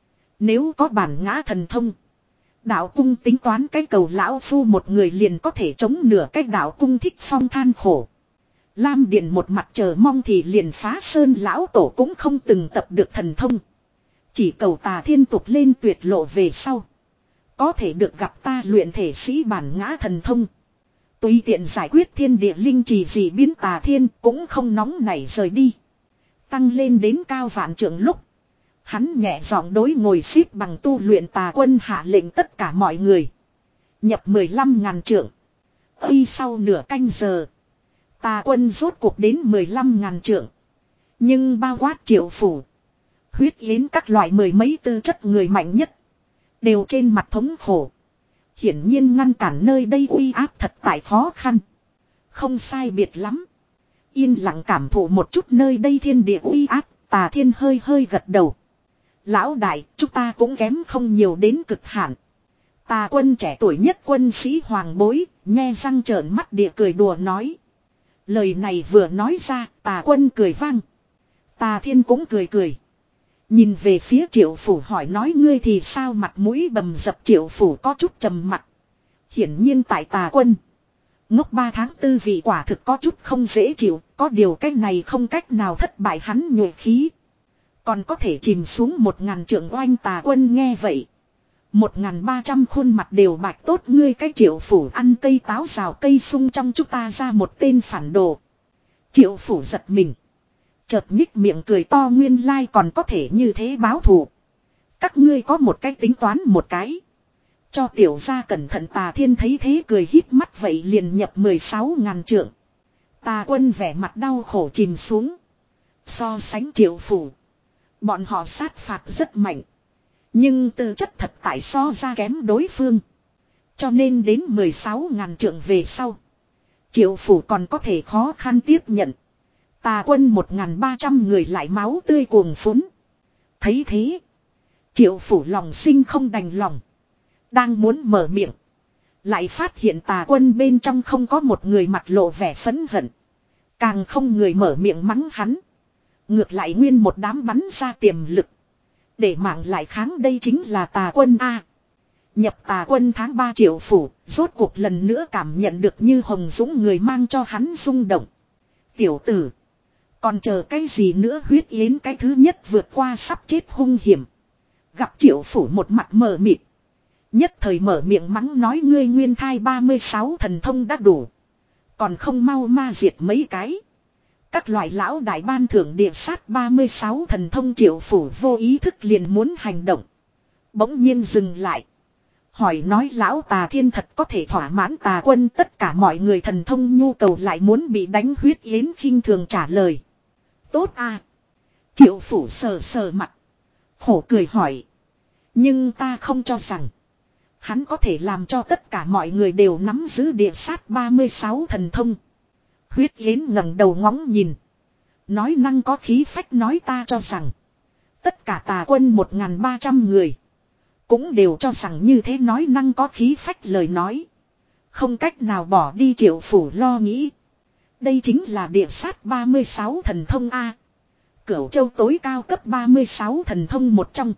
Nếu có bản ngã thần thông. Đạo cung tính toán cái cầu lão phu một người liền có thể chống nửa cái đạo cung. Thích Phong than khổ. Lam Điền một mặt chờ mong thì liền Phá Sơn lão tổ cũng không từng tập được thần thông. Chỉ cầu Tà Thiên tục lên tuyệt lộ về sau. Có thể được gặp ta luyện thể sĩ bản ngã thần thông. Tùy tiện giải quyết thiên địa linh trì gì biến. Tà Thiên cũng không nóng nảy rời đi. Tăng lên đến cao vạn trượng lúc. Hắn nhẹ giọng đối ngồi xếp bằng tu luyện Tà quân hạ lệnh tất cả mọi người. Nhập mười lăm ngàn trượng. Ây sau nửa canh giờ. Tà quân rốt cuộc đến mười lăm ngàn trượng. Nhưng bao quát triệu phủ. Huyết yến các loại mười mấy tư chất người mạnh nhất. Đều trên mặt thống khổ. Hiển nhiên ngăn cản nơi đây uy áp thật tại khó khăn. Không sai biệt lắm. Yên lặng cảm thụ một chút nơi đây thiên địa uy áp, Tà Thiên hơi hơi gật đầu. Lão đại, chúng ta cũng kém không nhiều đến cực hạn. Tà Quân trẻ tuổi nhất quân sĩ hoàng bối, nhe răng trợn mắt địa cười đùa nói. Lời này vừa nói ra, Tà Quân cười vang. Tà Thiên cũng cười cười. Nhìn về phía Triệu Phủ hỏi nói ngươi thì sao, mặt mũi bầm dập. Triệu Phủ có chút trầm mặt. Hiển nhiên tại Tà Quân ngốc ba tháng tư vị quả thực có chút không dễ chịu. Có điều cái này không cách nào thất bại hắn nhuệ khí. Còn có thể chìm xuống một ngàn trượng oanh. Tà Quân nghe vậy, một ngàn ba trăm khuôn mặt đều bạch tốt. Ngươi cái Triệu Phủ ăn cây táo rào cây sung trong chúng ta ra một tên phản đồ. Triệu Phủ giật mình. Chợt nhích miệng cười to, nguyên lai còn có thể như thế báo thù. Các ngươi có một cái tính toán một cái. Cho tiểu gia cẩn thận. Tà Thiên thấy thế cười híp mắt, vậy liền nhập mười sáu ngàn trượng. Tà Quân vẻ mặt đau khổ chìm xuống. So sánh Triệu Phủ, bọn họ sát phạt rất mạnh. Nhưng tư chất thật tại so ra kém đối phương. Cho nên đến mười sáu ngàn trượng về sau, Triệu Phủ còn có thể khó khăn tiếp nhận. Tà Quân một ngàn ba trăm người lại máu tươi cuồng phún. Thấy thế, Triệu Phủ lòng sinh không đành lòng. Đang muốn mở miệng, lại phát hiện Tà Quân bên trong không có một người mặt lộ vẻ phẫn hận. Càng không người mở miệng mắng hắn. Ngược lại nguyên một đám bắn ra tiềm lực. Để mạng lại kháng, đây chính là Tà Quân A. Nhập Tà Quân tháng ba, Triệu Phủ rốt cuộc lần nữa cảm nhận được như hồng dũng người mang cho hắn rung động. Tiểu tử, còn chờ cái gì nữa, huyết yến cái thứ nhất vượt qua sắp chết hung hiểm. Gặp Triệu Phủ một mặt mờ mịt, nhất thời mở miệng mắng nói ngươi nguyên thai ba mươi sáu thần thông đã đủ. Còn không mau ma diệt mấy cái. Các loại lão đại ban thưởng địa sát ba mươi sáu thần thông. Triệu Phủ vô ý thức liền muốn hành động. Bỗng nhiên dừng lại. Hỏi nói lão Tà Thiên thật có thể thỏa mãn Tà Quân tất cả mọi người thần thông nhu cầu, lại muốn bị đánh huyết yến khinh thường trả lời. Tốt à. Triệu Phủ sờ sờ mặt, khổ cười hỏi. Nhưng ta không cho rằng hắn có thể làm cho tất cả mọi người đều nắm giữ địa sát ba mươi sáu thần thông. Huyết yến ngẩng đầu ngóng nhìn, nói năng có khí phách nói ta cho rằng tất cả Tà Quân một ngàn ba trăm người cũng đều cho rằng như thế. Nói năng có khí phách lời nói, không cách nào bỏ đi. Triệu Phủ lo nghĩ. Đây chính là địa sát ba mươi sáu thần thông A. Cửu châu tối cao cấp ba mươi sáu thần thông một trong.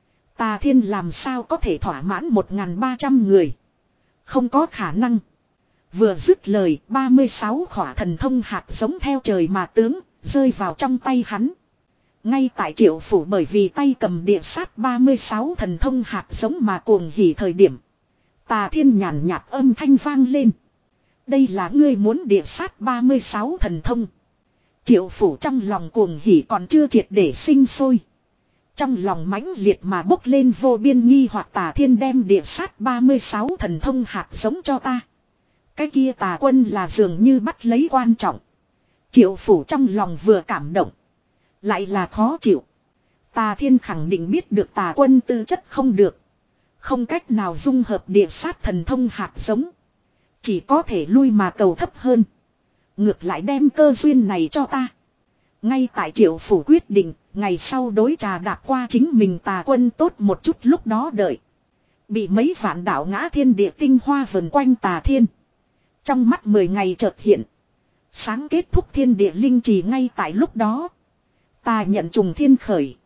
Tà Thiên làm sao có thể thỏa mãn một ngàn ba trăm người. Không có khả năng. Vừa dứt lời, ba mươi sáu khỏa thần thông hạt giống theo trời mà tướng, rơi vào trong tay hắn. Ngay tại Triệu Phủ bởi vì tay cầm địa sát ba mươi sáu thần thông hạt giống mà cuồng hỉ thời điểm, Tà Thiên nhàn nhạt âm thanh vang lên. Đây là ngươi muốn địa sát ba mươi sáu thần thông. Triệu Phủ trong lòng cuồng hỉ còn chưa triệt để sinh sôi. Trong lòng mãnh liệt mà bốc lên vô biên nghi hoặc. Tà Thiên đem địa sát ba mươi sáu thần thông hạt giống cho ta. Cái kia Tà Quân là dường như bắt lấy quan trọng. Triệu Phủ trong lòng vừa cảm động, lại là khó chịu. Tà Thiên khẳng định biết được Tà Quân tư chất không được, không cách nào dung hợp địa sát thần thông hạt giống. Chỉ có thể lui mà cầu thấp hơn. Ngược lại đem cơ duyên này cho ta. Ngay tại Triệu Phủ quyết định ngày sau đối trà đạp qua chính mình Tà Quân tốt một chút, lúc đó đợi bị mấy vạn đạo ngã thiên địa tinh hoa vần quanh Tà Thiên. Trong mắt mười ngày chợt hiện sáng kết thúc thiên địa linh trì. Ngay tại lúc đó, ta nhận trùng thiên khởi,